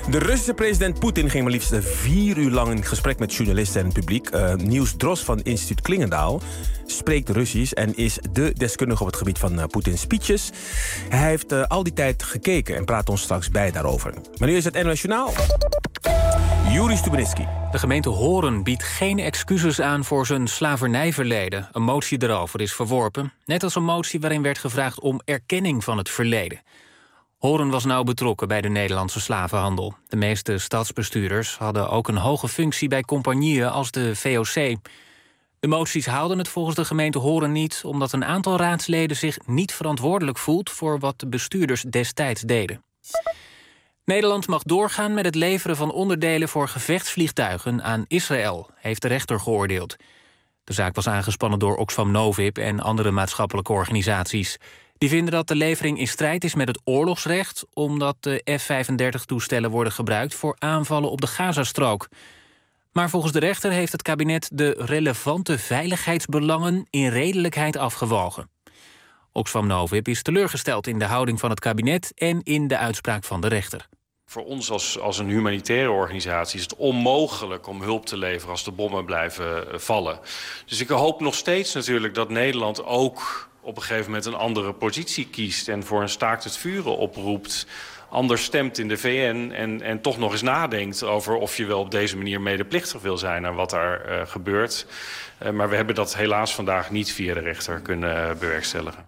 De Russische president Poetin ging maar liefst 4 uur lang in gesprek met journalisten en het publiek. Niels Drost van instituut Klingendaal spreekt Russisch en is dé deskundige op het gebied van Poetins speeches. Hij heeft al die tijd gekeken en praat ons straks bij daarover. Maar nu is het NOS Journaal. Juri Stubenitski. De gemeente Horen biedt geen excuses aan voor zijn slavernijverleden. Een motie erover is verworpen. Net als een motie waarin werd gevraagd om erkenning van het verleden. Horen was nauw betrokken bij de Nederlandse slavenhandel. De meeste stadsbestuurders hadden ook een hoge functie bij compagnieën als de VOC. De moties haalden het volgens de gemeente Horen niet, omdat een aantal raadsleden zich niet verantwoordelijk voelt voor wat de bestuurders destijds deden. Nederland mag doorgaan met het leveren van onderdelen voor gevechtsvliegtuigen aan Israël, heeft de rechter geoordeeld. De zaak was aangespannen door Oxfam Novib en andere maatschappelijke organisaties. Die vinden dat de levering in strijd is met het oorlogsrecht, omdat de F-35-toestellen worden gebruikt voor aanvallen op de Gazastrook. Maar volgens de rechter heeft het kabinet de relevante veiligheidsbelangen in redelijkheid afgewogen. Oxfam Novib is teleurgesteld in de houding van het kabinet en in de uitspraak van de rechter. Voor ons als een humanitaire organisatie is het onmogelijk om hulp te leveren als de bommen blijven vallen. Dus ik hoop nog steeds natuurlijk dat Nederland ook op een gegeven moment een andere positie kiest en voor een staakt het vuren oproept, anders stemt in de VN en toch nog eens nadenkt over of je wel op deze manier medeplichtig wil zijn aan wat daar gebeurt. Maar we hebben dat helaas vandaag niet via de rechter kunnen bewerkstelligen.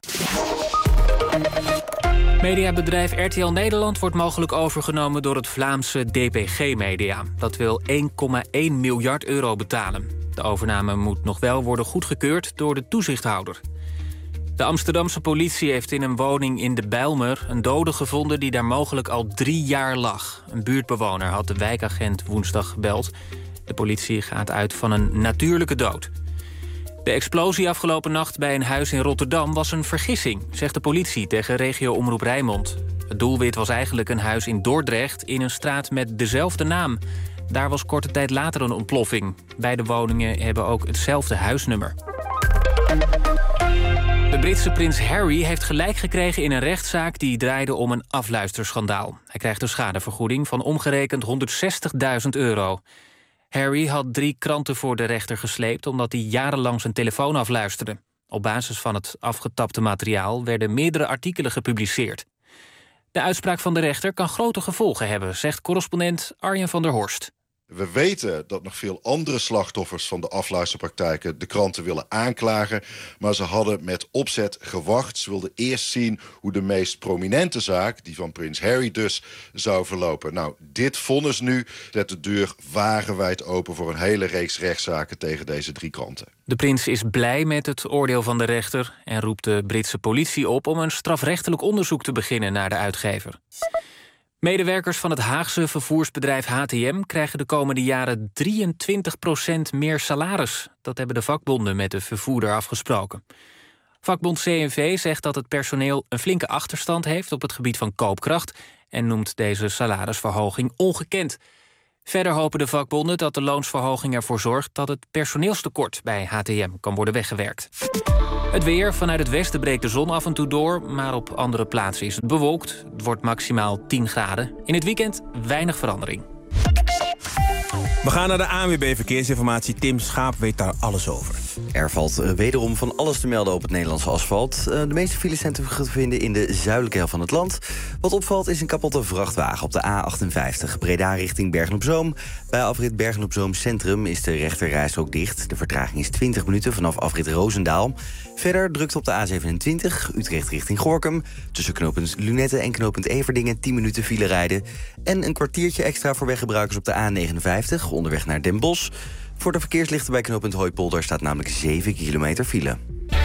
Mediabedrijf RTL Nederland wordt mogelijk overgenomen door het Vlaamse DPG Media. Dat wil 1,1 miljard euro betalen. De overname moet nog wel worden goedgekeurd door de toezichthouder. De Amsterdamse politie heeft in een woning in de Bijlmer een dode gevonden die daar mogelijk al 3 jaar lag. Een buurtbewoner had de wijkagent woensdag gebeld. De politie gaat uit van een natuurlijke dood. De explosie afgelopen nacht bij een huis in Rotterdam was een vergissing, zegt de politie tegen regio Omroep Rijnmond. Het doelwit was eigenlijk een huis in Dordrecht in een straat met dezelfde naam. Daar was korte tijd later een ontploffing. Beide woningen hebben ook hetzelfde huisnummer. De Britse prins Harry heeft gelijk gekregen in een rechtszaak die draaide om een afluisterschandaal. Hij krijgt een schadevergoeding van omgerekend €160.000. Harry had 3 kranten voor de rechter gesleept omdat hij jarenlang zijn telefoon afluisterde. Op basis van het afgetapte materiaal werden meerdere artikelen gepubliceerd. De uitspraak van de rechter kan grote gevolgen hebben, zegt correspondent Arjen van der Horst. We weten dat nog veel andere slachtoffers van de afluisterpraktijken de kranten willen aanklagen. Maar ze hadden met opzet gewacht. Ze wilden eerst zien hoe de meest prominente zaak, die van prins Harry dus, zou verlopen. Nou, dit vonnis nu zet de deur wagenwijd open voor een hele reeks rechtszaken tegen deze 3 kranten. De prins is blij met het oordeel van de rechter en roept de Britse politie op om een strafrechtelijk onderzoek te beginnen naar de uitgever. Medewerkers van het Haagse vervoersbedrijf HTM krijgen de komende jaren 23% meer salaris. Dat hebben de vakbonden met de vervoerder afgesproken. Vakbond CNV zegt dat het personeel een flinke achterstand heeft op het gebied van koopkracht en noemt deze salarisverhoging ongekend. Verder hopen de vakbonden dat de loonsverhoging ervoor zorgt dat het personeelstekort bij HTM kan worden weggewerkt. Het weer. Vanuit het westen breekt de zon af en toe door, maar op andere plaatsen is het bewolkt. Het wordt maximaal 10 graden. In het weekend weinig verandering. We gaan naar de ANWB Verkeersinformatie. Tim Schaap weet daar alles over. Er valt wederom van alles te melden op het Nederlandse asfalt. De meeste files zijn te vinden in de zuidelijke helft van het land. Wat opvalt is een kapotte vrachtwagen op de A58. Breda richting Bergen-op-Zoom. Bij afrit Bergen-op-Zoom Centrum is de rechterrijstrook dicht. De vertraging is 20 minuten vanaf afrit Roosendaal. Verder drukt op de A27 Utrecht richting Gorinchem. Tussen knooppunt Lunette en knooppunt Everdingen 10 minuten file rijden. En een kwartiertje extra voor weggebruikers op de A59 onderweg naar Den Bosch. Voor de verkeerslichten bij knooppunt Hooipolder staat namelijk 7 kilometer file.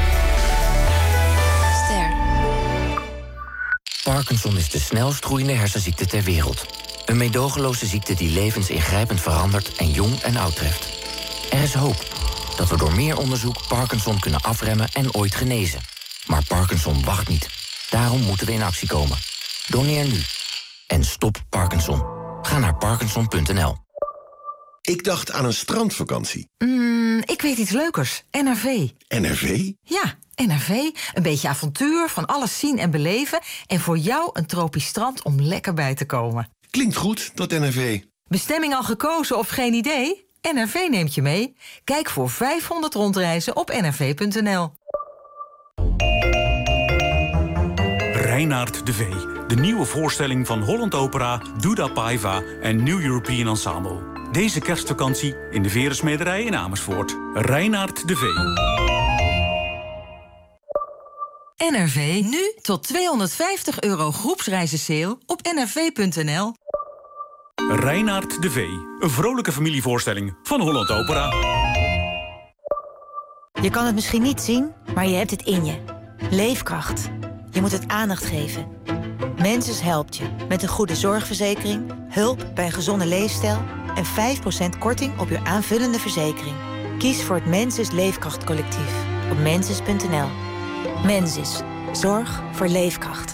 Parkinson is de snelst groeiende hersenziekte ter wereld. Een meedogenloze ziekte die levens ingrijpend verandert en jong en oud treft. Er is hoop dat we door meer onderzoek Parkinson kunnen afremmen en ooit genezen. Maar Parkinson wacht niet. Daarom moeten we in actie komen. Doneer nu. En stop Parkinson. Ga naar parkinson.nl. Ik dacht aan een strandvakantie. Ik weet iets leukers. NRV. NRV? Ja, NRV. Een beetje avontuur, van alles zien en beleven. En voor jou een tropisch strand om lekker bij te komen. Klinkt goed, dat NRV. Bestemming al gekozen of geen idee? NRV neemt je mee. Kijk voor 500 rondreizen op nrv.nl. Reinaard de V. De nieuwe voorstelling van Holland Opera, Duda Paiva en New European Ensemble. Deze kerstvakantie in de Verensmederij in Amersfoort. Reinaard de V. NRV, nu tot €250 groepsreizensale op nrv.nl. Reinaard de V. Een vrolijke familievoorstelling van Holland Opera. Je kan het misschien niet zien, maar je hebt het in je. Leefkracht. Je moet het aandacht geven. Mensis helpt je met een goede zorgverzekering, hulp bij een gezonde leefstijl en 5% korting op je aanvullende verzekering. Kies voor het Mensis Leefkrachtcollectief op mensis.nl. Mensis. Zorg voor leefkracht.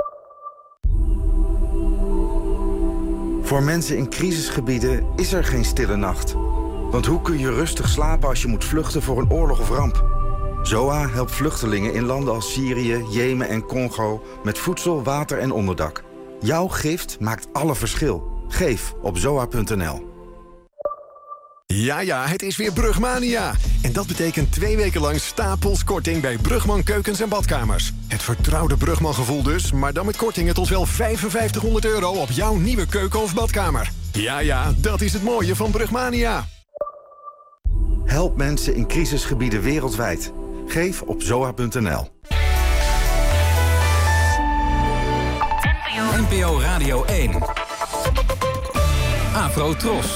Voor mensen in crisisgebieden is er geen stille nacht. Want hoe kun je rustig slapen als je moet vluchten voor een oorlog of ramp? ZOA helpt vluchtelingen in landen als Syrië, Jemen en Congo met voedsel, water en onderdak. Jouw gift maakt alle verschil. Geef op zoa.nl. Ja, het is weer Brugmania. En dat betekent 2 weken lang stapels korting bij Brugman Keukens en Badkamers. Het vertrouwde Brugman gevoel dus, maar dan met kortingen tot wel €5500 op jouw nieuwe keuken of badkamer. Ja, dat is het mooie van Brugmania. Help mensen in crisisgebieden wereldwijd. Geef op zoa.nl. NPO Radio 1. Afro Tros.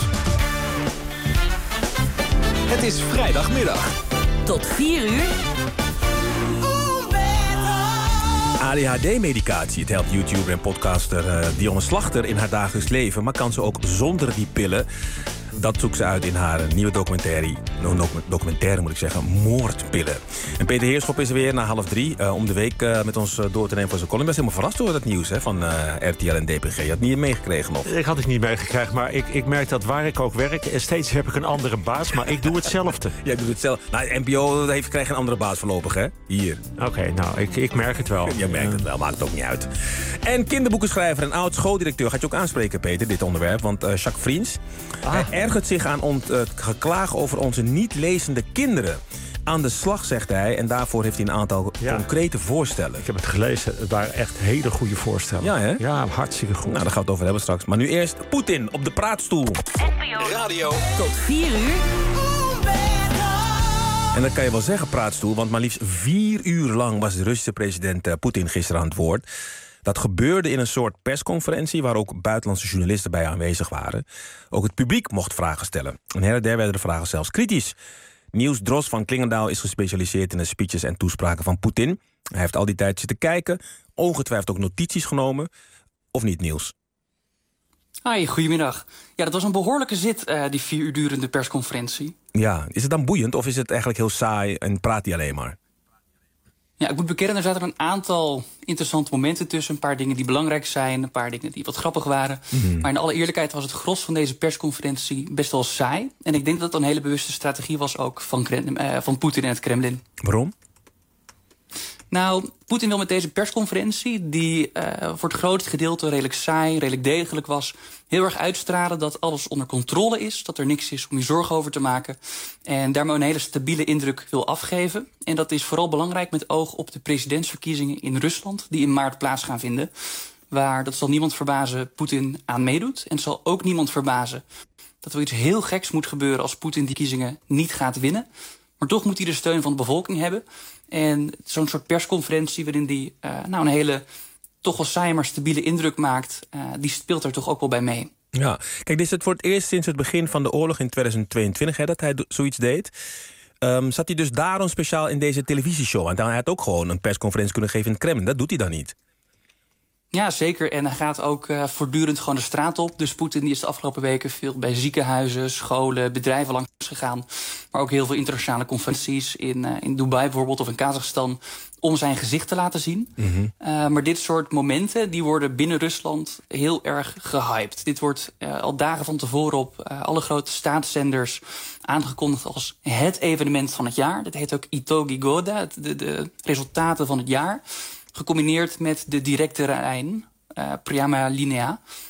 Het is vrijdagmiddag. Tot 4 uur. ADHD-medicatie. Het helpt YouTuber en podcaster Dionne Slachter in haar dagelijks leven. Maar kan ze ook zonder die pillen? Dat zoekt ze uit in haar nieuwe documentaire, moet ik zeggen, Moordpillen. En Peter Heerschop is er weer na 2:30 om de week met ons door te nemen voor zijn column. Ik was helemaal verrast door dat nieuws van RTL en DPG. Je had het niet meegekregen nog. Ik had het niet meegekregen, maar ik merk dat waar ik ook werk, steeds heb ik een andere baas, maar ik doe hetzelfde. Jij doet het zelf. Nou, de NPO krijgt geen andere baas voorlopig, hè? Hier. Oké, nou, ik merk het wel. Je merkt het wel, maakt het ook niet uit. En kinderboekenschrijver en oud-schooldirecteur gaat je ook aanspreken, Peter, dit onderwerp. Want Jacques Vriends ergert zich aan geklaag over onze niet-lezende kinderen. Aan de slag, zegt hij, en daarvoor heeft hij een aantal concrete voorstellen. Ik heb het gelezen, het waren echt hele goede voorstellen. Ja, hè? Ja, hartstikke goed. Nou, daar gaan we het over hebben straks. Maar nu eerst Poetin op de praatstoel. Radio. Tot 4 uur. En dat kan je wel zeggen, praatstoel, want maar liefst 4 uur lang was de Russische president Poetin gisteren aan het woord. Dat gebeurde in een soort persconferentie waar ook buitenlandse journalisten bij aanwezig waren. Ook het publiek mocht vragen stellen. En her en der werden de vragen zelfs kritisch. Niels Dros van Klingendaal is gespecialiseerd in de speeches en toespraken van Poetin. Hij heeft al die tijd zitten kijken, ongetwijfeld ook notities genomen. Of niet, Niels? Hi, goedemiddag. Ja, dat was een behoorlijke zit, die 4 uur durende persconferentie. Ja, is het dan boeiend of is het eigenlijk heel saai en praat hij alleen maar? Ja, ik moet bekennen, er zaten een aantal interessante momenten tussen. Een paar dingen die belangrijk zijn, een paar dingen die wat grappig waren. Maar in alle eerlijkheid was het gros van deze persconferentie best wel saai. En ik denk dat dat een hele bewuste strategie was ook van Poetin en het Kremlin. Waarom? Nou, Poetin wil met deze persconferentie, die voor het grootste gedeelte redelijk saai, redelijk degelijk was, heel erg uitstralen dat alles onder controle is, dat er niks is om je zorgen over te maken. En daarmee een hele stabiele indruk wil afgeven. En dat is vooral belangrijk met oog op de presidentsverkiezingen in Rusland, die in maart plaats gaan vinden. Waar, dat zal niemand verbazen, Poetin aan meedoet. En het zal ook niemand verbazen dat er iets heel geks moet gebeuren als Poetin die kiezingen niet gaat winnen. Maar toch moet hij de steun van de bevolking hebben. En zo'n soort persconferentie waarin hij een hele toch wel saai maar stabiele indruk maakt, die speelt er toch ook wel bij mee. Ja, kijk, dit is het voor het eerst sinds het begin van de oorlog in 2022 dat hij zoiets deed. Zat hij dus daarom speciaal in deze televisieshow? En hij had ook gewoon een persconferentie kunnen geven in het Kremlin. Dat doet hij dan niet. Ja, zeker. En hij gaat ook voortdurend gewoon de straat op. Dus Poetin die is de afgelopen weken veel bij ziekenhuizen, scholen, bedrijven langs gegaan. Maar ook heel veel internationale conferenties in Dubai bijvoorbeeld of in Kazachstan om zijn gezicht te laten zien. Maar dit soort momenten die worden binnen Rusland heel erg gehyped. Dit wordt al dagen van tevoren op alle grote staatszenders aangekondigd als het evenement van het jaar. Dat heet ook Itogi Goda, de resultaten van het jaar. Gecombineerd met de directe lijn, Prima Linea.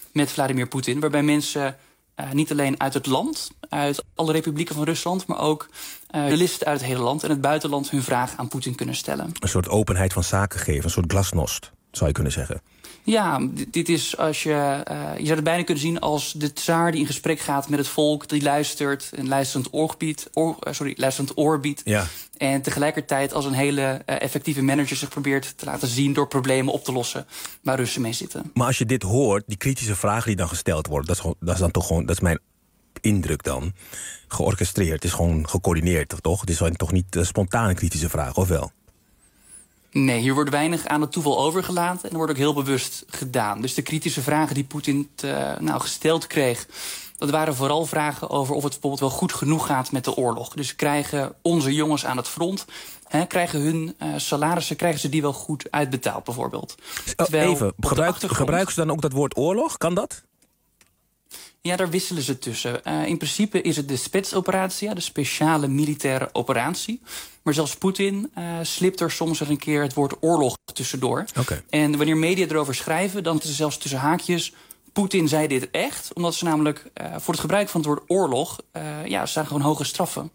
met Vladimir Poetin, waarbij mensen niet alleen uit het land, uit alle republieken van Rusland, maar ook journalisten uit het hele land en het buitenland hun vraag aan Poetin kunnen stellen. Een soort openheid van zaken geven, een soort glasnost, zou je kunnen zeggen. Ja, dit is als je zou het bijna kunnen zien als de tsaar die in gesprek gaat met het volk, die luistert en luisterend oor biedt. Ja. En tegelijkertijd als een hele effectieve manager zich probeert te laten zien door problemen op te lossen waar Russen mee zitten. Maar als je dit hoort, die kritische vragen die dan gesteld worden, dat is dan toch gewoon, dat is mijn indruk dan, georchestreerd. Het is gewoon gecoördineerd, toch? Het is toch niet spontane kritische vragen, of wel? Nee, hier wordt weinig aan het toeval overgelaten en er wordt ook heel bewust gedaan. Dus de kritische vragen die Poetin gesteld kreeg, dat waren vooral vragen over of het bijvoorbeeld wel goed genoeg gaat met de oorlog. Dus krijgen onze jongens aan het front, krijgen hun salarissen, krijgen ze die wel goed uitbetaald bijvoorbeeld? Even, gebruiken ze dan ook dat woord oorlog? Kan dat? Ja, daar wisselen ze tussen. In principe is het de spetsoperatie, de speciale militaire operatie. Maar zelfs Poetin slipt er soms er een keer het woord oorlog tussendoor. Okay. En wanneer media erover schrijven, dan is er zelfs tussen haakjes, Poetin zei dit echt, omdat ze namelijk voor het gebruik van het woord oorlog staan gewoon hoge straffen.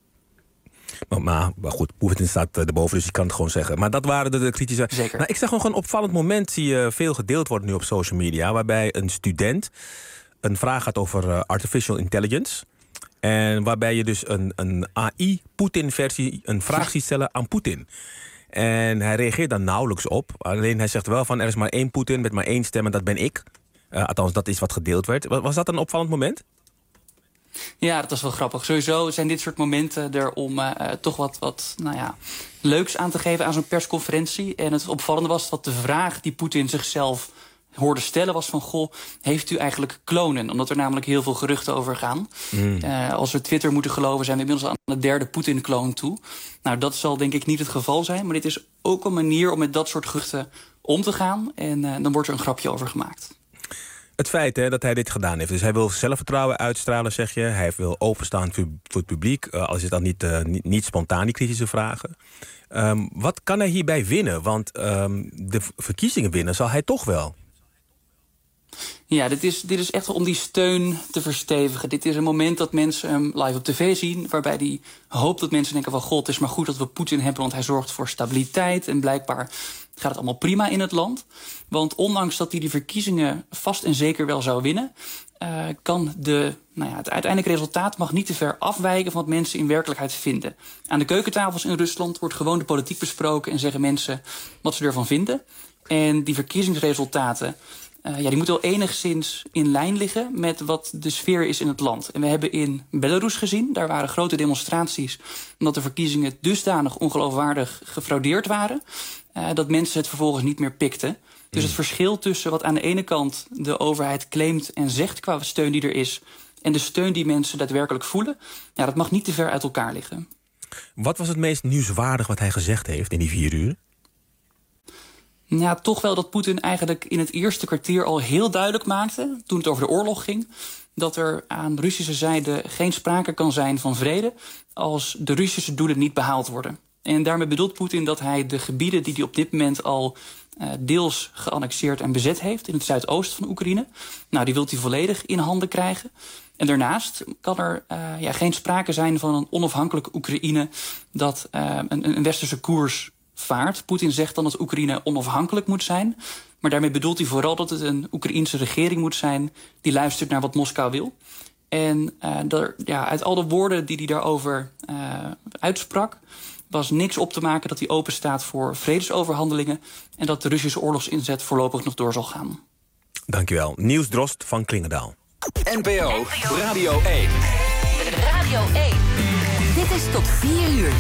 Maar goed, Poetin staat erboven, dus je kan het gewoon zeggen. Maar dat waren de kritische... Zeker. Nou, ik zag gewoon een opvallend moment, zie je veel gedeeld worden nu op social media, waarbij een student een vraag had over artificial intelligence. En waarbij je dus een AI-Poetin-versie een vraag ziet stellen aan Poetin. En hij reageert daar nauwelijks op. Alleen hij zegt wel van, er is maar één Poetin met maar één stem en dat ben ik. Althans, dat is wat gedeeld werd. Was dat een opvallend moment? Ja, dat was wel grappig. Sowieso zijn dit soort momenten er om toch wat leuks aan te geven aan zo'n persconferentie. En het opvallende was dat de vraag die Poetin zichzelf hoorde stellen was van, goh, heeft u eigenlijk klonen? Omdat er namelijk heel veel geruchten over gaan. Als we Twitter moeten geloven, zijn we inmiddels aan de derde Poetin-kloon toe. Nou, dat zal denk ik niet het geval zijn. Maar dit is ook een manier om met dat soort geruchten om te gaan. En dan wordt er een grapje over gemaakt. Het feit dat hij dit gedaan heeft. Dus hij wil zelfvertrouwen uitstralen, zeg je. Hij wil openstaan voor het publiek. Al is het dan niet spontaan, die kritische vragen. Wat kan hij hierbij winnen? Want de verkiezingen winnen zal hij toch wel. Ja, dit is echt om die steun te verstevigen. Dit is een moment dat mensen hem live op tv zien, waarbij hij hoopt dat mensen denken van, god, het is maar goed dat we Poetin hebben, want hij zorgt voor stabiliteit en blijkbaar gaat het allemaal prima in het land. Want ondanks dat hij die verkiezingen vast en zeker wel zou winnen, kan het uiteindelijke resultaat mag niet te ver afwijken van wat mensen in werkelijkheid vinden. Aan de keukentafels in Rusland wordt gewoon de politiek besproken en zeggen mensen wat ze ervan vinden. En die verkiezingsresultaten, die moeten wel enigszins in lijn liggen met wat de sfeer is in het land. En we hebben in Belarus gezien, daar waren grote demonstraties, omdat de verkiezingen dusdanig ongeloofwaardig gefraudeerd waren, dat mensen het vervolgens niet meer pikten. Dus het verschil tussen wat aan de ene kant de overheid claimt en zegt qua steun die er is, en de steun die mensen daadwerkelijk voelen, dat mag niet te ver uit elkaar liggen. Wat was het meest nieuwswaardig wat hij gezegd heeft in die 4 uur? Ja, toch wel dat Poetin eigenlijk in het eerste kwartier al heel duidelijk maakte, toen het over de oorlog ging, dat er aan Russische zijde geen sprake kan zijn van vrede als de Russische doelen niet behaald worden. En daarmee bedoelt Poetin dat hij de gebieden die hij op dit moment al deels geannexeerd en bezet heeft in het zuidoosten van Oekraïne, die wil hij volledig in handen krijgen. En daarnaast kan er geen sprake zijn van een onafhankelijk Oekraïne dat een westerse koers vaart. Poetin zegt dan dat Oekraïne onafhankelijk moet zijn, maar daarmee bedoelt hij vooral dat het een Oekraïense regering moet zijn die luistert naar wat Moskou wil. En uit al de woorden die hij daarover uitsprak, was niks op te maken dat hij open staat voor vredesoverhandelingen en dat de Russische oorlogsinzet voorlopig nog door zal gaan. Dankjewel. Niels Drost van Klingendaal. NPO Radio 1. Radio 1. Dit is tot 4 uur.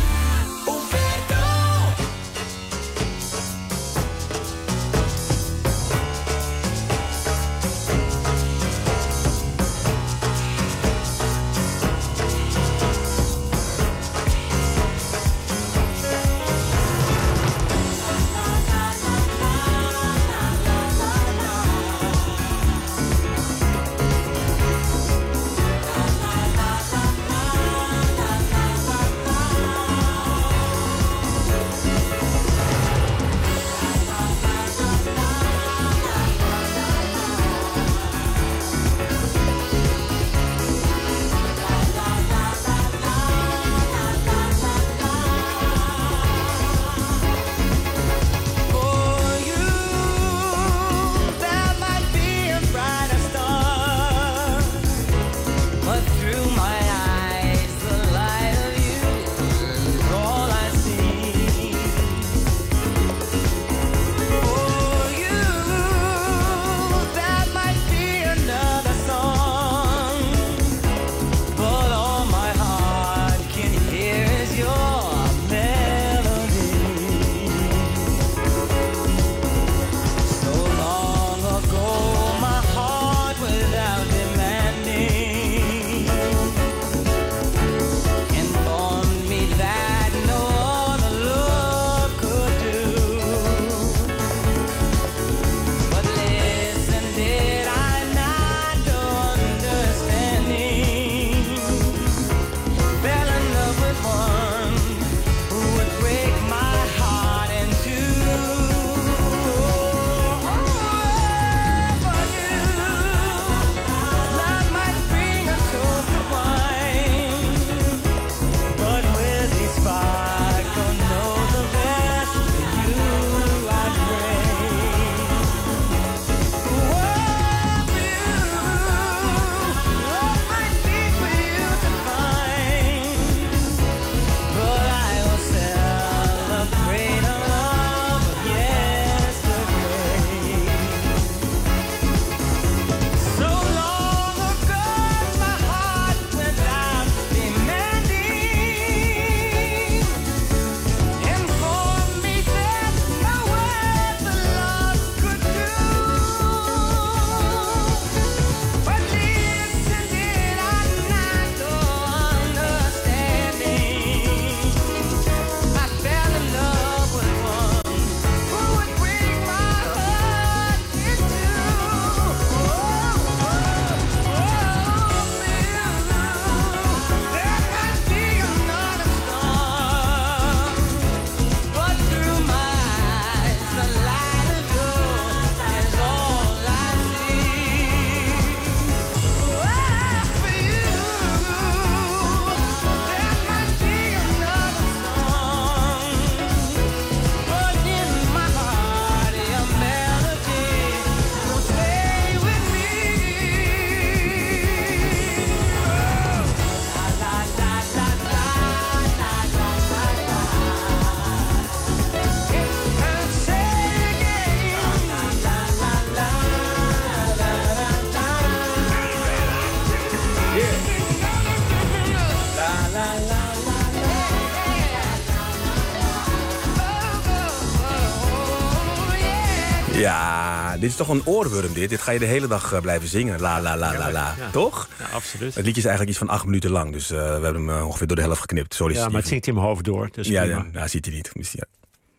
Ja, dit is toch een oorworm dit. Dit ga je de hele dag blijven zingen. La, la, la, la, la. Ja. Toch? Ja, absoluut. Het liedje is eigenlijk iets van 8 minuten lang. Dus we hebben hem ongeveer door de helft geknipt. Sorry, Ja, Steven. maar het zingt in mijn hoofd door. Dus prima. Ja, ziet hij niet. Dus, ja.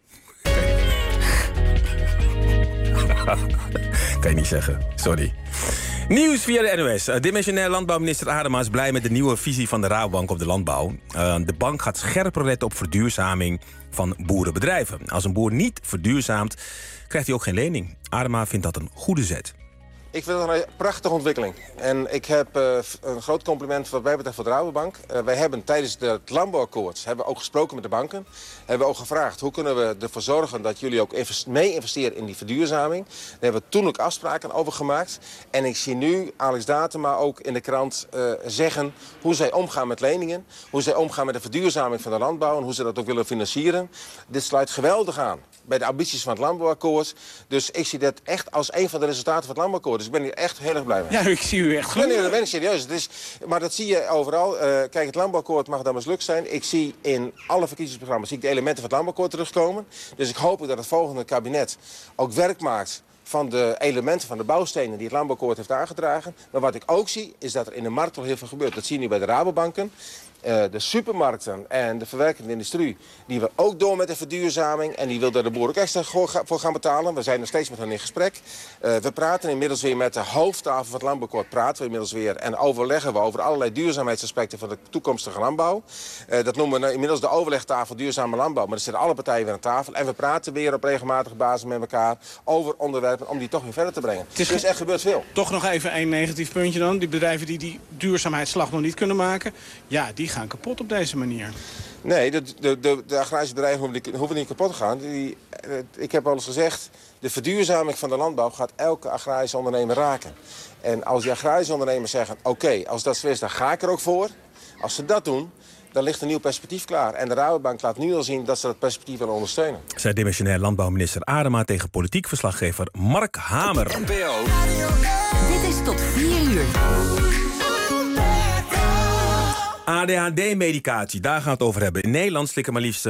Kan je niet zeggen. Sorry. Nieuws via de NOS. Dimensionair landbouwminister Adema is blij met de nieuwe visie van de Rabobank op de landbouw. De bank gaat scherper letten op verduurzaming van boerenbedrijven. Als een boer niet verduurzaamt, krijgt hij ook geen lening. Adema vindt dat een goede zet. Ik vind het een prachtige ontwikkeling. En ik heb een groot compliment wat mij betreft voor de Rabobank. Wij hebben tijdens het landbouwakkoord ook gesproken met de banken. Hebben we ook gevraagd hoe kunnen we ervoor zorgen dat jullie ook mee investeren in die verduurzaming. Daar hebben we toen ook afspraken over gemaakt. En ik zie nu Alex Datema ook in de krant zeggen hoe zij omgaan met leningen. Hoe zij omgaan met de verduurzaming van de landbouw en hoe ze dat ook willen financieren. Dit sluit geweldig aan bij de ambities van het landbouwakkoord. Dus ik zie dat echt als een van de resultaten van het landbouwakkoord. Dus ik ben hier echt heel erg blij mee. Ja, ik zie u echt goed. Nee, dat ben ik serieus. Maar dat zie je overal. Kijk, het landbouwakkoord mag dan mislukt zijn. Ik zie in alle verkiezingsprogramma's de elementen van het landbouwakkoord terugkomen. Dus ik hoop ook dat het volgende kabinet ook werk maakt van de elementen van de bouwstenen die het landbouwakkoord heeft aangedragen. Maar wat ik ook zie, is dat er in de markt al heel veel gebeurt. Dat zie je nu bij de Rabobanken. De supermarkten en de verwerkende industrie, die wil ook door met de verduurzaming. En die wil daar de boer ook extra voor gaan betalen. We zijn nog steeds met hen in gesprek. We praten inmiddels weer met de hoofdtafel van het landbouwakkoord. Praten we inmiddels weer en overleggen we over allerlei duurzaamheidsaspecten van de toekomstige landbouw. Dat noemen we inmiddels de overlegtafel duurzame landbouw. Maar er zitten alle partijen weer aan tafel. En we praten weer op regelmatige basis met elkaar over onderwerpen om die toch weer verder te brengen. Dus echt gebeurt veel. Toch nog even een negatief puntje dan. Die bedrijven die duurzaamheidsslag nog niet kunnen maken, ja, die gaan kapot op deze manier. Nee, de agrarische bedrijven hoeven niet kapot te gaan. Ik heb al eens gezegd, de verduurzaming van de landbouw gaat elke agrarische ondernemer raken. En als die agrarische ondernemers zeggen, oké, als dat zo is, dan ga ik er ook voor. Als ze dat doen, dan ligt een nieuw perspectief klaar. En de Rabobank laat nu al zien dat ze dat perspectief willen ondersteunen. Zei dimensionair landbouwminister Adema tegen politiek verslaggever Mark Hamer. NPO. Dit is tot 4 uur. ADHD-medicatie, daar gaan we het over hebben. In Nederland slikken maar liefst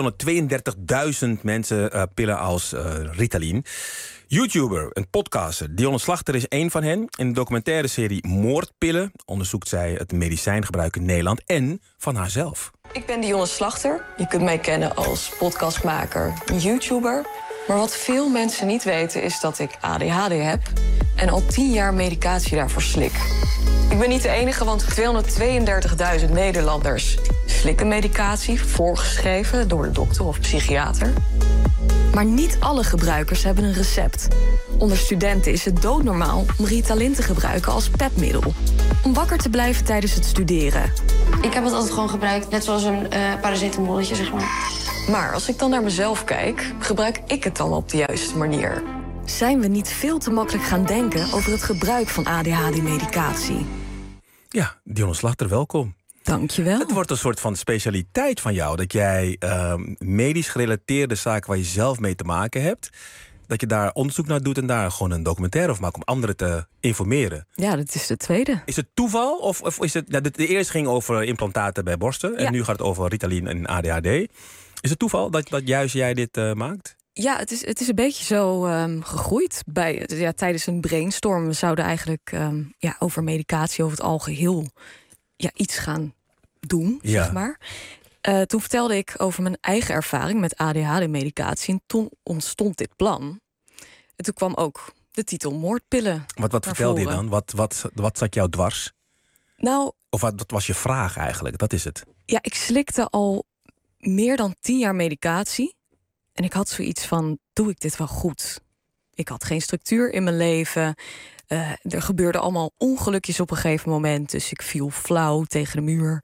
232.000 mensen pillen als Ritalin. YouTuber en podcaster Dionne Slachter is één van hen. In de documentaire serie Moordpillen onderzoekt zij het medicijngebruik in Nederland en van haarzelf. Ik ben Dionne Slachter. Je kunt mij kennen als podcastmaker, YouTuber. Maar wat veel mensen niet weten is dat ik ADHD heb en al 10 jaar medicatie daarvoor slik. Ik ben niet de enige, want 232.000 Nederlanders slikken medicatie, voorgeschreven door de dokter of psychiater. Maar niet alle gebruikers hebben een recept. Onder studenten is het doodnormaal om Ritalin te gebruiken als pepmiddel. Om wakker te blijven tijdens het studeren. Ik heb het altijd gewoon gebruikt, net zoals een paracetamolletje, zeg maar. Maar als ik dan naar mezelf kijk, gebruik ik het dan op de juiste manier? Zijn we niet veel te makkelijk gaan denken over het gebruik van ADHD-medicatie? Ja, Dionne Slachter, welkom. Dankjewel. Het wordt een soort van specialiteit van jou, dat jij medisch gerelateerde zaken waar je zelf mee te maken hebt, dat je daar onderzoek naar doet en daar gewoon een documentaire over maakt om anderen te informeren. Ja, dat is de tweede. Is het toeval of is het... Nou, de eerste ging over implantaten bij borsten en nu gaat het over Ritalin en ADHD. Is het toeval dat juist jij dit maakt? Ja, het is een beetje zo gegroeid. Tijdens een brainstorm. We zouden eigenlijk over medicatie over het algeheel iets gaan doen, zeg maar. Toen vertelde ik over mijn eigen ervaring met ADHD-medicatie. En toen ontstond dit plan. En toen kwam ook de titel Moordpillen. Wat vertelde je dan? Wat zat jou dwars? Nou, of wat was je vraag eigenlijk? Dat is het. Ja, ik slikte al meer dan 10 jaar medicatie. En ik had zoiets van, doe ik dit wel goed? Ik had geen structuur in mijn leven. Er gebeurden allemaal ongelukjes op een gegeven moment. Dus ik viel flauw tegen de muur.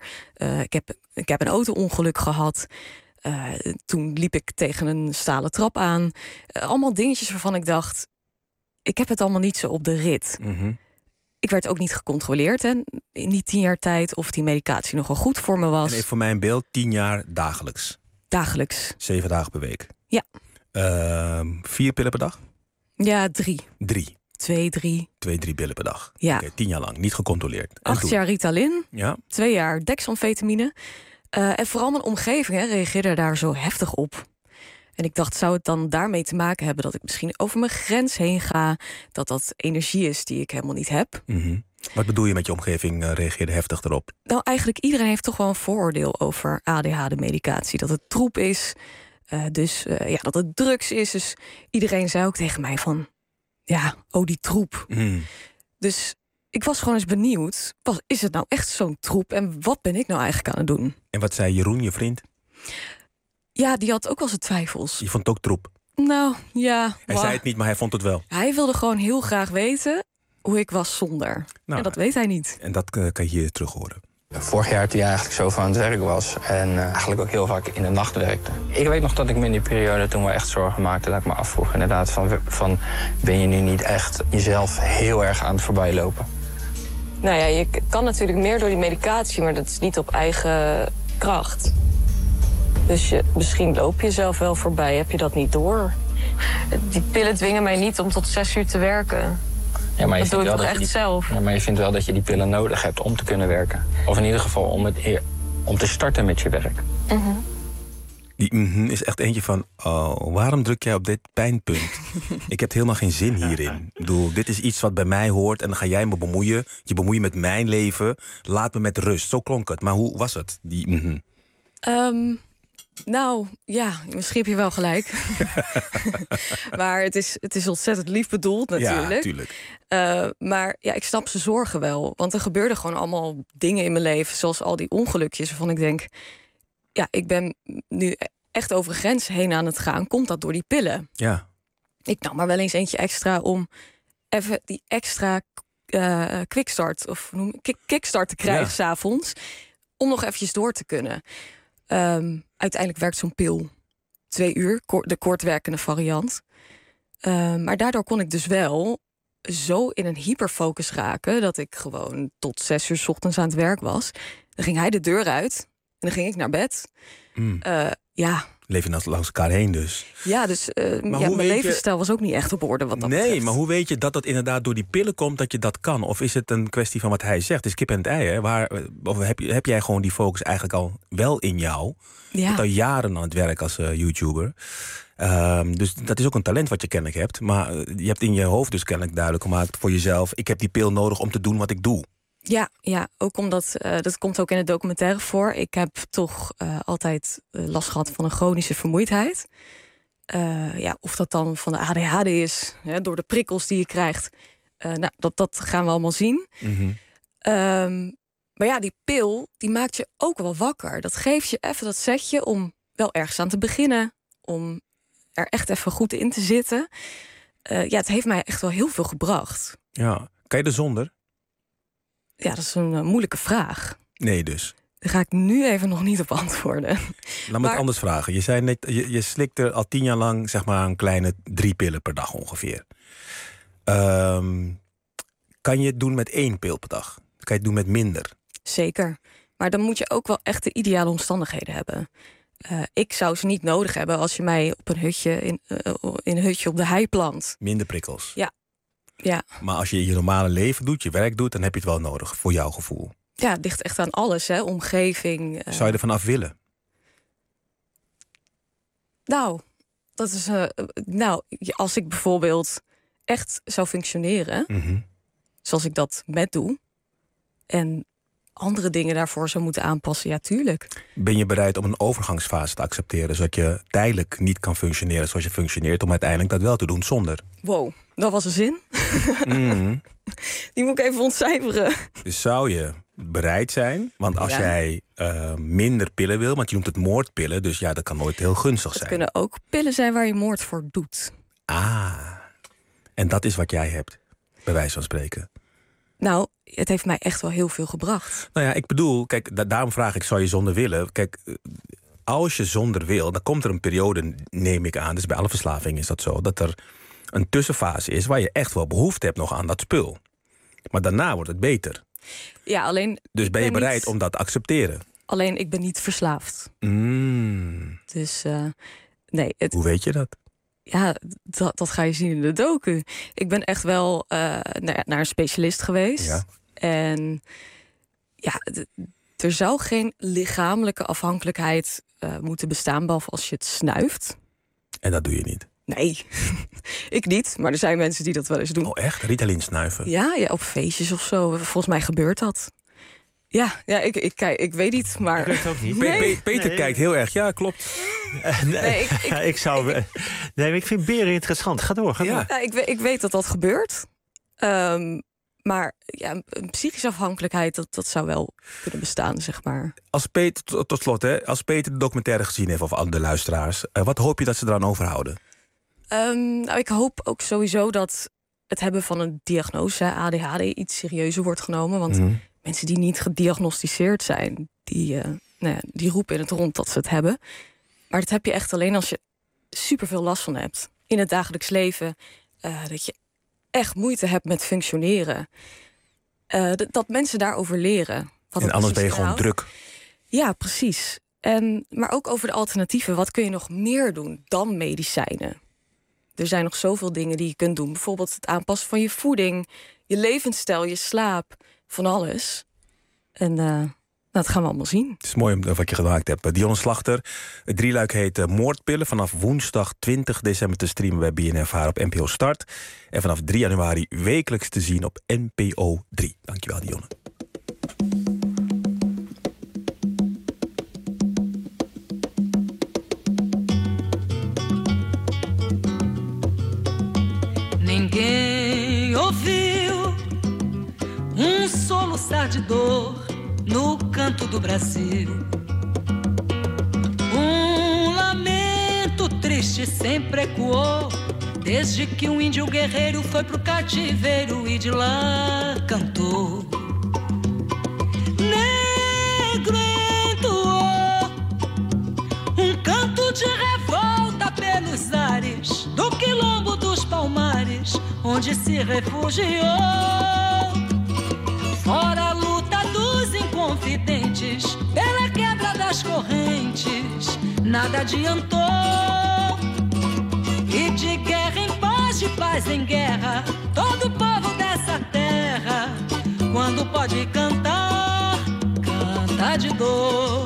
Ik heb een auto-ongeluk gehad. Toen liep ik tegen een stalen trap aan. Allemaal dingetjes waarvan ik dacht, ik heb het allemaal niet zo op de rit. Mm-hmm. Ik werd ook niet gecontroleerd in die 10 jaar tijd of die medicatie nog wel goed voor me was. En even voor mijn beeld, 10 jaar dagelijks. Dagelijks. 7 dagen per week. Ja. 4 pillen per dag? Ja, 3. 3. 2, 3. 2, 3 pillen per dag. Ja. Okay, 10 jaar lang, niet gecontroleerd. 8 jaar Ritalin. Ja. 2 jaar dexamfetamine. En vooral mijn omgeving reageerde daar zo heftig op. En ik dacht, zou het dan daarmee te maken hebben dat ik misschien over mijn grens heen ga? Dat energie is die ik helemaal niet heb? Mm-hmm. Wat bedoel je met je omgeving reageerde heftig erop? Nou, eigenlijk iedereen heeft toch wel een vooroordeel over ADHD-medicatie. Dat het troep is, dat het drugs is. Dus iedereen zei ook tegen mij van, die troep. Mm. Dus ik was gewoon eens benieuwd, is het nou echt zo'n troep? En wat ben ik nou eigenlijk aan het doen? En wat zei Jeroen, je vriend? Ja, die had ook wel zijn twijfels. Je vond het ook troep? Nou, ja. Hij zei het niet, maar hij vond het wel. Hij wilde gewoon heel graag weten hoe ik was zonder. En dat weet hij niet. En dat kan je hier terug horen. Vorig jaar toen hij eigenlijk zo van het werk was en eigenlijk ook heel vaak in de nacht werkte. Ik weet nog dat ik me in die periode toen we echt zorgen maakten, dat ik me afvroeg inderdaad van ben je nu niet echt jezelf heel erg aan het voorbijlopen? Nou ja, je kan natuurlijk meer door die medicatie, maar dat is niet op eigen kracht. Dus misschien loop je jezelf wel voorbij, heb je dat niet door. Die pillen dwingen mij niet om tot 6 uur te werken. Ja, maar dat doe ik toch echt zelf. Ja, maar je vindt wel dat je die pillen nodig hebt om te kunnen werken. Of in ieder geval om te starten met je werk. Mm-hmm. Die is echt eentje van, waarom druk jij op dit pijnpunt? Ik heb helemaal geen zin hierin. Ik bedoel, dit is iets wat bij mij hoort en dan ga jij me bemoeien. Je bemoeit met mijn leven. Laat me met rust. Zo klonk het. Maar hoe was het? Nou, ja, misschien heb je wel gelijk. Maar het is ontzettend lief bedoeld natuurlijk. Ja, tuurlijk. Maar ja, ik snap zijn zorgen wel. Want er gebeurden gewoon allemaal dingen in mijn leven, zoals al die ongelukjes, waarvan ik denk, ja, ik ben nu echt over grens heen aan het gaan. Komt dat door die pillen? Ja. Ik nam maar wel eens eentje extra om even die extra quickstart of kickstart te krijgen 's avonds, om nog eventjes door te kunnen. Uiteindelijk werkt zo'n pil 2 uur, de kortwerkende variant. Maar daardoor kon ik dus wel zo in een hyperfocus raken dat ik gewoon tot 6 uur 's ochtends aan het werk was. Dan ging hij de deur uit en dan ging ik naar bed. Leven langs elkaar heen dus. Ja, dus mijn levensstijl was ook niet echt op orde wat dat betreft. Maar hoe weet je dat inderdaad door die pillen komt dat je dat kan? Of is het een kwestie van wat hij zegt? Het is kip en het ei, hè? Of heb jij gewoon die focus eigenlijk al wel in jou? Je bent al jaren aan het werk als YouTuber. Dus dat is ook een talent wat je kennelijk hebt. Maar je hebt in je hoofd dus kennelijk duidelijk gemaakt voor jezelf, ik heb die pil nodig om te doen wat ik doe. Ja, ook omdat, dat komt ook in de documentaire voor. Ik heb toch altijd last gehad van een chronische vermoeidheid. Of dat dan van de ADHD is, door de prikkels die je krijgt. Dat gaan we allemaal zien. Mm-hmm. Maar ja, die pil, die maakt je ook wel wakker. Dat geeft je even dat setje om wel ergens aan te beginnen. Om er echt even goed in te zitten. Het heeft mij echt wel heel veel gebracht. Ja, kan je er zonder? Ja, dat is een moeilijke vraag. Nee, dus. Daar ga ik nu even nog niet op antwoorden. Laat me het anders vragen. Je zei net, je slikt er al 10 jaar lang zeg maar een kleine 3 pillen per dag ongeveer. Kan je het doen met 1 pil per dag? Kan je het doen met minder? Zeker. Maar dan moet je ook wel echt de ideale omstandigheden hebben. Ik zou ze niet nodig hebben als je mij op een hutje in een hutje op de hei plant. Minder prikkels. Ja. Maar als je je normale leven doet, je werk doet, dan heb je het wel nodig voor jouw gevoel. Ja, het ligt echt aan alles, hè. Omgeving. Zou je er vanaf willen? Nou, dat is. Als ik bijvoorbeeld echt zou functioneren, zoals ik dat doe, en andere dingen daarvoor zou moeten aanpassen, ja, tuurlijk. Ben je bereid om een overgangsfase te accepteren, zodat je tijdelijk niet kan functioneren zoals je functioneert, om uiteindelijk dat wel te doen zonder? Wow, dat was een zin. Die moet ik even ontcijferen. Dus zou je bereid zijn, want als jij minder pillen wil, want je noemt het moordpillen, dus ja, dat kan nooit heel gunstig zijn. Het kunnen ook pillen zijn waar je moord voor doet. En dat is wat jij hebt, bij wijze van spreken. Nou, het heeft mij echt wel heel veel gebracht. Nou ja, ik bedoel, kijk, daarom vraag ik, zou je zonder willen? Kijk, als je zonder wil, dan komt er een periode, neem ik aan, dus bij alle verslavingen is dat zo, dat er een tussenfase is waar je echt wel behoefte hebt nog aan dat spul. Maar daarna wordt het beter. Ja, alleen. Dus ben je bereid om dat te accepteren? Alleen, ik ben niet verslaafd. Dus, nee. Hoe weet je dat? Ja, dat ga je zien in de docu. Ik ben echt wel naar een specialist geweest. Ja. En ja, er zou geen lichamelijke afhankelijkheid moeten bestaan, behalve als je het snuift. En dat doe je niet? Nee, ik niet. Maar er zijn mensen die dat wel eens doen. Oh, echt? Ritalin snuiven? Ja, op feestjes of zo. Volgens mij gebeurt dat. Ja, ik weet niet, maar... Ik weet het ook niet. Peter kijkt heel erg. Ja, klopt. Ik vind beren interessant. Ga door. Ja, ik weet dat gebeurt. Maar ja, een psychische afhankelijkheid, dat zou wel kunnen bestaan, zeg maar. Als Peter, tot slot, hè, als Peter de documentaire gezien heeft, of andere luisteraars, wat hoop je dat ze eraan overhouden? Ik hoop ook sowieso dat het hebben van een diagnose, ADHD, iets serieuzer wordt genomen. Want mensen die niet gediagnosticeerd zijn, die roepen in het rond dat ze het hebben. Maar dat heb je echt alleen als je superveel last van hebt in het dagelijks leven. Dat je echt moeite hebt met functioneren. Dat mensen daarover leren. En anders ben je gewoon druk. Ja, precies. Maar ook over de alternatieven. Wat kun je nog meer doen dan medicijnen? Er zijn nog zoveel dingen die je kunt doen. Bijvoorbeeld het aanpassen van je voeding, je levensstijl, je slaap, van alles. En dat gaan we allemaal zien. Het is mooi wat je gemaakt hebt. Dionne Slachter, het drieluik heet Moordpillen. Vanaf woensdag 20 december te streamen bij BNNVARA op NPO Start. En vanaf 3 januari wekelijks te zien op NPO 3. Dankjewel, Dionne. Ninguém ouviu soluçar de dor no canto do Brasil. Lamento triste sempre ecoou desde que índio guerreiro foi pro cativeiro e de lá cantou. Negro entoou canto de revolta pelos ares do quilombo dos Palmares, onde se refugiou. Fora a luta dos inconfidentes, pela quebra das correntes, nada adiantou. E de guerra em paz, de paz em guerra, todo povo dessa terra, quando pode cantar, canta de dor.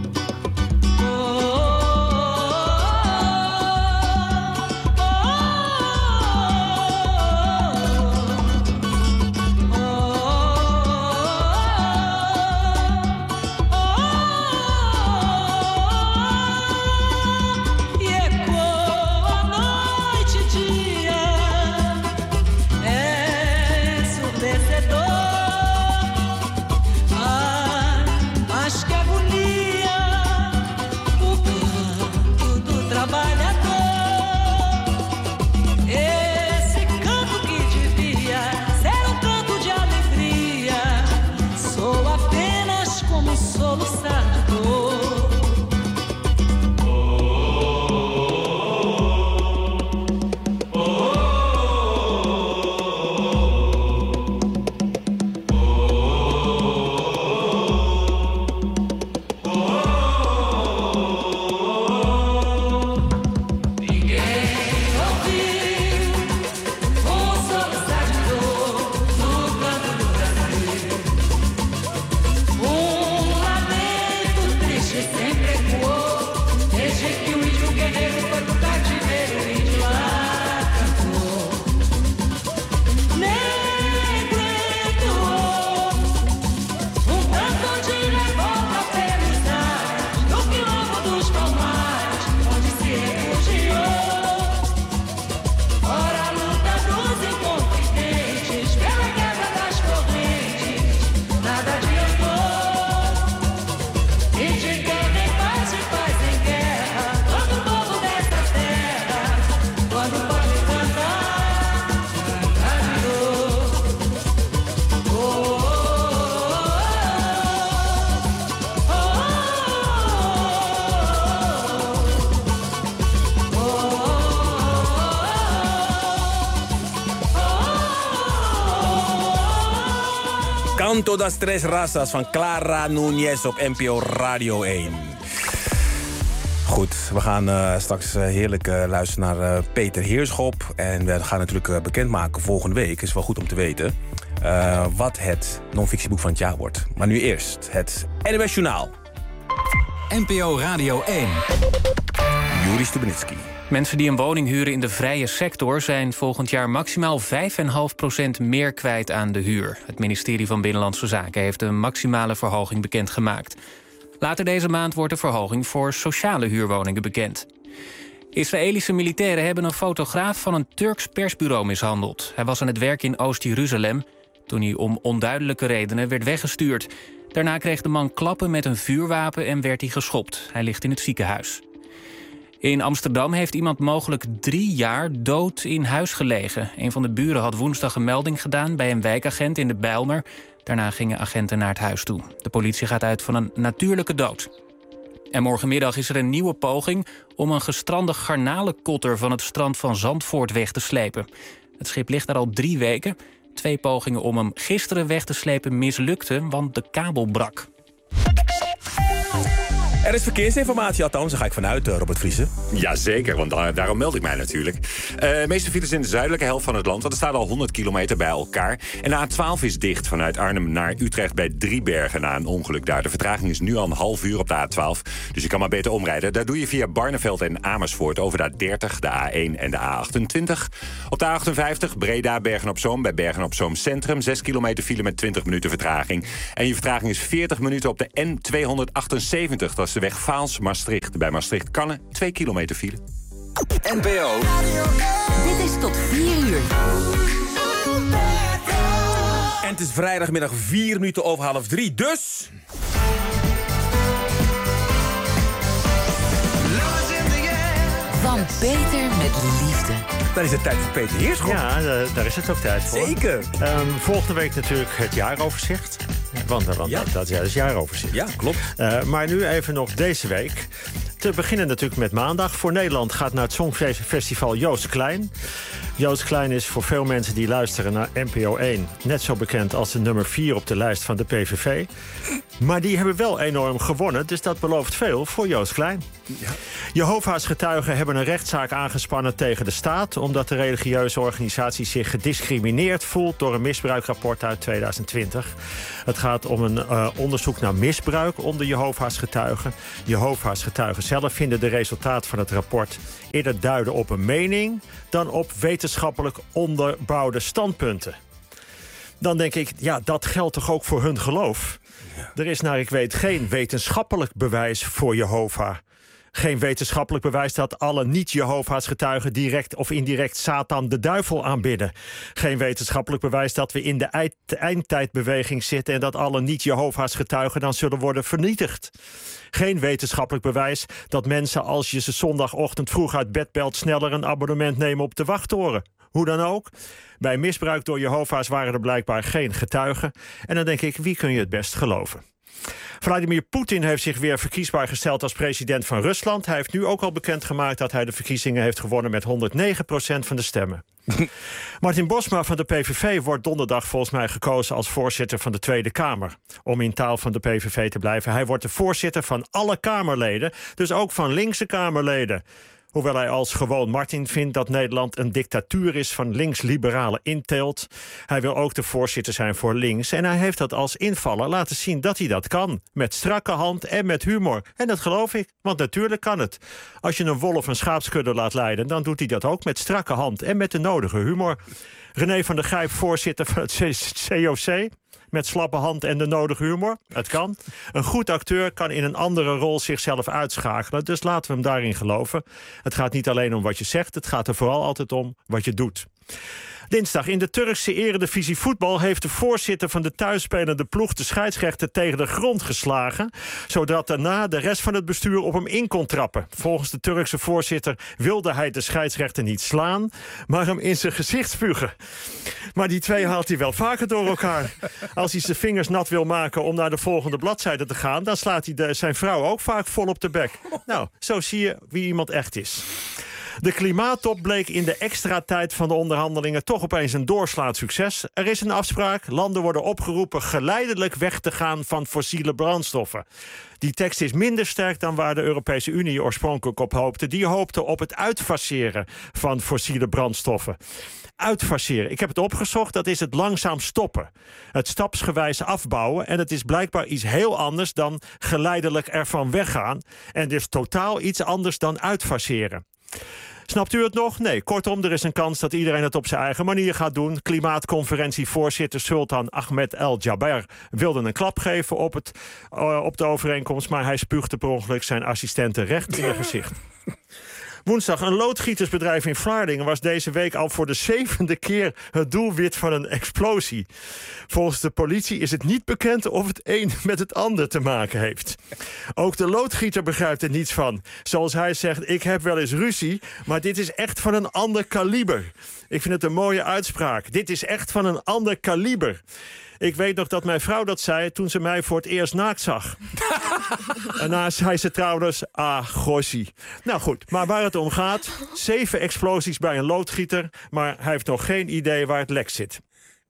Canto das Tres Razas van Clara Núñez op NPO Radio 1. Goed, we gaan straks heerlijk luisteren naar Peter Heerschop. En we gaan natuurlijk bekendmaken volgende week, is wel goed om te weten, wat het non-fictieboek van het jaar wordt. Maar nu eerst het NOS Journaal. NPO Radio 1. Juri Stubenitski. Mensen die een woning huren in de vrije sector zijn volgend jaar maximaal 5,5% meer kwijt aan de huur. Het ministerie van Binnenlandse Zaken heeft een maximale verhoging bekendgemaakt. Later deze maand wordt de verhoging voor sociale huurwoningen bekend. Israëlische militairen hebben een fotograaf van een Turks persbureau mishandeld. Hij was aan het werk in Oost-Jeruzalem toen hij om onduidelijke redenen werd weggestuurd. Daarna kreeg de man klappen met een vuurwapen en werd hij geschopt. Hij ligt in het ziekenhuis. In Amsterdam heeft iemand mogelijk 3 jaar dood in huis gelegen. Een van de buren had woensdag een melding gedaan bij een wijkagent in de Bijlmer. Daarna gingen agenten naar het huis toe. De politie gaat uit van een natuurlijke dood. En morgenmiddag is er een nieuwe poging om een gestrande garnalenkotter van het strand van Zandvoort weg te slepen. Het schip ligt daar al 3 weken. 2 pogingen om hem gisteren weg te slepen mislukten, want de kabel brak. Er is verkeersinformatie, althans, daar ga ik vanuit, Robert Vriesen. Jazeker, want daarom meld ik mij natuurlijk. De meeste files in de zuidelijke helft van het land, want er staat al 100 kilometer bij elkaar. En de A12 is dicht vanuit Arnhem naar Utrecht bij Driebergen na een ongeluk daar. De vertraging is nu al een half uur op de A12, dus je kan maar beter omrijden. Daar doe je via Barneveld en Amersfoort over de A30, de A1 en de A28. Op de A58 Breda, Bergen-op-Zoom bij Bergen-op-Zoom Centrum. 6 kilometer file met 20 minuten vertraging. En je vertraging is 40 minuten op de N278, dat is de weg Vaals-Maastricht. Bij Maastricht-Kanne 2 kilometer file. NPO. Dit is tot 4 uur. En het is vrijdagmiddag 4 minuten over 2:30, dus... Van Peter met liefde. Dan is het tijd voor Peter Heerschop. Ja, daar is het ook tijd voor. Zeker. Volgende week natuurlijk het jaaroverzicht. Want dat is jaaroverzicht. Ja, klopt. Maar nu even nog deze week. Te beginnen natuurlijk met maandag. Voor Nederland gaat naar het Songfestival Joost Klein. Joost Klein is voor veel mensen die luisteren naar NPO 1... net zo bekend als de nummer 4 op de lijst van de PVV. Maar die hebben wel enorm gewonnen, dus dat belooft veel voor Joost Klein. Ja. Jehovah's getuigen hebben een rechtszaak aangespannen tegen de staat... omdat de religieuze organisatie zich gediscrimineerd voelt... door een misbruikrapport uit 2020. Het gaat om een onderzoek naar misbruik onder Jehovah's getuigen. Jehovah's getuigen zelf vinden de resultaten van het rapport... eerder duiden op een mening dan op wetenschappelijk onderbouwde standpunten. Dan denk ik, ja, dat geldt toch ook voor hun geloof? Ja. Er is naar ik weet geen wetenschappelijk bewijs voor Jehovah. Geen wetenschappelijk bewijs dat alle niet-Jehovah's getuigen... direct of indirect Satan de duivel aanbidden. Geen wetenschappelijk bewijs dat we in de eindtijdbeweging zitten... en dat alle niet-Jehovah's getuigen dan zullen worden vernietigd. Geen wetenschappelijk bewijs dat mensen als je ze zondagochtend vroeg uit bed belt... sneller een abonnement nemen op de wachttoren. Hoe dan ook. Bij misbruik door Jehovah's waren er blijkbaar geen getuigen. En dan denk ik, wie kun je het best geloven? Vladimir Poetin heeft zich weer verkiesbaar gesteld als president van Rusland. Hij heeft nu ook al bekendgemaakt dat hij de verkiezingen heeft gewonnen met 109% van de stemmen. Martin Bosma van de PVV wordt donderdag volgens mij gekozen als voorzitter van de Tweede Kamer. Om in taal van de PVV te blijven. Hij wordt de voorzitter van alle Kamerleden, dus ook van linkse Kamerleden. Hoewel hij als gewoon Martin vindt dat Nederland een dictatuur is van links-liberale inteelt. Hij wil ook de voorzitter zijn voor links. En hij heeft dat als invaller laten zien dat hij dat kan. Met strakke hand en met humor. En dat geloof ik, want natuurlijk kan het. Als je een wolf een schaapskudde laat leiden, dan doet hij dat ook met strakke hand en met de nodige humor. René van der Gijp, voorzitter van het COC... met slappe hand en de nodige humor. Het kan. Een goed acteur kan in een andere rol zichzelf uitschakelen. Dus laten we hem daarin geloven. Het gaat niet alleen om wat je zegt. Het gaat er vooral altijd om wat je doet. Dinsdag in de Turkse eredivisie voetbal... heeft de voorzitter van de thuisspelende ploeg... de scheidsrechter tegen de grond geslagen... zodat daarna de rest van het bestuur op hem in kon trappen. Volgens de Turkse voorzitter wilde hij de scheidsrechter niet slaan... maar hem in zijn gezicht spugen. Maar die twee haalt hij wel vaker door elkaar. Als hij zijn vingers nat wil maken om naar de volgende bladzijde te gaan... dan slaat hij zijn vrouw ook vaak vol op de bek. Nou, zo zie je wie iemand echt is. De klimaattop bleek in de extra tijd van de onderhandelingen toch opeens een doorslaand succes. Er is een afspraak. Landen worden opgeroepen geleidelijk weg te gaan van fossiele brandstoffen. Die tekst is minder sterk dan waar de Europese Unie oorspronkelijk op hoopte. Die hoopte op het uitfaseren van fossiele brandstoffen. Uitfaseren. Ik heb het opgezocht, dat is het langzaam stoppen. Het stapsgewijs afbouwen. En het is blijkbaar iets heel anders dan geleidelijk ervan weggaan. En dus totaal iets anders dan uitfaseren. Snapt u het nog? Nee, kortom, er is een kans dat iedereen het op zijn eigen manier gaat doen. Klimaatconferentievoorzitter Sultan Ahmed El Jaber wilde een klap geven op de overeenkomst, maar hij spuugde per ongeluk zijn assistenten recht in het gezicht. Woensdag, een loodgietersbedrijf in Vlaardingen was deze week al voor de 7e keer het doelwit van een explosie. Volgens de politie is het niet bekend of het een met het ander te maken heeft. Ook de loodgieter begrijpt er niets van. Zoals hij zegt, ik heb wel eens ruzie, maar dit is echt van een ander kaliber. Ik vind het een mooie uitspraak. Dit is echt van een ander kaliber. Ik weet nog dat mijn vrouw dat zei toen ze mij voor het eerst naakt zag. En daarna zei ze trouwens, gossie. Nou goed, maar waar het om gaat, 7 explosies bij een loodgieter, maar hij heeft nog geen idee waar het lek zit.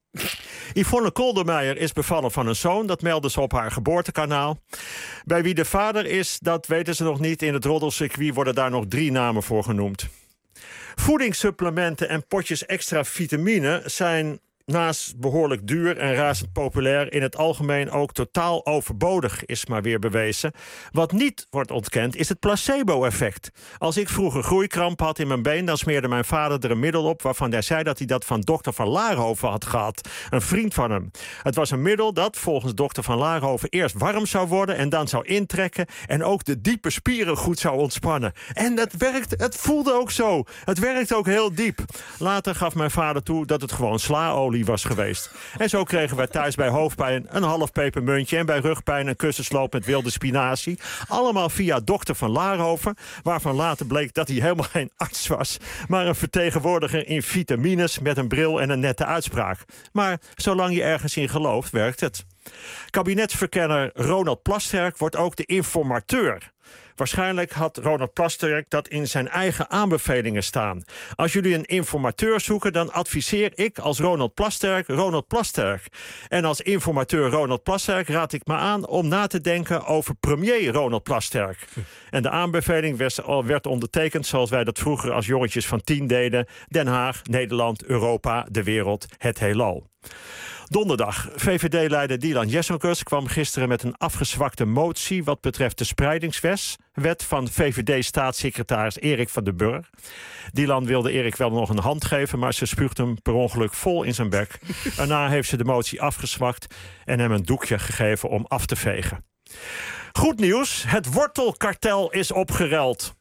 Yvonne Koldermeijer is bevallen van een zoon. Dat meldde ze op haar geboortekanaal. Bij wie de vader is, dat weten ze nog niet. In het roddelcircuit worden daar nog 3 namen voor genoemd. Voedingssupplementen en potjes extra vitamine zijn naast behoorlijk duur en razend populair in het algemeen ook totaal overbodig, is maar weer bewezen. Wat niet wordt ontkend is het placebo-effect. Als ik vroeger groeikramp had in mijn been, dan smeerde mijn vader er een middel op waarvan hij zei dat hij dat van dokter Van Laarhoven had gehad. Een vriend van hem. Het was een middel dat volgens dokter Van Laarhoven eerst warm zou worden en dan zou intrekken en ook de diepe spieren goed zou ontspannen. En dat werkt, het voelde ook zo. Het werkt ook heel diep. Later gaf mijn vader toe dat het gewoon slaolie was geweest. En zo kregen wij thuis bij hoofdpijn een half pepermuntje en bij rugpijn een kussensloop met wilde spinazie. Allemaal via dokter Van Laarhoven, waarvan later bleek dat hij helemaal geen arts was, maar een vertegenwoordiger in vitamines met een bril en een nette uitspraak. Maar zolang je ergens in gelooft, werkt het. Kabinetsverkenner Ronald Plasterk wordt ook de informateur. Waarschijnlijk had Ronald Plasterk dat in zijn eigen aanbevelingen staan. Als jullie een informateur zoeken, dan adviseer ik als Ronald Plasterk. En als informateur Ronald Plasterk raad ik me aan om na te denken over premier Ronald Plasterk. En de aanbeveling werd ondertekend zoals wij dat vroeger als jongetjes van 10 deden. Den Haag, Nederland, Europa, de wereld, het heelal. Donderdag. VVD-leider Dylan Jessen-Gus kwam gisteren met een afgezwakte motie wat betreft de spreidingswet van VVD-staatssecretaris Erik van den Burg. Dylan wilde Erik wel nog een hand geven, maar ze spuugde hem per ongeluk vol in zijn bek. Daarna heeft ze de motie afgezwakt en hem een doekje gegeven om af te vegen. Goed nieuws, het wortelkartel is opgerold.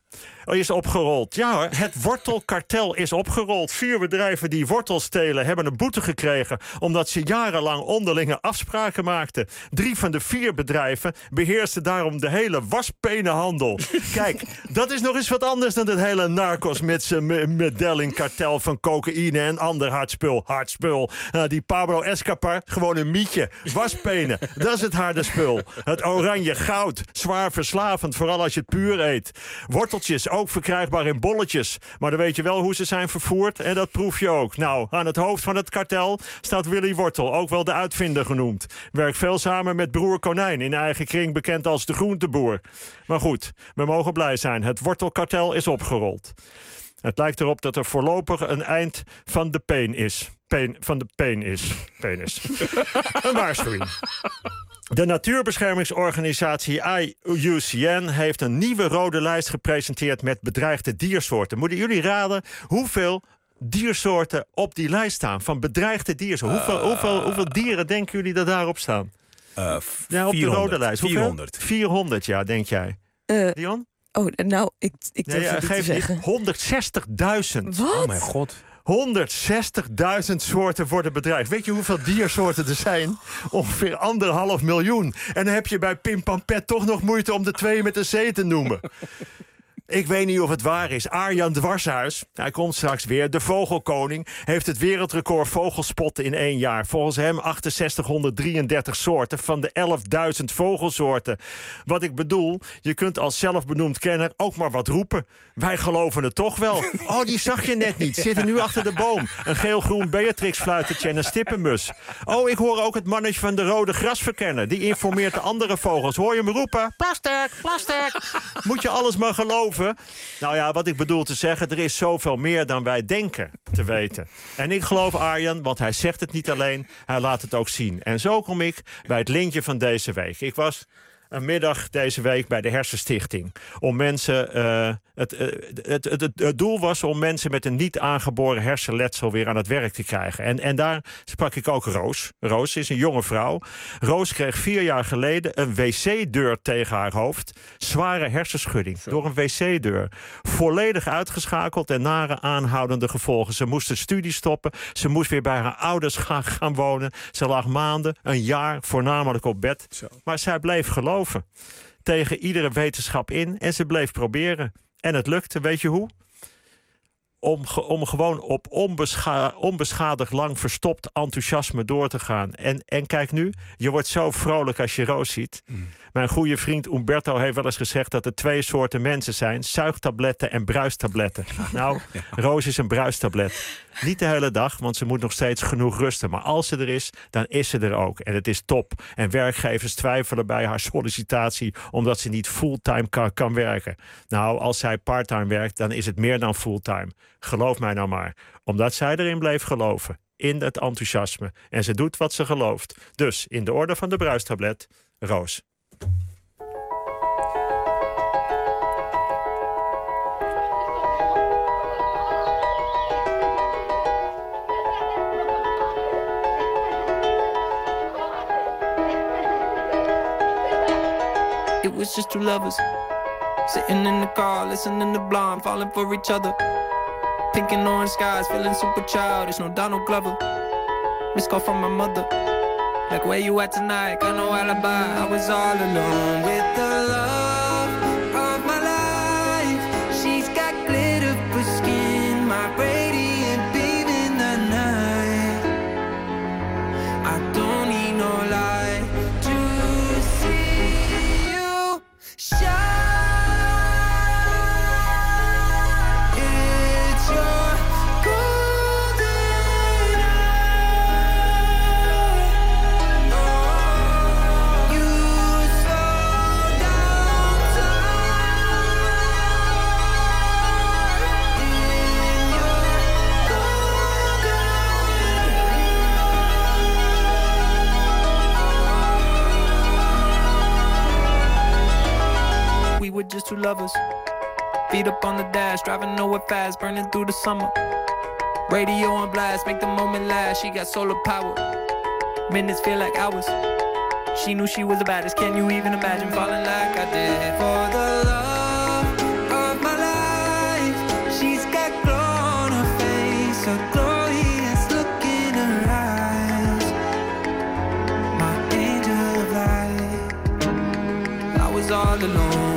Ja hoor, het wortelkartel is opgerold. 4 bedrijven die wortels stelen hebben een boete gekregen omdat ze jarenlang onderlinge afspraken maakten. 3 van de 4 bedrijven beheersten daarom de hele waspenenhandel. Kijk, dat is nog eens wat anders dan het hele narcos met zijn medellingkartel van cocaïne en ander hard spul. Die Pablo Escobar, gewoon een mietje. Waspenen, dat is het harde spul. Het oranje goud, zwaar verslavend, vooral als je het puur eet. Worteltjes, ook verkrijgbaar in bolletjes. Maar dan weet je wel hoe ze zijn vervoerd en dat proef je ook. Nou, aan het hoofd van het kartel staat Willy Wortel, ook wel de uitvinder genoemd. Werkt veel samen met broer Konijn, in eigen kring bekend als de groenteboer. Maar goed, we mogen blij zijn. Het wortelkartel is opgerold. Het lijkt erop dat er voorlopig een eind van de penis. Een waarschuwing. De natuurbeschermingsorganisatie IUCN heeft een nieuwe rode lijst gepresenteerd met bedreigde diersoorten. Moeten jullie raden hoeveel diersoorten op die lijst staan? Van bedreigde diersoorten. Hoeveel dieren denken jullie dat daarop staan? Ja, op 400, de rode lijst. 400. 400, ja, denk jij. Dion? Oh, nou, ik durf het niet te zeggen. 160.000. Wat? Oh mijn god. 160.000 soorten worden bedreigd. Weet je hoeveel diersoorten er zijn? Ongeveer 1,5 miljoen. En dan heb je bij Pim Pam Pet toch nog moeite om de 2 met een C te noemen. Ik weet niet of het waar is. Arjan Dwarshuis, hij komt straks weer. De vogelkoning heeft het wereldrecord vogelspotten in 1 jaar. Volgens hem 6833 soorten van de 11.000 vogelsoorten. Wat ik bedoel, je kunt als zelfbenoemd kenner ook maar wat roepen. Wij geloven het toch wel. Oh, die zag je net niet. Zitten nu achter de boom. Een geel-groen Beatrix-fluitertje en een stippenmus. Oh, ik hoor ook het mannetje van de rode grasverkenner. Die informeert de andere vogels. Hoor je me roepen? Plasterk. Moet je alles maar geloven? Nou ja, wat ik bedoel te zeggen, er is zoveel meer dan wij denken te weten. En ik geloof Arjan, want hij zegt het niet alleen, hij laat het ook zien. En zo kom ik bij het lintje van deze week. Ik was een middag deze week bij de Hersenstichting. Om mensen, het doel was om mensen met een niet aangeboren hersenletsel weer aan het werk te krijgen. En daar sprak ik ook Roos. Roos is een jonge vrouw. Roos kreeg 4 jaar geleden een wc-deur tegen haar hoofd. Zware hersenschudding door een wc-deur. Volledig uitgeschakeld en nare aanhoudende gevolgen. Ze moest de studie stoppen. Ze moest weer bij haar ouders gaan wonen. Ze lag maanden, een jaar, voornamelijk op bed. Maar zij bleef geloven. Tegen iedere wetenschap in en ze bleef proberen. En het lukte, weet je hoe? Om gewoon op onbeschadigd lang verstopt enthousiasme door te gaan. En kijk nu, je wordt zo vrolijk als je Roos ziet. Mijn goede vriend Umberto heeft wel eens gezegd dat er 2 soorten mensen zijn. Zuigtabletten en bruistabletten. Nou, Roos is een bruistablet. Niet de hele dag, want ze moet nog steeds genoeg rusten. Maar als ze er is, dan is ze er ook. En het is top. En werkgevers twijfelen bij haar sollicitatie omdat ze niet fulltime kan werken. Nou, als zij parttime werkt, dan is het meer dan fulltime. Geloof mij nou maar. Omdat zij erin bleef geloven. In het enthousiasme. En ze doet wat ze gelooft. Dus in de orde van de bruistablet, Roos. It was just 2 lovers sitting in the car, listening to Blonde, falling for each other. Pink and orange skies, feeling super childish. No Donald Glover. Missed call from my mother. Like, where you at tonight? Got no alibi. I was all alone with the love of my life. She's got glitter for skin, my radiant beam in the night. I don't need no light to see you shine. We're just 2 lovers, feet up on the dash, driving nowhere fast, burning through the summer. Radio on blast, make the moment last. She got solar power, minutes feel like hours. She knew she was the baddest. Can you even imagine falling like I did for the love of my life? She's got glow on her face, a glorious look in her eyes. My angel of light. I was all alone.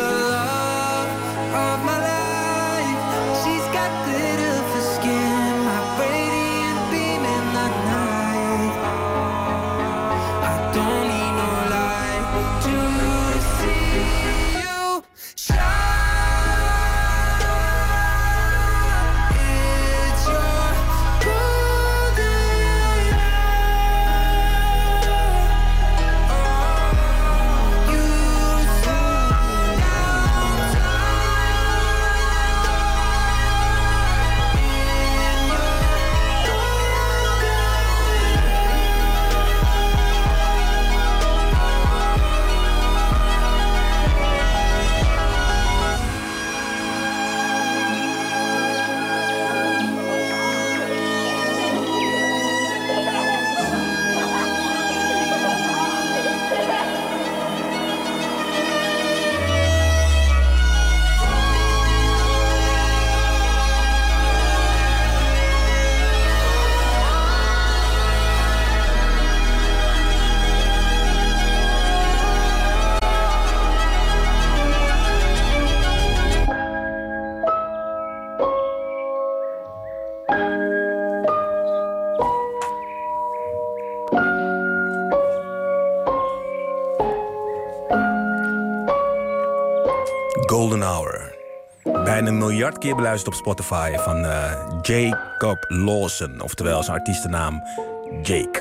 Golden Hour. Bijna 1 miljard keer beluisterd op Spotify van Jacob Lawson. Oftewel zijn artiestennaam Jake.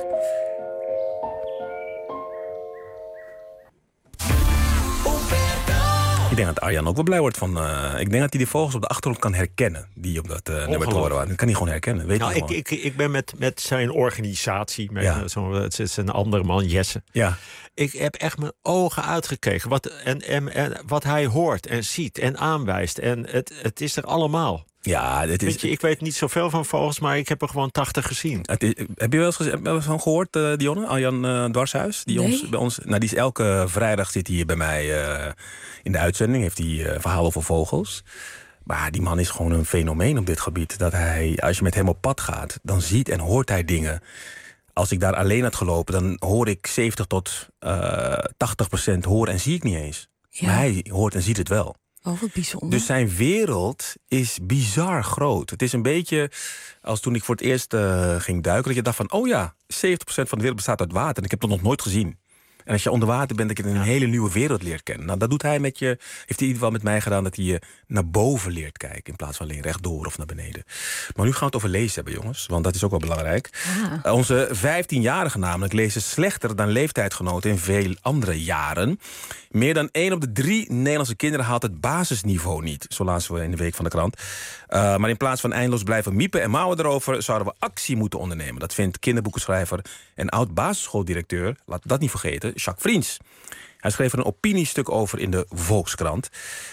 denk dat Arjan ook wel blij wordt van... ik denk dat hij die vogels op de achtergrond kan herkennen... die op dat nummer te horen waren. Dat kan hij gewoon herkennen. Weet ik ben met zijn organisatie... het is een andere man, Jesse. Ja. Ik heb echt mijn ogen uitgekeken. Wat hij hoort en ziet en aanwijst. En het is er allemaal. Ja, ik weet niet zoveel van vogels, maar ik heb er gewoon 80 gezien. Heb je wel eens van gehoord, Dionne? Arjan Dwarshuis? Nee. Bij ons, die is elke vrijdag zit hij hier bij mij in de uitzending. Heeft hij verhalen over vogels. Maar die man is gewoon een fenomeen op dit gebied. Dat hij, als je met hem op pad gaat, dan ziet en hoort hij dingen. Als ik daar alleen had gelopen, dan hoor ik 70 tot 80% horen en zie ik niet eens. Ja. Maar hij hoort en ziet het wel. Oh, wat bijzonder. Dus zijn wereld is bizar groot. Het is een beetje als toen ik voor het eerst ging duiken... dat je dacht van, 70% van de wereld bestaat uit water. En ik heb dat nog nooit gezien. En als je onder water bent, dat je een hele nieuwe wereld leert kennen. Nou, dat doet hij heeft hij in ieder geval met mij gedaan... dat hij je naar boven leert kijken... in plaats van alleen rechtdoor of naar beneden. Maar nu gaan we het over lezen hebben, jongens. Want dat is ook wel belangrijk. Onze 15-jarigen namelijk lezen slechter dan leeftijdgenoten... in veel andere jaren. Meer dan 1 op de 3 Nederlandse kinderen haalt het basisniveau niet. Zo lazen we in de Week van de Krant. Maar in plaats van eindeloos blijven miepen en mouwen erover... zouden we actie moeten ondernemen. Dat vindt kinderboekenschrijver en oud-basisschooldirecteur... laat dat niet vergeten, Jacques Vriends. Hij schreef er een opiniestuk over in de Volkskrant.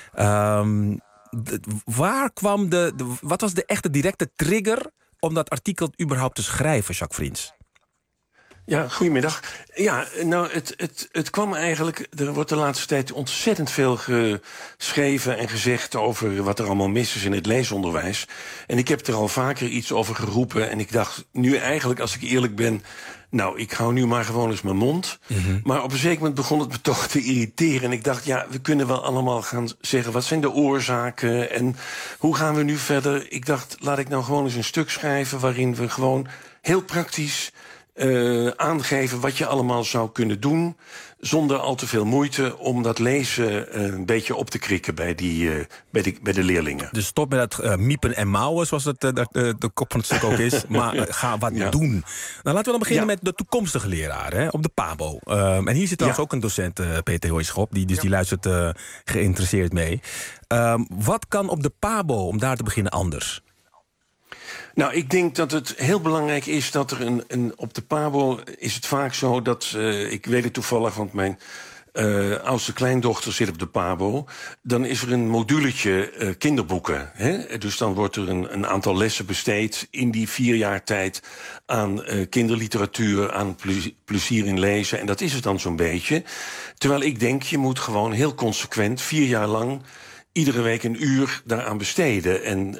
Wat was de echte directe trigger... om dat artikel überhaupt te schrijven, Jacques Vriends? Ja, goedemiddag. Ja, nou, het kwam eigenlijk... Er wordt de laatste tijd ontzettend veel geschreven en gezegd... over wat er allemaal mis is in het leesonderwijs. En ik heb er al vaker iets over geroepen. En ik dacht, nu eigenlijk, als ik eerlijk ben... Nou, ik hou nu maar gewoon eens mijn mond. Mm-hmm. Maar op een zeker moment begon het me toch te irriteren. En ik dacht, we kunnen wel allemaal gaan zeggen... wat zijn de oorzaken en hoe gaan we nu verder? Ik dacht, laat ik nou gewoon eens een stuk schrijven... waarin we gewoon heel praktisch... aangeven wat je allemaal zou kunnen doen... zonder al te veel moeite om dat lezen een beetje op te krikken bij de leerlingen. Dus stop met dat miepen en mouwen, zoals de kop van het stuk ook is. Maar ga wat doen. Nou, laten we dan beginnen met de toekomstige leraren op de PABO. En hier zit trouwens ook een docent, Peter Hooischop... die luistert geïnteresseerd mee. Wat kan op de PABO, om daar te beginnen, anders? Nou, ik denk dat het heel belangrijk is dat er op de PABO is het vaak zo dat... ik weet het toevallig, want mijn oudste kleindochter zit op de PABO... dan is er een moduletje kinderboeken. Hè? Dus dan wordt er een aantal lessen besteed in die 4 jaar tijd... aan kinderliteratuur, aan plezier in lezen. En dat is het dan zo'n beetje. Terwijl ik denk, je moet gewoon heel consequent 4 jaar lang... iedere week 1 uur daaraan besteden. En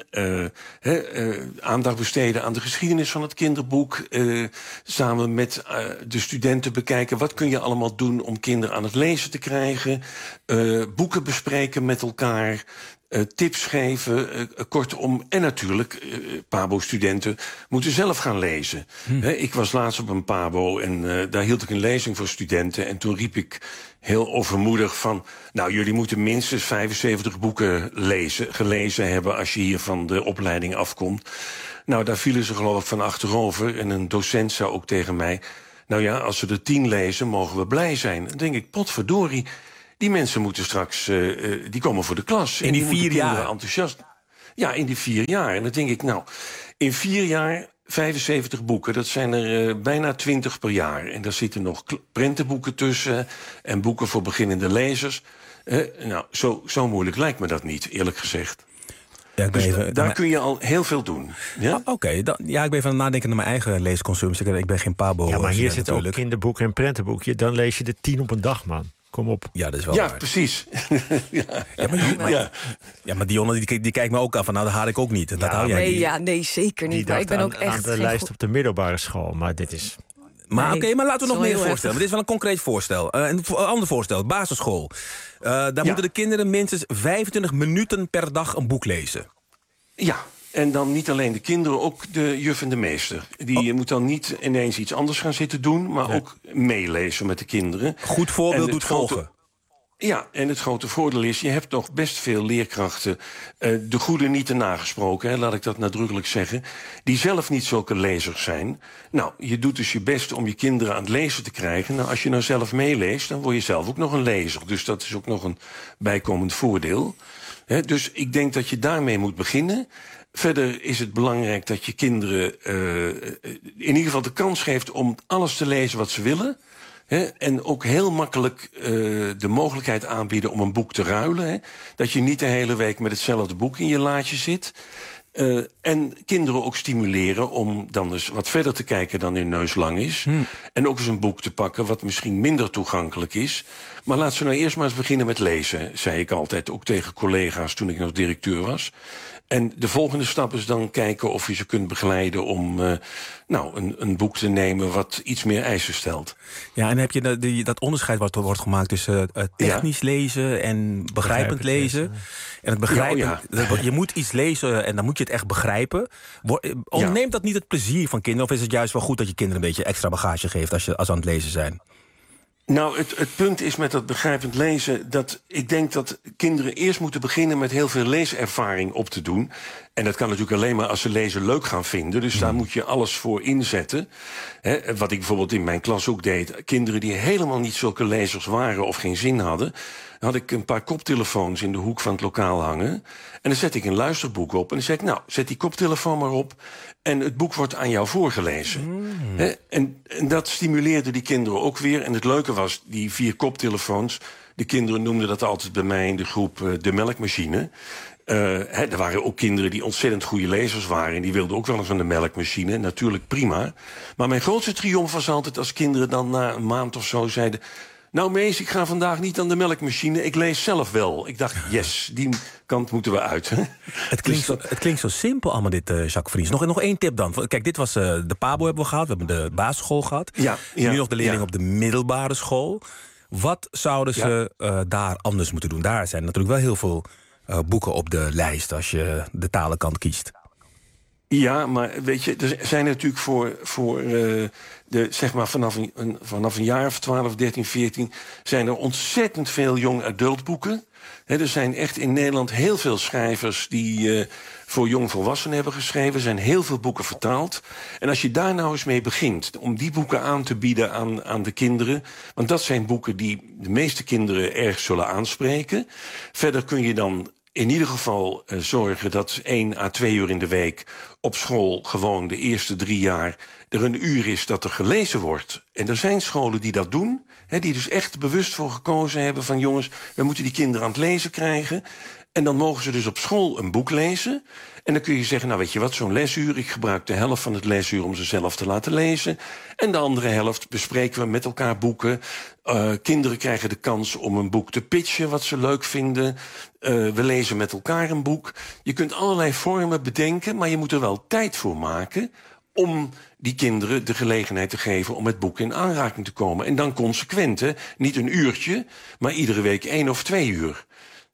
aandacht besteden aan de geschiedenis van het kinderboek. Samen met de studenten bekijken... wat kun je allemaal doen om kinderen aan het lezen te krijgen. Boeken bespreken met elkaar. Tips geven, kortom. En natuurlijk, PABO-studenten moeten zelf gaan lezen. Ik was laatst op een PABO en daar hield ik een lezing voor studenten. En toen riep ik heel overmoedig van... nou, jullie moeten minstens 75 boeken gelezen hebben... als je hier van de opleiding afkomt. Nou, daar vielen ze geloof ik van achterover. En een docent zei ook tegen mij... nou ja, als ze er 10 lezen, mogen we blij zijn. Dan denk ik, potverdorie... die mensen moeten straks, die komen voor de klas. In die 4 jaar? Enthousiast. Ja, in die 4 jaar. En dan denk ik, nou, in 4 jaar 75 boeken. Dat zijn er bijna 20 per jaar. En daar zitten nog prentenboeken tussen... en boeken voor beginnende lezers. Nou, zo moeilijk lijkt me dat niet, eerlijk gezegd. Ja, daar kun je al heel veel doen. Ja? Oké, ik ben even aan het nadenken naar mijn eigen leesconsumptie. Ik ben geen PABO. Ja, maar hier zit ook kinderboeken en prentenboeken. Dan lees je er 10 op een dag, man. Kom op. Ja, dat is wel waar. Precies. Maar Dionne die kijkt me ook aan van, nou, dat haal ik ook niet. En dat hou jij nee, zeker niet. Maar ik ben ook echt aan de lijst op de middelbare school, maar dit is... Maar maar laten we nog meer voorstellen. Dit is wel een concreet voorstel. Een ander voorstel, basisschool. Daar moeten de kinderen minstens 25 minuten per dag een boek lezen. Ja. En dan niet alleen de kinderen, ook de juf en de meester. Die moet dan niet ineens iets anders gaan zitten doen... maar ook meelezen met de kinderen. Goed voorbeeld doet volgen. Ja, en het grote voordeel is, je hebt nog best veel leerkrachten, de goede niet te nagesproken, hè, laat ik dat nadrukkelijk zeggen, die zelf niet zulke lezers zijn. Nou, je doet dus je best om je kinderen aan het lezen te krijgen. Nou, als je nou zelf meeleest, dan word je zelf ook nog een lezer. Dus dat is ook nog een bijkomend voordeel. Dus ik denk dat je daarmee moet beginnen. Verder is het belangrijk dat je kinderen in ieder geval de kans geeft om alles te lezen wat ze willen. En ook heel makkelijk de mogelijkheid aanbieden om een boek te ruilen. Dat je niet de hele week met hetzelfde boek in je laadje zit. En kinderen ook stimuleren om dan eens wat verder te kijken dan hun neus lang is. En ook eens een boek te pakken wat misschien minder toegankelijk is. Maar laat ze nou eerst maar eens beginnen met lezen, zei ik altijd, ook tegen collega's toen ik nog directeur was. En de volgende stap is dan kijken of je ze kunt begeleiden om een boek te nemen wat iets meer eisen stelt. Ja, en heb je dat onderscheid wat er wordt gemaakt tussen technisch lezen en begrijpend lezen. En het begrijpen, je moet iets lezen en dan moet je het echt begrijpen. Ontneemt dat niet het plezier van kinderen? Of is het juist wel goed dat je kinderen een beetje extra bagage geeft als ze aan het lezen zijn? Nou, het punt is met dat begrijpend lezen dat ik denk dat kinderen eerst moeten beginnen met heel veel leeservaring op te doen. En dat kan natuurlijk alleen maar als ze lezen leuk gaan vinden. Dus daar moet je alles voor inzetten. Wat ik bijvoorbeeld in mijn klas ook deed. Kinderen die helemaal niet zulke lezers waren of geen zin hadden, had ik een paar koptelefoons in de hoek van het lokaal hangen. En dan zet ik een luisterboek op. En dan zeg ik, nou, zet die koptelefoon maar op. En het boek wordt aan jou voorgelezen. En dat stimuleerde die kinderen ook weer. En het leuke was, die 4 koptelefoons, de kinderen noemden dat altijd bij mij in de groep de melkmachine. Er waren ook kinderen die ontzettend goede lezers waren. En die wilden ook wel eens aan de melkmachine. Natuurlijk prima. Maar mijn grootste triomf was altijd als kinderen dan na een maand of zo zeiden, nou Mees, ik ga vandaag niet aan de melkmachine, ik lees zelf wel. Ik dacht, yes, die kant moeten we uit. Het klinkt zo simpel allemaal dit, Jacques Vries. Nog één tip dan. Kijk, dit was de PABO hebben we gehad, we hebben de basisschool gehad. Nu nog de leerlingen op de middelbare school. Wat zouden ze daar anders moeten doen? Daar zijn natuurlijk wel heel veel boeken op de lijst als je de talenkant kiest. Ja, maar weet je, er zijn natuurlijk voor zeg maar vanaf een jaar of 12, 13, 14... zijn er ontzettend veel young adult boeken. Er zijn echt in Nederland heel veel schrijvers die voor jongvolwassenen hebben geschreven. Er zijn heel veel boeken vertaald. En als je daar nou eens mee begint, om die boeken aan te bieden aan de kinderen, want dat zijn boeken die de meeste kinderen erg zullen aanspreken. Verder kun je dan in ieder geval zorgen dat 1 à 2 uur in de week op school gewoon de eerste 3 jaar er een uur is dat er gelezen wordt. En er zijn scholen die dat doen, die dus echt bewust voor gekozen hebben van jongens, we moeten die kinderen aan het lezen krijgen. En dan mogen ze dus op school een boek lezen. En dan kun je zeggen, nou weet je wat, zo'n lesuur, ik gebruik de helft van het lesuur om ze zelf te laten lezen. En de andere helft bespreken we met elkaar boeken. Kinderen krijgen de kans om een boek te pitchen, wat ze leuk vinden. We lezen met elkaar een boek. Je kunt allerlei vormen bedenken, maar je moet er wel tijd voor maken om die kinderen de gelegenheid te geven om met boeken in aanraking te komen. En dan consequent, niet een uurtje, maar iedere week 1 of 2 uur.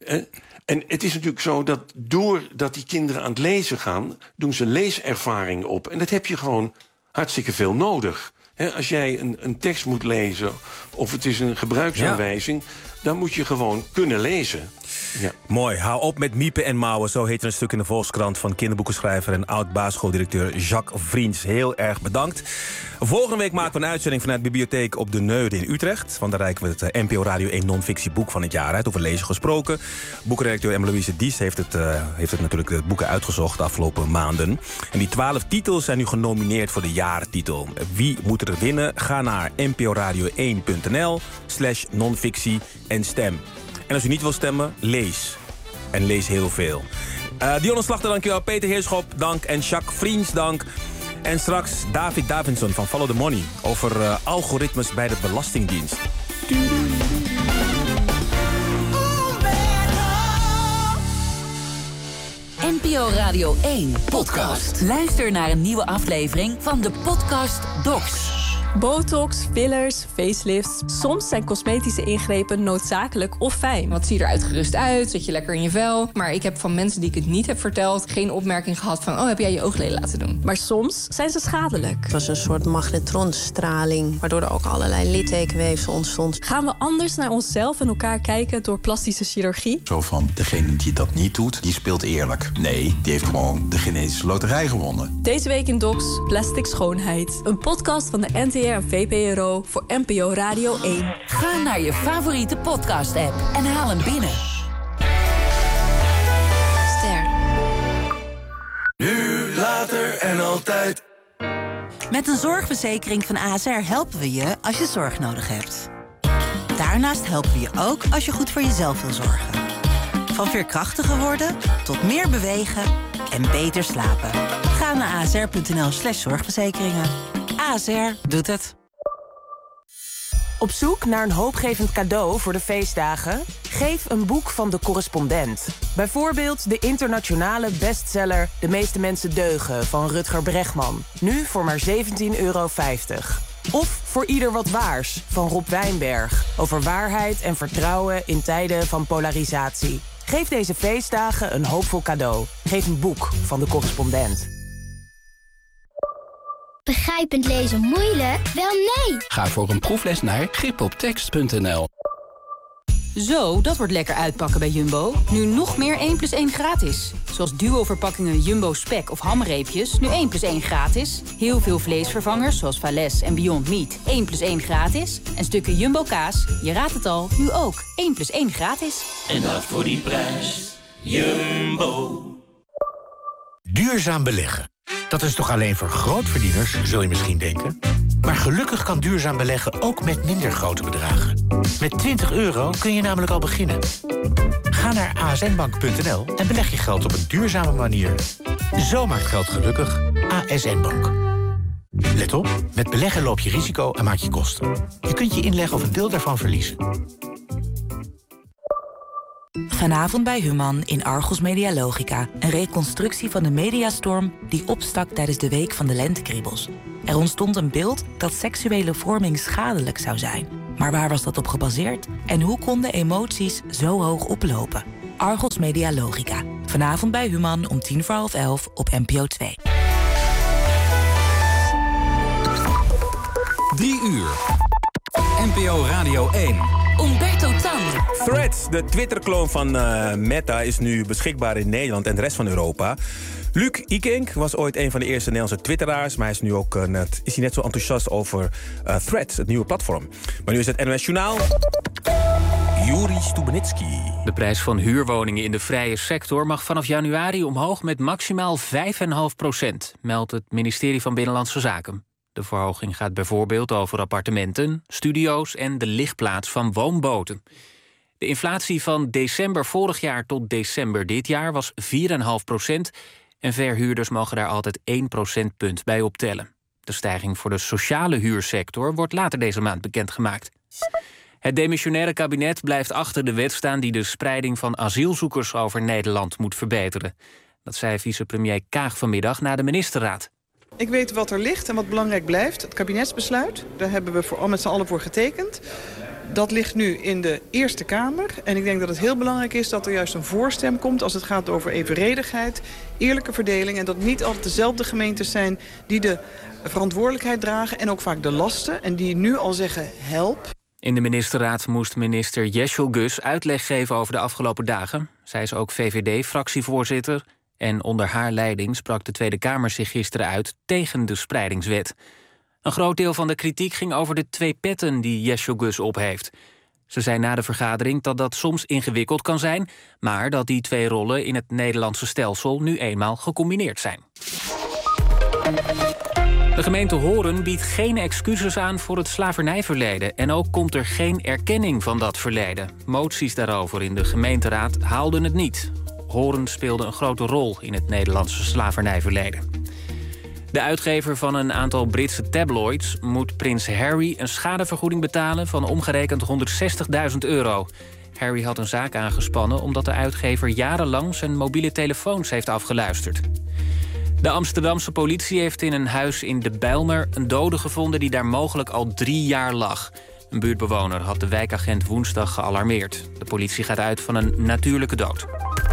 En het is natuurlijk zo dat doordat die kinderen aan het lezen gaan, doen ze leeservaring op. En dat heb je gewoon hartstikke veel nodig. Als jij een tekst moet lezen of het is een gebruiksaanwijzing, dan moet je gewoon kunnen lezen. Ja. Mooi. Hou op met miepen en mouwen. Zo heet er een stuk in de Volkskrant van kinderboekenschrijver en oud-basisschooldirecteur Jacques Vriends. Heel erg bedankt. Volgende week maken we een uitzending vanuit de bibliotheek op de Neude in Utrecht. Want daar reiken we het NPO Radio 1 non-fictieboek van het jaar uit. Over lezen gesproken. Boekredacteur Emma-Louise Dies heeft het natuurlijk de boeken uitgezocht de afgelopen maanden. En die 12 titels zijn nu genomineerd voor de jaartitel. Wie moet er winnen? Ga naar nporadio1.nl/nonfictie en stem. En als u niet wil stemmen, lees. En lees heel veel. Dionne Slachter, dankjewel. Peter Heerschop, dank. En Jacques Vriends, dank. En straks David Davidson van Follow the Money over algoritmes bij de Belastingdienst. NPO Radio 1 podcast. Luister naar een nieuwe aflevering van de podcast Docs. Botox, fillers, facelifts. Soms zijn cosmetische ingrepen noodzakelijk of fijn. Wat zie je eruit gerust uit? Zit je lekker in je vel? Maar ik heb van mensen die ik het niet heb verteld geen opmerking gehad van... heb jij je oogleden laten doen? Maar soms zijn ze schadelijk. Het was een soort magnetronstraling, waardoor er ook allerlei littekenweefsel ontstond. Gaan we anders naar onszelf en elkaar kijken door plastische chirurgie? Zo van, degene die dat niet doet, die speelt eerlijk. Nee, die heeft gewoon de genetische loterij gewonnen. Deze week in Docs, Plastic Schoonheid. Een podcast van de NTR en VPRO voor NPO Radio 1. Ga naar je favoriete podcast-app en haal hem binnen. Ster. Nu, later en altijd. Met een zorgverzekering van ASR helpen we je als je zorg nodig hebt. Daarnaast helpen we je ook als je goed voor jezelf wil zorgen. Van veerkrachtiger worden tot meer bewegen en beter slapen. Ga naar asr.nl/zorgverzekeringen. ASR doet het. Op zoek naar een hoopgevend cadeau voor de feestdagen? Geef een boek van De Correspondent. Bijvoorbeeld de internationale bestseller De meeste mensen deugen van Rutger Bregman. Nu voor maar €17,50. Of Voor ieder wat waars van Rob Wijnberg. Over waarheid en vertrouwen in tijden van polarisatie. Geef deze feestdagen een hoopvol cadeau. Geef een boek van De Correspondent. Begrijpend lezen moeilijk? Wel nee! Ga voor een proefles naar gripoptekst.nl. Zo, dat wordt lekker uitpakken bij Jumbo. Nu nog meer 1+1 gratis. Zoals duo-verpakkingen Jumbo spek of hamreepjes. Nu 1+1 gratis. Heel veel vleesvervangers zoals Valles en Beyond Meat. 1+1 gratis. En stukken Jumbo kaas, je raadt het al, nu ook 1+1 gratis. En dat voor die prijs. Jumbo. Duurzaam beleggen. Dat is toch alleen voor grootverdieners, zul je misschien denken? Maar gelukkig kan duurzaam beleggen ook met minder grote bedragen. Met €20 kun je namelijk al beginnen. Ga naar asnbank.nl en beleg je geld op een duurzame manier. Zo maakt geld gelukkig. ASN Bank. Let op, met beleggen loop je risico en maak je kosten. Je kunt je inleggen of een deel daarvan verliezen. Vanavond bij Human in Argos Media Logica. Een reconstructie van de mediastorm die opstak tijdens de Week van de Lentekriebels. Er ontstond een beeld dat seksuele vorming schadelijk zou zijn. Maar waar was dat op gebaseerd? En hoe konden emoties zo hoog oplopen? Argos Media Logica. Vanavond bij Human om 11:10 op NPO 2. 3 uur. NPO Radio 1. Umberto Tan. Threads, de Twitter-kloon van Meta, is nu beschikbaar in Nederland en de rest van Europa. Luc Ikink was ooit een van de eerste Nederlandse twitteraars, maar hij is nu ook is hij net zo enthousiast over Threads, het nieuwe platform. Maar nu is het NOS Journaal. Juri Stubenitski. De prijs van huurwoningen in de vrije sector mag vanaf januari omhoog met maximaal 5,5%, meldt het ministerie van Binnenlandse Zaken. De verhoging gaat bijvoorbeeld over appartementen, studio's en de ligplaats van woonboten. De inflatie van december vorig jaar tot december dit jaar was 4,5%... en verhuurders mogen daar altijd 1 procentpunt bij optellen. De stijging voor de sociale huursector wordt later deze maand bekendgemaakt. Het demissionaire kabinet blijft achter de wet staan die de spreiding van asielzoekers over Nederland moet verbeteren. Dat zei vicepremier Kaag vanmiddag na de ministerraad. Ik weet wat er ligt en wat belangrijk blijft. Het kabinetsbesluit, daar hebben we met z'n allen voor getekend. Dat ligt nu in de Eerste Kamer. En ik denk dat het heel belangrijk is dat er juist een voorstem komt als het gaat over evenredigheid, eerlijke verdeling. En dat niet altijd dezelfde gemeentes zijn die de verantwoordelijkheid dragen en ook vaak de lasten. En die nu al zeggen help. In de ministerraad moest minister Jesjel Gus uitleg geven over de afgelopen dagen. Zij is ook VVD-fractievoorzitter. En onder haar leiding sprak de Tweede Kamer zich gisteren uit tegen de spreidingswet. Een groot deel van de kritiek ging over de 2 petten die Jesjel Gus op heeft. Ze zei na de vergadering dat dat soms ingewikkeld kan zijn, maar dat die 2 rollen in het Nederlandse stelsel nu eenmaal gecombineerd zijn. De gemeente Horen biedt geen excuses aan voor het slavernijverleden. En ook komt er geen erkenning van dat verleden. Moties daarover in de gemeenteraad haalden het niet. Horen speelde een grote rol in het Nederlandse slavernijverleden. De uitgever van een aantal Britse tabloids moet prins Harry een schadevergoeding betalen van omgerekend €160.000. Harry had een zaak aangespannen omdat de uitgever jarenlang zijn mobiele telefoons heeft afgeluisterd. De Amsterdamse politie heeft in een huis in De Bijlmer een dode gevonden die daar mogelijk al 3 jaar lag. Een buurtbewoner had de wijkagent woensdag gealarmeerd. De politie gaat uit van een natuurlijke dood.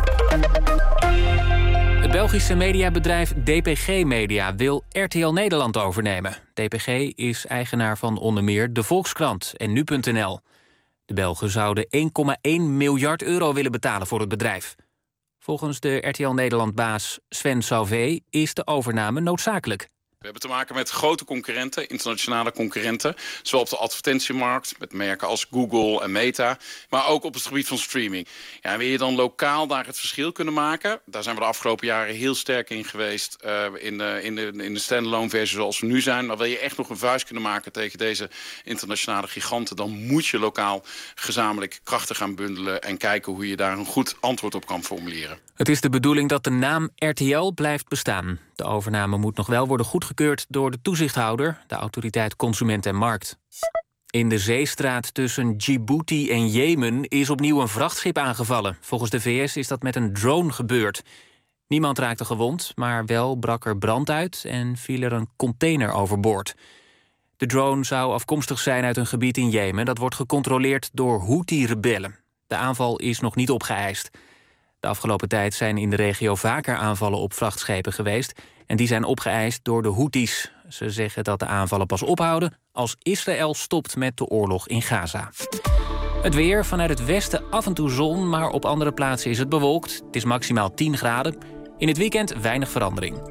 Het Belgische mediabedrijf DPG Media wil RTL Nederland overnemen. DPG is eigenaar van onder meer De Volkskrant en Nu.nl. De Belgen zouden €1,1 miljard willen betalen voor het bedrijf. Volgens de RTL Nederland-baas Sven Sauvé is de overname noodzakelijk. We hebben te maken met grote concurrenten, internationale concurrenten. Zowel op de advertentiemarkt, met merken als Google en Meta, maar ook op het gebied van streaming. Ja, en wil je dan lokaal daar het verschil kunnen maken? Daar zijn we de afgelopen jaren heel sterk in geweest. In de standalone versie zoals we nu zijn. Maar wil je echt nog een vuist kunnen maken tegen deze internationale giganten, dan moet je lokaal gezamenlijk krachten gaan bundelen en kijken hoe je daar een goed antwoord op kan formuleren. Het is de bedoeling dat de naam RTL blijft bestaan. De overname moet nog wel worden goedgekeurd door de toezichthouder, de Autoriteit Consument en Markt. In de zeestraat tussen Djibouti en Jemen is opnieuw een vrachtschip aangevallen. Volgens de VS is dat met een drone gebeurd. Niemand raakte gewond, maar wel brak er brand uit en viel er een container overboord. De drone zou afkomstig zijn uit een gebied in Jemen. Dat wordt gecontroleerd door Houthi-rebellen. De aanval is nog niet opgeëist. De afgelopen tijd zijn in de regio vaker aanvallen op vrachtschepen geweest en die zijn opgeëist door de Houthis. Ze zeggen dat de aanvallen pas ophouden als Israël stopt met de oorlog in Gaza. Het weer, vanuit het westen af en toe zon, maar op andere plaatsen is het bewolkt. Het is maximaal 10 graden. In het weekend weinig verandering.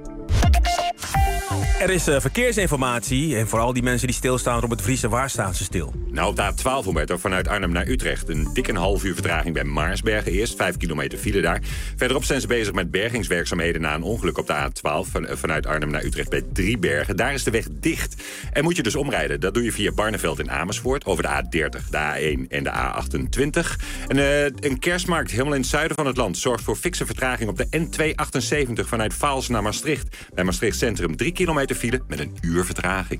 Er is verkeersinformatie en voor al die mensen die stilstaan op het Vriezen, waar staan ze stil? Nou, op de A12 Humberto vanuit Arnhem naar Utrecht. Een dikke half uur vertraging bij Maarsbergen eerst. 5 kilometer file daar. Verderop zijn ze bezig met bergingswerkzaamheden na een ongeluk op de A12 vanuit Arnhem naar Utrecht bij Driebergen. Daar is de weg dicht. En moet je dus omrijden. Dat doe je via Barneveld in Amersfoort over de A30, de A1 en de A28. En een kerstmarkt helemaal in het zuiden van het land zorgt voor fikse vertraging op de N278 vanuit Vaals naar Maastricht. Bij Maastricht Centrum 3 kilometer file met een uur vertraging.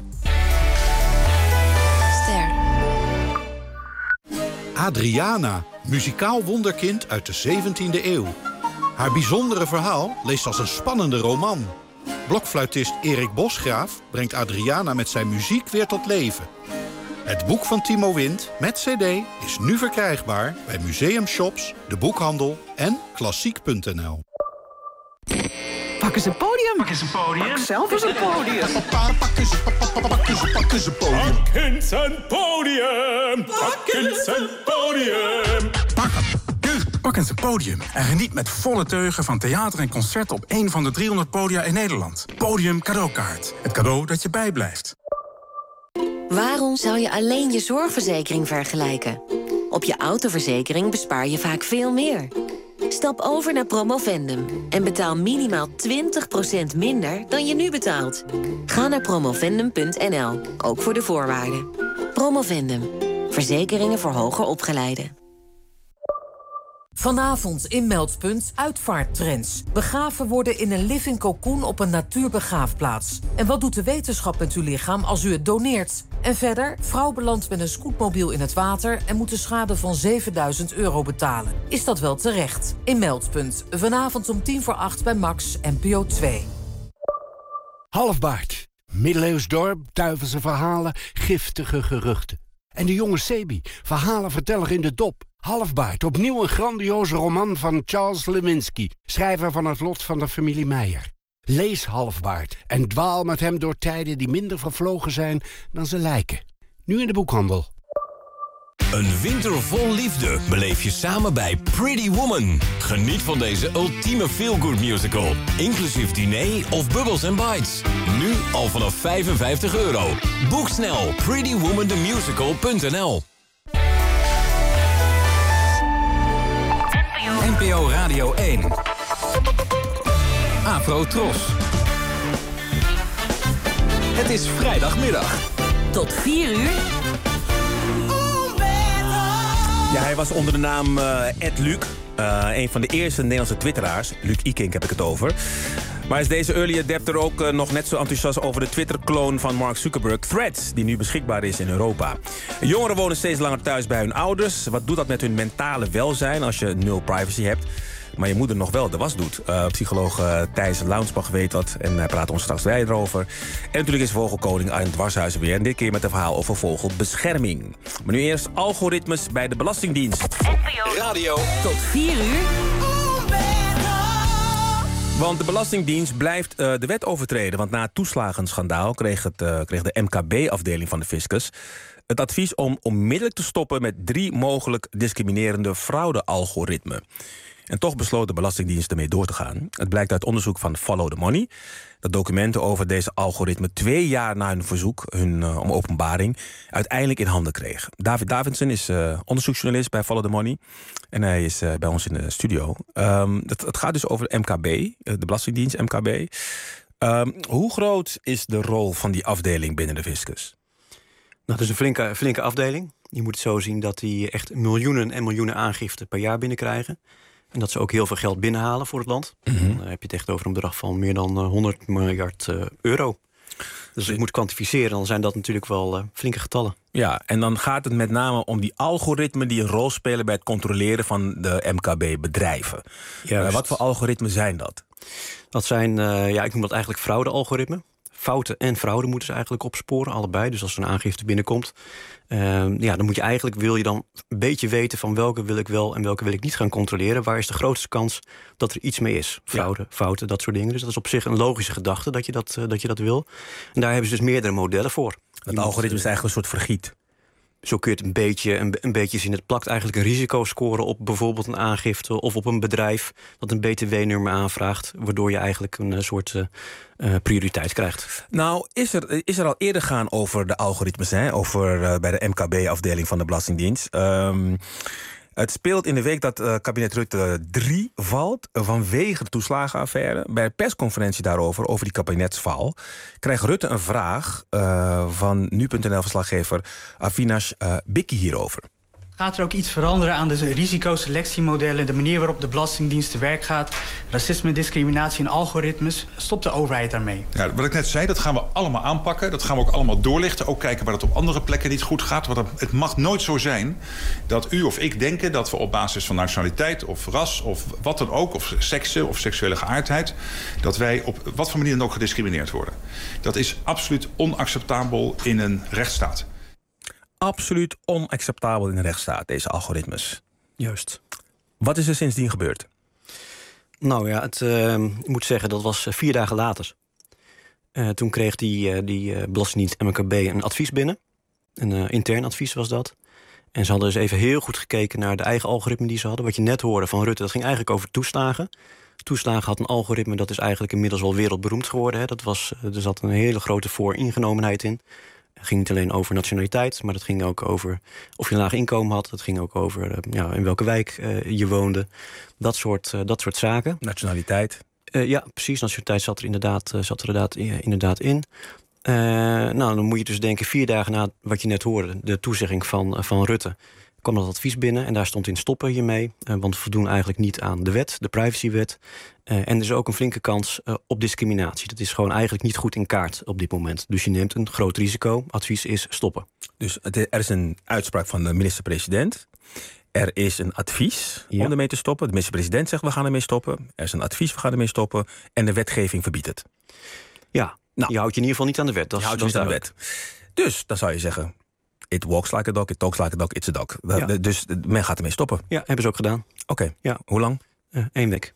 Adriana, muzikaal wonderkind uit de 17e eeuw. Haar bijzondere verhaal leest als een spannende roman. Blokfluitist Erik Bosgraaf brengt Adriana met zijn muziek weer tot leven. Het boek van Timo Wind met cd is nu verkrijgbaar bij museumshops, de boekhandel en klassiek.nl. Pak eens een podium. Pak eens een podium. Pak zelf eens een podium. Pak eens een podium. Pak eens een podium. Pak eens een podium. Pak eens een podium en geniet met volle teugen van theater en concerten op een van de 300 podia in Nederland. Podium cadeaukaart. Het cadeau dat je bijblijft. Waarom zou je alleen je zorgverzekering vergelijken? Op je autoverzekering bespaar je vaak veel meer. Stap over naar Promovendum en betaal minimaal 20% minder dan je nu betaalt. Ga naar promovendum.nl, ook voor de voorwaarden. Promovendum, verzekeringen voor hoger opgeleiden. Vanavond in Meldpunt uitvaarttrends. Begraven worden in een living cocoon op een natuurbegraafplaats. En wat doet de wetenschap met uw lichaam als u het doneert? En verder, vrouw belandt met een scootmobiel in het water en moet de schade van €7.000 betalen. Is dat wel terecht? In Meldpunt, vanavond om 7:50 bij Max, NPO 2. Halfbaard. Middeleeuws dorp, duivelse verhalen, giftige geruchten. En de jonge Sebi, verhalenverteller in de dop. Halfbaard, opnieuw een grandioze roman van Charles Lewinsky, schrijver van Het lot van de familie Meijer. Lees Halfbaard en dwaal met hem door tijden die minder vervlogen zijn dan ze lijken. Nu in de boekhandel. Een winter vol liefde beleef je samen bij Pretty Woman. Geniet van deze ultieme feel-good musical, inclusief diner of Bubbles & Bites. Nu al vanaf €55. Boek snel prettywomanthemusical.nl. NPO Radio 1. Afro Tros. Het is vrijdagmiddag. Tot 4 uur. Ja, hij was onder de naam @Luc. Een van de eerste Nederlandse twitteraars. Luc Ikink heb ik het over. Maar is deze early adapter ook nog net zo enthousiast over de Twitter-kloon van Mark Zuckerberg, Threads, die nu beschikbaar is in Europa. Jongeren wonen steeds langer thuis bij hun ouders. Wat doet dat met hun mentale welzijn als je nul privacy hebt? maar je moeder nog wel de was doet. Psycholoog Thijs Launsbach weet dat en hij praat ons straks erover. En natuurlijk is vogelkoning Arjen Dwarshuizen weer. En dit keer met een verhaal over vogelbescherming. Maar nu eerst algoritmes bij de Belastingdienst. NPO Radio. Tot 4 uur. Want de Belastingdienst blijft de wet overtreden. Want na het toeslagenschandaal kreeg de MKB-afdeling van de Fiscus het advies om onmiddellijk te stoppen met 3 mogelijk discriminerende fraude-algoritmen. En toch besloot de Belastingdienst ermee door te gaan. Het blijkt uit onderzoek van Follow the Money dat documenten over deze algoritmen 2 jaar na hun verzoek, om openbaring, uiteindelijk in handen kregen. David Davidson is onderzoeksjournalist bij Follow the Money. En hij is bij ons in de studio. Het gaat dus over de MKB, de Belastingdienst MKB. Hoe groot is de rol van die afdeling binnen de Fiscus? Nou, dat is een flinke afdeling. Je moet het zo zien dat die echt miljoenen en miljoenen aangiften per jaar binnenkrijgen. En dat ze ook heel veel geld binnenhalen voor het land. Dan heb je het echt over een bedrag van meer dan 100 miljard euro. Dus als je moet kwantificeren, dan zijn dat natuurlijk wel flinke getallen. Ja, en dan gaat het met name om die algoritmen die een rol spelen bij het controleren van de MKB-bedrijven. Wat voor algoritmen zijn dat? Dat zijn, ik noem dat eigenlijk fraude-algoritmen. Fouten en fraude moeten ze eigenlijk opsporen, allebei. Dus als er een aangifte binnenkomt, dan moet je eigenlijk, wil je dan een beetje weten van welke wil ik wel en welke wil ik niet gaan controleren. Waar is de grootste kans dat er iets mee is? Fraude, fouten, dat soort dingen. Dus dat is op zich een logische gedachte dat je dat wil. En daar hebben ze dus meerdere modellen voor. Het algoritme is eigenlijk een soort vergiet. Zo kun je het een beetje zien. Het plakt eigenlijk een risicoscore op bijvoorbeeld een aangifte of op een bedrijf dat een BTW-nummer aanvraagt, waardoor je eigenlijk een soort prioriteit krijgt. Nou, is er al eerder gaan over de algoritmes, bij de MKB-afdeling van de Belastingdienst. Het speelt in de week dat kabinet Rutte 3 valt vanwege de toeslagenaffaire. Bij de persconferentie daarover, over die kabinetsval, krijgt Rutte een vraag van nu.nl-verslaggever Avinash Bikki hierover. Gaat er ook iets veranderen aan de risicoselectiemodellen, de manier waarop de Belastingdienst te werk gaat, racisme, discriminatie en algoritmes? Stopt de overheid daarmee? Ja, wat ik net zei, dat gaan we allemaal aanpakken. Dat gaan we ook allemaal doorlichten. Ook kijken waar het op andere plekken niet goed gaat. Want het mag nooit zo zijn dat u of ik denken dat we op basis van nationaliteit of ras of wat dan ook, of seksen of seksuele geaardheid, dat wij op wat voor manier dan ook gediscrimineerd worden. Dat is absoluut onacceptabel in een rechtsstaat. Absoluut onacceptabel in een rechtsstaat, deze algoritmes. Juist. Wat is er sindsdien gebeurd? Nou ja, ik moet zeggen, dat was 4 dagen later. Toen kreeg die Belastingdienst MKB een advies binnen. Een intern advies was dat. En ze hadden dus even heel goed gekeken naar de eigen algoritme die ze hadden. Wat je net hoorde van Rutte, dat ging eigenlijk over toeslagen. Toeslagen had een algoritme, dat is eigenlijk inmiddels wel wereldberoemd geworden. Hè. Er zat een hele grote vooringenomenheid in. Het ging niet alleen over nationaliteit, maar het ging ook over of je een laag inkomen had. Het ging ook over in welke wijk je woonde. Dat soort zaken. Nationaliteit? Ja, precies. Nationaliteit zat er inderdaad in. Dan moet je dus denken, 4 dagen na wat je net hoorde, de toezegging van Rutte, kwam dat advies binnen en daar stond in stoppen hiermee. Want we voldoen eigenlijk niet aan de wet, de privacywet. En er is ook een flinke kans op discriminatie. Dat is gewoon eigenlijk niet goed in kaart op dit moment. Dus je neemt een groot risico. Advies is stoppen. Dus er is een uitspraak van de minister-president. Er is een advies om ermee te stoppen. De minister-president zegt we gaan ermee stoppen. Er is een advies, we gaan ermee stoppen. En de wetgeving verbiedt het. Ja, je houdt je in ieder geval niet aan de wet. Dus dan zou je zeggen, it walks like a dog, it talks like a dog, it's a dog. Ja. Dus men gaat ermee stoppen. Ja, hebben ze ook gedaan. Oké. Ja. Hoe lang? 1 week.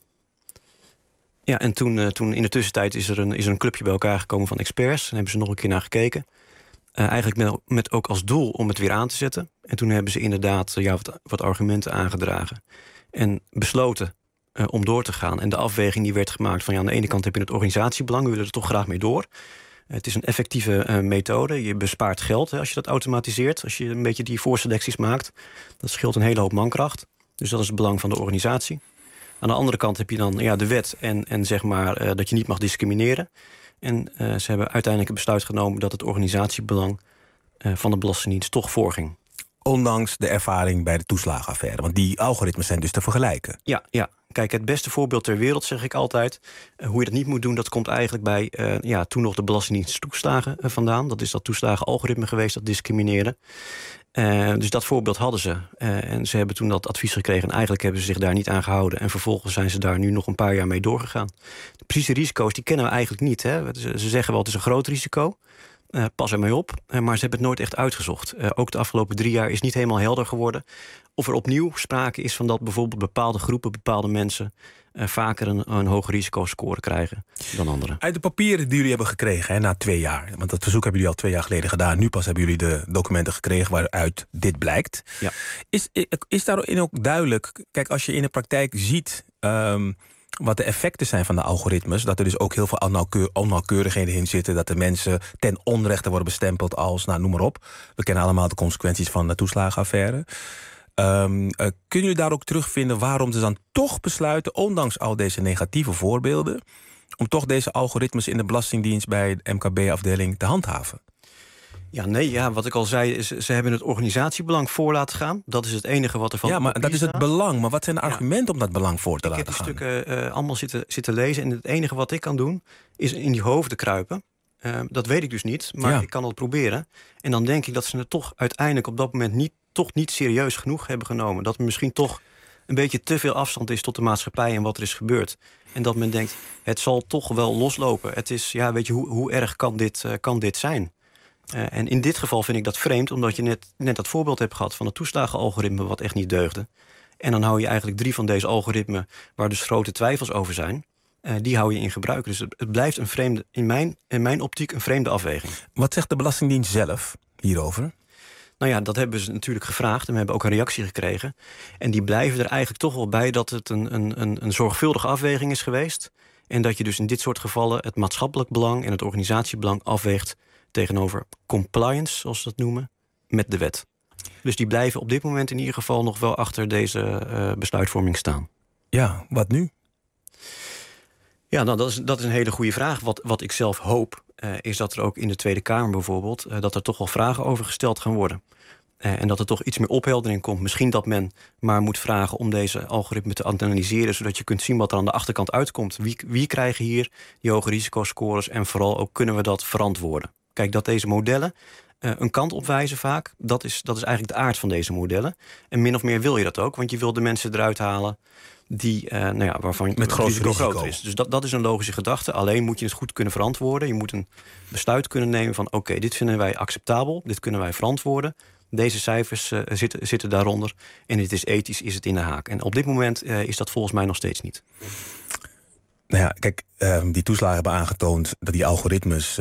Ja, en toen in de tussentijd is er een clubje bij elkaar gekomen van experts. En hebben ze nog een keer naar gekeken. Eigenlijk met ook als doel om het weer aan te zetten. En toen hebben ze inderdaad wat argumenten aangedragen. En besloten om door te gaan. En de afweging die werd gemaakt van aan de ene kant heb je het organisatiebelang. We willen er toch graag mee door. Het is een effectieve methode. Je bespaart geld als je dat automatiseert. Als je een beetje die voorselecties maakt. Dat scheelt een hele hoop mankracht. Dus dat is het belang van de organisatie. Aan de andere kant heb je dan de wet en zeg maar dat je niet mag discrimineren. En ze hebben uiteindelijk een besluit genomen dat het organisatiebelang van de Belastingdienst toch voorging. Ondanks de ervaring bij de toeslagenaffaire. Want die algoritmes zijn dus te vergelijken. Ja. Kijk, het beste voorbeeld ter wereld, zeg ik altijd. Hoe je dat niet moet doen, dat komt eigenlijk bij toen nog de Belastingdienst toeslagen vandaan. Dat is dat toeslagenalgoritme geweest, dat discrimineerde. Dus dat voorbeeld hadden ze. En ze hebben toen dat advies gekregen en eigenlijk hebben ze zich daar niet aan gehouden. En vervolgens zijn ze daar nu nog een paar jaar mee doorgegaan. De precieze risico's die kennen we eigenlijk niet. Hè. Ze zeggen wel het is een groot risico. Pas ermee op. Maar ze hebben het nooit echt uitgezocht. Ook de afgelopen 3 jaar is niet helemaal helder geworden of er opnieuw sprake is van dat bijvoorbeeld bepaalde groepen, bepaalde mensen vaker een hoger risicoscore krijgen dan anderen. Uit de papieren die jullie hebben gekregen na 2 jaar, want dat verzoek hebben jullie al 2 jaar geleden gedaan. Nu pas hebben jullie de documenten gekregen waaruit dit blijkt. Ja. Is daarin ook duidelijk, kijk, als je in de praktijk ziet wat de effecten zijn van de algoritmes, dat er dus ook heel veel onnauwkeurigheden in zitten, dat de mensen ten onrechte worden bestempeld als, nou, noem maar op. We kennen allemaal de consequenties van de toeslagenaffaire. Kunnen jullie daar ook terugvinden waarom ze dan toch besluiten, ondanks al deze negatieve voorbeelden, om toch deze algoritmes in de Belastingdienst bij de MKB-afdeling te handhaven? Ja, wat ik al zei, is ze hebben het organisatiebelang voor laten gaan. Dat is het enige wat er van. Ja, maar dat is het belang. Maar wat zijn de argumenten om dat belang voor te laten gaan? Ik heb die stukken allemaal zitten lezen. En het enige wat ik kan doen, is in die hoofden kruipen. Dat weet ik dus niet, maar ik kan het proberen. En dan denk ik dat ze het toch uiteindelijk op dat moment niet serieus genoeg hebben genomen. Dat er misschien toch een beetje te veel afstand is tot de maatschappij en wat er is gebeurd. En dat men denkt, het zal toch wel loslopen. Het is, weet je, hoe erg kan dit zijn? En in dit geval vind ik dat vreemd, omdat je net dat voorbeeld hebt gehad van het toeslagenalgoritme wat echt niet deugde. En dan hou je eigenlijk 3 van deze algoritmen, waar dus grote twijfels over zijn, die hou je in gebruik. Dus het blijft een vreemde, in mijn optiek een vreemde afweging. Wat zegt de Belastingdienst zelf hierover? Nou ja, dat hebben ze natuurlijk gevraagd en we hebben ook een reactie gekregen. En die blijven er eigenlijk toch wel bij dat het een zorgvuldige afweging is geweest. En dat je dus in dit soort gevallen het maatschappelijk belang en het organisatiebelang afweegt tegenover compliance, zoals ze dat noemen, met de wet. Dus die blijven op dit moment in ieder geval nog wel achter deze besluitvorming staan. Ja, wat nu? Ja, nou, dat is een hele goede vraag. Wat ik zelf hoop, is dat er ook in de Tweede Kamer bijvoorbeeld, dat er toch wel vragen over gesteld gaan worden. En dat er toch iets meer opheldering komt. Misschien dat men maar moet vragen om deze algoritme te analyseren, zodat je kunt zien wat er aan de achterkant uitkomt. Wie krijgen hier die hoge risicoscores en vooral ook kunnen we dat verantwoorden? Kijk, dat deze modellen een kant opwijzen vaak, dat is eigenlijk de aard van deze modellen. En min of meer wil je dat ook, want je wil de mensen eruit halen die, waarvan met groot risico groter is. Dus dat is een logische gedachte. Alleen moet je het goed kunnen verantwoorden. Je moet een besluit kunnen nemen van oké, dit vinden wij acceptabel, dit kunnen wij verantwoorden. Deze cijfers zitten daaronder en het is ethisch, is het in de haak. En op dit moment is dat volgens mij nog steeds niet. Nou ja, kijk, die toeslagen hebben aangetoond dat die algoritmes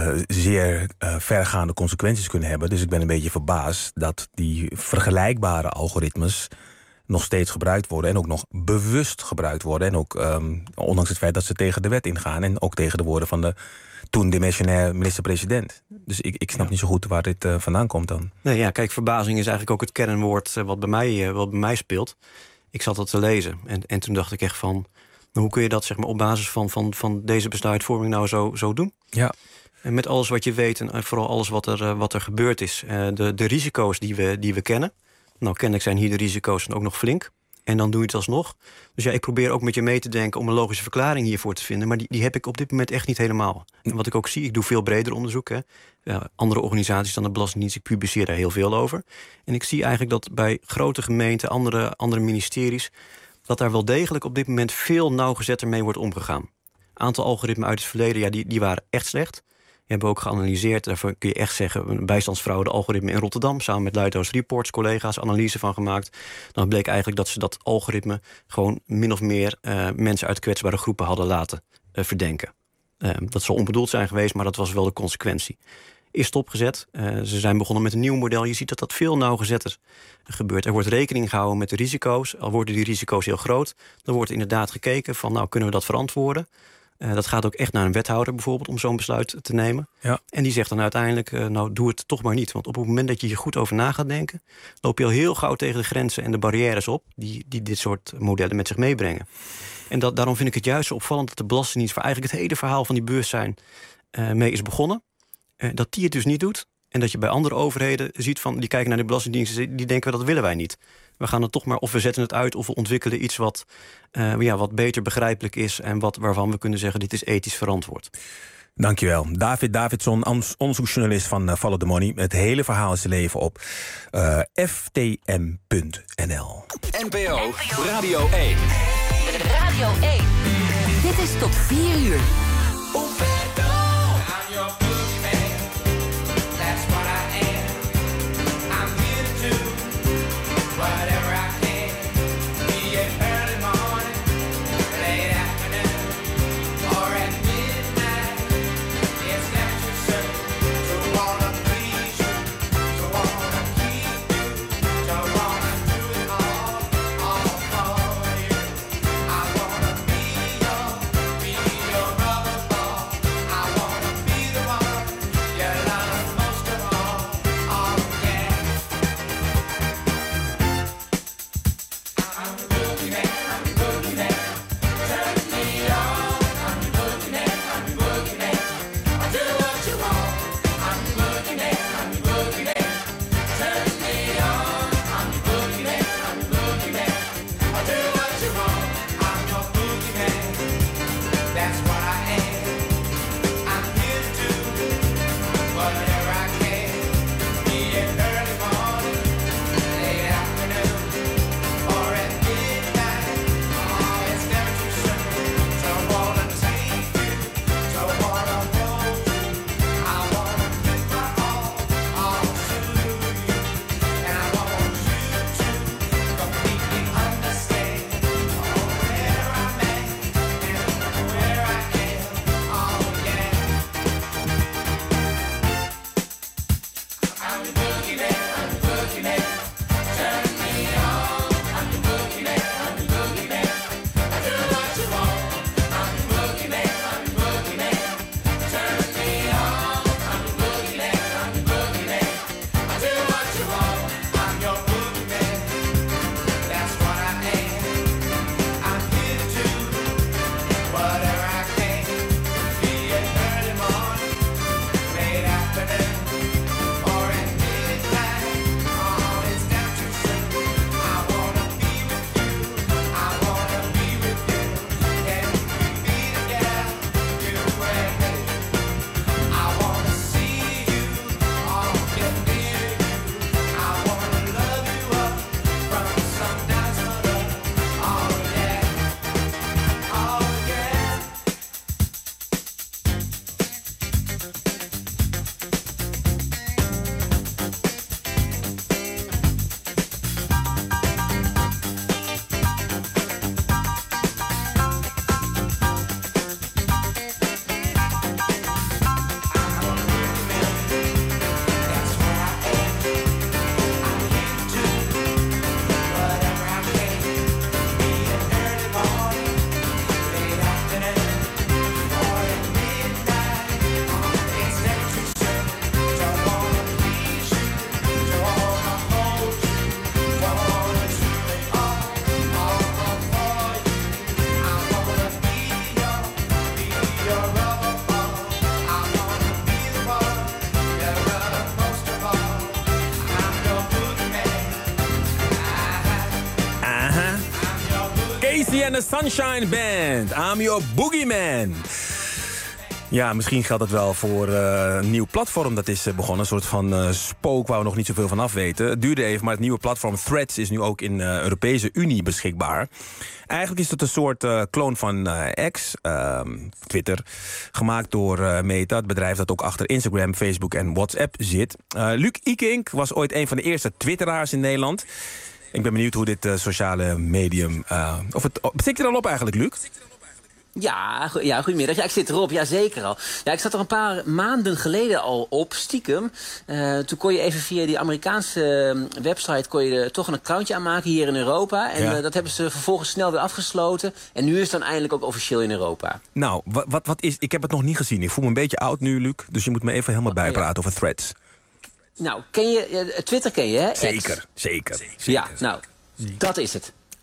zeer vergaande consequenties kunnen hebben. Dus ik ben een beetje verbaasd dat die vergelijkbare algoritmes nog steeds gebruikt worden en ook nog bewust gebruikt worden. En ook ondanks het feit dat ze tegen de wet ingaan en ook tegen de woorden van de toen demissionair minister-president. Dus ik snap niet zo goed waar dit vandaan komt dan. Nee, ja, kijk, verbazing is eigenlijk ook het kernwoord wat bij mij speelt. Ik zat dat te lezen en toen dacht ik echt van, hoe kun je dat zeg maar op basis van deze besluitvorming nou zo doen? Ja. En met alles wat je weet en vooral alles wat er gebeurd is. De risico's die we kennen. Nou, kennelijk zijn hier de risico's ook nog flink. En dan doe je het alsnog. Dus ja, ik probeer ook met je mee te denken om een logische verklaring hiervoor te vinden. Maar die heb ik op dit moment echt niet helemaal. En wat ik ook zie, ik doe veel breder onderzoek. Hè. Andere organisaties dan de Belastingdienst, ik publiceer daar heel veel over. En ik zie eigenlijk dat bij grote gemeenten, andere ministeries, dat daar wel degelijk op dit moment veel nauwgezetter mee wordt omgegaan. Een aantal algoritmen uit het verleden, die waren echt slecht. Die hebben we ook geanalyseerd. Daarvoor kun je echt zeggen, een bijstandsfraude algoritme in Rotterdam, samen met Lighthouse Reports, collega's, analyse van gemaakt. Dan bleek eigenlijk dat ze dat algoritme gewoon min of meer mensen uit kwetsbare groepen hadden laten verdenken. Dat zal onbedoeld zijn geweest, maar dat was wel de consequentie. Is stopgezet. Ze zijn begonnen met een nieuw model. Je ziet dat veel nauwgezetter gebeurt. Er wordt rekening gehouden met de risico's. Al worden die risico's heel groot, dan wordt inderdaad gekeken van, nou, kunnen we dat verantwoorden? Dat gaat ook echt naar een wethouder bijvoorbeeld om zo'n besluit te nemen. Ja. En die zegt dan uiteindelijk, nou, doe het toch maar niet. Want op het moment dat je hier goed over na gaat denken, loop je al heel gauw tegen de grenzen en de barrières op die dit soort modellen met zich meebrengen. En daarom vind ik het juist zo opvallend dat de Belastingdienst, waar eigenlijk het hele verhaal van die bewustzijn mee is begonnen, dat die het dus niet doet. En dat je bij andere overheden ziet van, die kijken naar de Belastingdienst, die denken, dat willen wij niet. We gaan het toch maar, of we zetten het uit, of we ontwikkelen iets wat beter begrijpelijk is en waarvan we kunnen zeggen, dit is ethisch verantwoord. Dankjewel. David Davidson, onderzoeksjournalist van Follow the Money. Het hele verhaal is te leven op ftm.nl. NPO Radio 1. Radio 1. Dit is tot 4 uur. Casey and the Sunshine Band. I'm your boogeyman. Ja, misschien geldt het wel voor een nieuw platform dat is begonnen. Een soort van spook waar we nog niet zoveel van af weten. Het duurde even, maar het nieuwe platform Threads is nu ook in de Europese Unie beschikbaar. Eigenlijk is het een soort kloon van X, Twitter, gemaakt door Meta, het bedrijf dat ook achter Instagram, Facebook en WhatsApp zit. Luc Ikink was ooit een van de eerste twitteraars in Nederland. Ik ben benieuwd hoe dit sociale medium... Zit je er al op eigenlijk, Luc? Ja, goedemiddag. Ja, ik zit erop, ja zeker al. Ja, ik zat er een paar maanden geleden al op, stiekem. Toen kon je even via die Amerikaanse website kon je er toch een accountje aanmaken hier in Europa. En dat hebben ze vervolgens snel weer afgesloten. En nu is het dan eindelijk ook officieel in Europa. Nou, wat is... Ik heb het nog niet gezien. Ik voel me een beetje oud nu, Luc. Dus je moet me even helemaal bijpraten over Threads. Nou, Twitter ken je, hè? Zeker. Ja, nou, dat is het. Oh,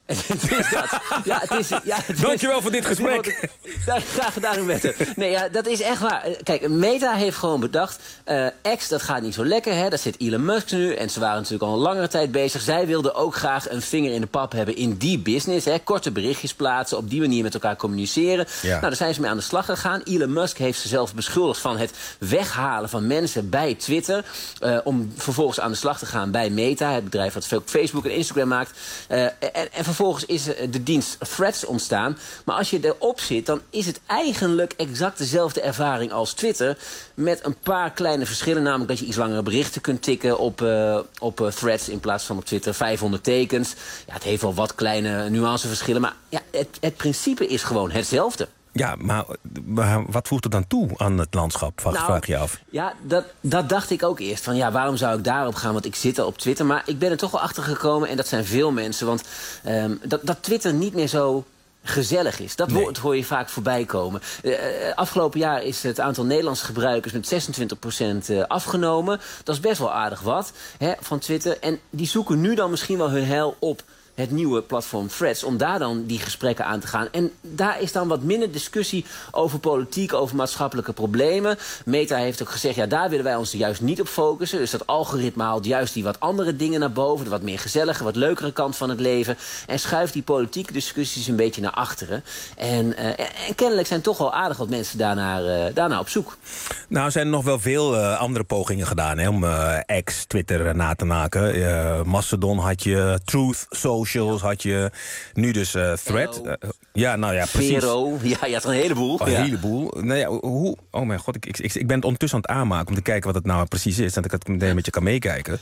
Dankjewel voor dit gesprek. Graag gedaan, Mette. Nee, ja, dat is echt waar. Kijk, Meta heeft gewoon bedacht... X, dat gaat niet zo lekker, hè. Daar zit Elon Musk nu. En ze waren natuurlijk al een langere tijd bezig. Zij wilden ook graag een vinger in de pap hebben in die business. Hè. Korte berichtjes plaatsen, op die manier met elkaar communiceren. Ja. Nou, daar zijn ze mee aan de slag gegaan. Elon Musk heeft ze zelf beschuldigd van het weghalen van mensen bij Twitter... om vervolgens aan de slag te gaan bij Meta, het bedrijf dat Facebook en Instagram maakt. En vervolgens is de dienst Threads ontstaan. Maar als je erop zit, dan is het eigenlijk exact dezelfde ervaring als Twitter... met een paar kleine verschillen, namelijk dat je iets langere berichten kunt tikken op Threads in plaats van op Twitter. 500 tekens. Ja, het heeft wel wat kleine nuanceverschillen, maar ja, het principe is gewoon hetzelfde. Ja, maar wat voegt er dan toe aan het landschap, vraag je af? Ja, dat dacht ik ook eerst. Van ja, waarom zou ik daarop gaan? Want ik zit al op Twitter. Maar ik ben er toch wel achter gekomen, en dat zijn veel mensen. Want dat Twitter niet meer zo gezellig is. Dat hoor je vaak voorbij komen. Afgelopen jaar is het aantal Nederlandse gebruikers met 26% afgenomen. Dat is best wel aardig wat, hè, van Twitter. En die zoeken nu dan misschien wel hun heil op het nieuwe platform Threads, om daar dan die gesprekken aan te gaan. En daar is dan wat minder discussie over politiek, over maatschappelijke problemen. Meta heeft ook gezegd, ja, daar willen wij ons juist niet op focussen. Dus dat algoritme haalt juist die wat andere dingen naar boven, de wat meer gezellige, wat leukere kant van het leven, en schuift die politieke discussies een beetje naar achteren. En kennelijk zijn toch wel aardig wat mensen daarnaar op zoek. Nou, zijn er nog wel veel andere pogingen gedaan, hè, om X, Twitter na te maken. Mastodon had je, Truth Socials had je, nu dus Thread. Ja, nou ja, precies. Vero, ja, je had er een heleboel. Een heleboel. Nou ja, oh mijn god, ik ben het ondertussen aan het aanmaken om te kijken wat het nou precies is, dat ik het meteen met je kan meekijken.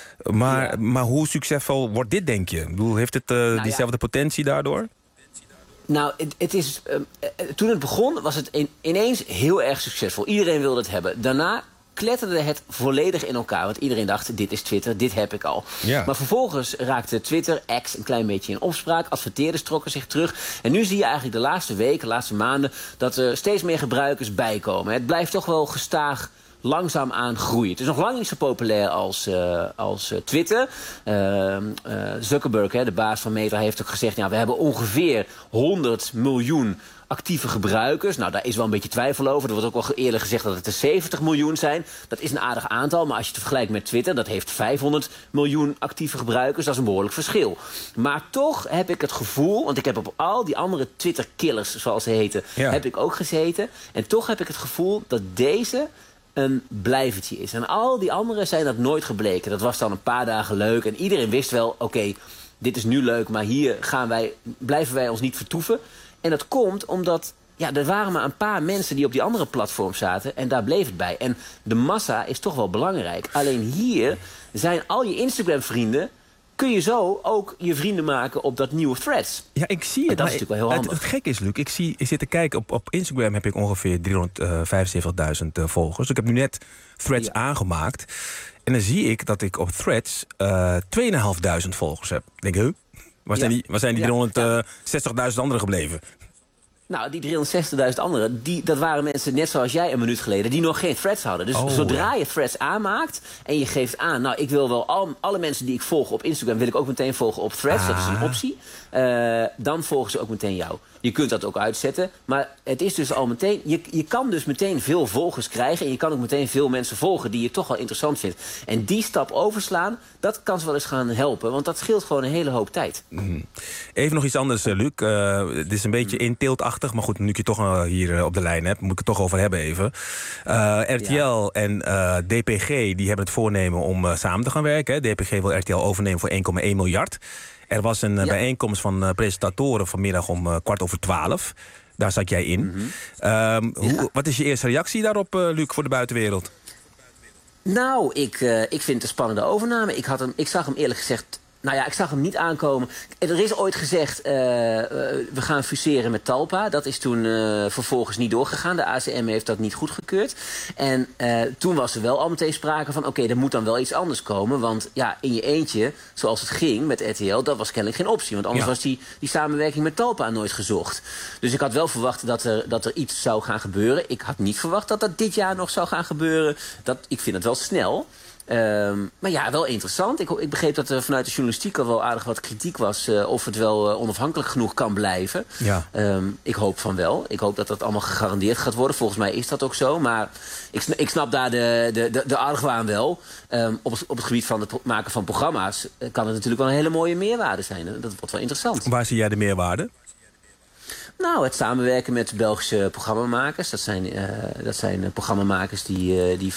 Maar hoe succesvol wordt dit, denk je? Ik bedoel, heeft het diezelfde potentie daardoor? Nou, het is, toen het begon was het ineens heel erg succesvol. Iedereen wilde het hebben. Daarna kletterde het volledig in elkaar. Want iedereen dacht, dit is Twitter, dit heb ik al. Ja. Maar vervolgens raakte Twitter, X, een klein beetje in opspraak. Adverteerders trokken zich terug. En nu zie je eigenlijk de laatste weken, de laatste maanden, dat er steeds meer gebruikers bijkomen. Het blijft toch wel gestaag langzaam aan groeien. Het is nog lang niet zo populair als Twitter. Zuckerberg, de baas van Meta, heeft ook gezegd, ja, we hebben ongeveer 100 miljoen actieve gebruikers. Nou, daar is wel een beetje twijfel over. Er wordt ook al eerder gezegd dat het er 70 miljoen zijn. Dat is een aardig aantal, maar als je het vergelijkt met Twitter, dat heeft 500 miljoen actieve gebruikers. Dat is een behoorlijk verschil. Maar toch heb ik het gevoel, want ik heb op al die andere Twitter-killers, zoals ze heten, heb ik ook gezeten. En toch heb ik het gevoel dat deze een blijvertje is. En al die anderen zijn dat nooit gebleken. Dat was dan een paar dagen leuk en iedereen wist wel, oké, dit is nu leuk, maar hier blijven wij ons niet vertoeven. En dat komt omdat, ja, er waren maar een paar mensen die op die andere platforms zaten, en daar bleef het bij. En de massa is toch wel belangrijk. Alleen hier zijn al je Instagram-vrienden, kun je zo ook je vrienden maken op dat nieuwe Threads. Ja, ik zie het. En dat is natuurlijk wel heel handig. Het gek is, Luc, ik zit te kijken, op Instagram heb ik ongeveer 375.000 volgers. Ik heb nu net Threads aangemaakt. En dan zie ik dat ik op Threads 2.500 volgers heb. Ik denk, waar zijn die 360.000 anderen gebleven? Nou, die 360.000 anderen, dat waren mensen net zoals jij een minuut geleden, die nog geen Threads hadden. Dus zodra je Threads aanmaakt en je geeft aan, nou, ik wil wel alle mensen die ik volg op Instagram, wil ik ook meteen volgen op Threads. Dat is een optie. Dan volgen ze ook meteen jou. Je kunt dat ook uitzetten. Maar het is dus al meteen, je kan dus meteen veel volgers krijgen. En je kan ook meteen veel mensen volgen die je toch wel interessant vindt. En die stap overslaan, dat kan ze wel eens gaan helpen. Want dat scheelt gewoon een hele hoop tijd. Even nog iets anders, Luc. Het is een beetje inteeltachtig. Maar goed, nu ik je toch hier op de lijn heb, moet ik het toch over hebben even. RTL en DPG die hebben het voornemen om samen te gaan werken. Hè. DPG wil RTL overnemen voor 1,1 miljard. Er was een bijeenkomst van presentatoren vanmiddag om 11:15. Daar zat jij in. Wat is je eerste reactie daarop, Luc, voor de buitenwereld? Nou, ik vind het een spannende overname. Ik zag hem eerlijk gezegd, nou ja, ik zag hem niet aankomen. Er is ooit gezegd, we gaan fuseren met Talpa. Dat is toen vervolgens niet doorgegaan. De ACM heeft dat niet goedgekeurd. En toen was er wel al meteen sprake van, oké, er moet dan wel iets anders komen. Want ja, in je eentje, zoals het ging met RTL, dat was kennelijk geen optie. Want anders was die samenwerking met Talpa nooit gezocht. Dus ik had wel verwacht dat er iets zou gaan gebeuren. Ik had niet verwacht dat dit jaar nog zou gaan gebeuren. Ik vind het wel snel. Maar ja, wel interessant. Ik begreep dat er vanuit de journalistiek al wel aardig wat kritiek was... of het wel onafhankelijk genoeg kan blijven. Ja. Ik hoop van wel. Ik hoop dat dat allemaal gegarandeerd gaat worden. Volgens mij is dat ook zo. Maar ik snap daar de argwaan wel. Op het gebied van het maken van programma's... kan het natuurlijk wel een hele mooie meerwaarde zijn. Dat wordt wel interessant. Waar zie jij de meerwaarde? Nou, het samenwerken met Belgische programmamakers. Dat zijn programmamakers die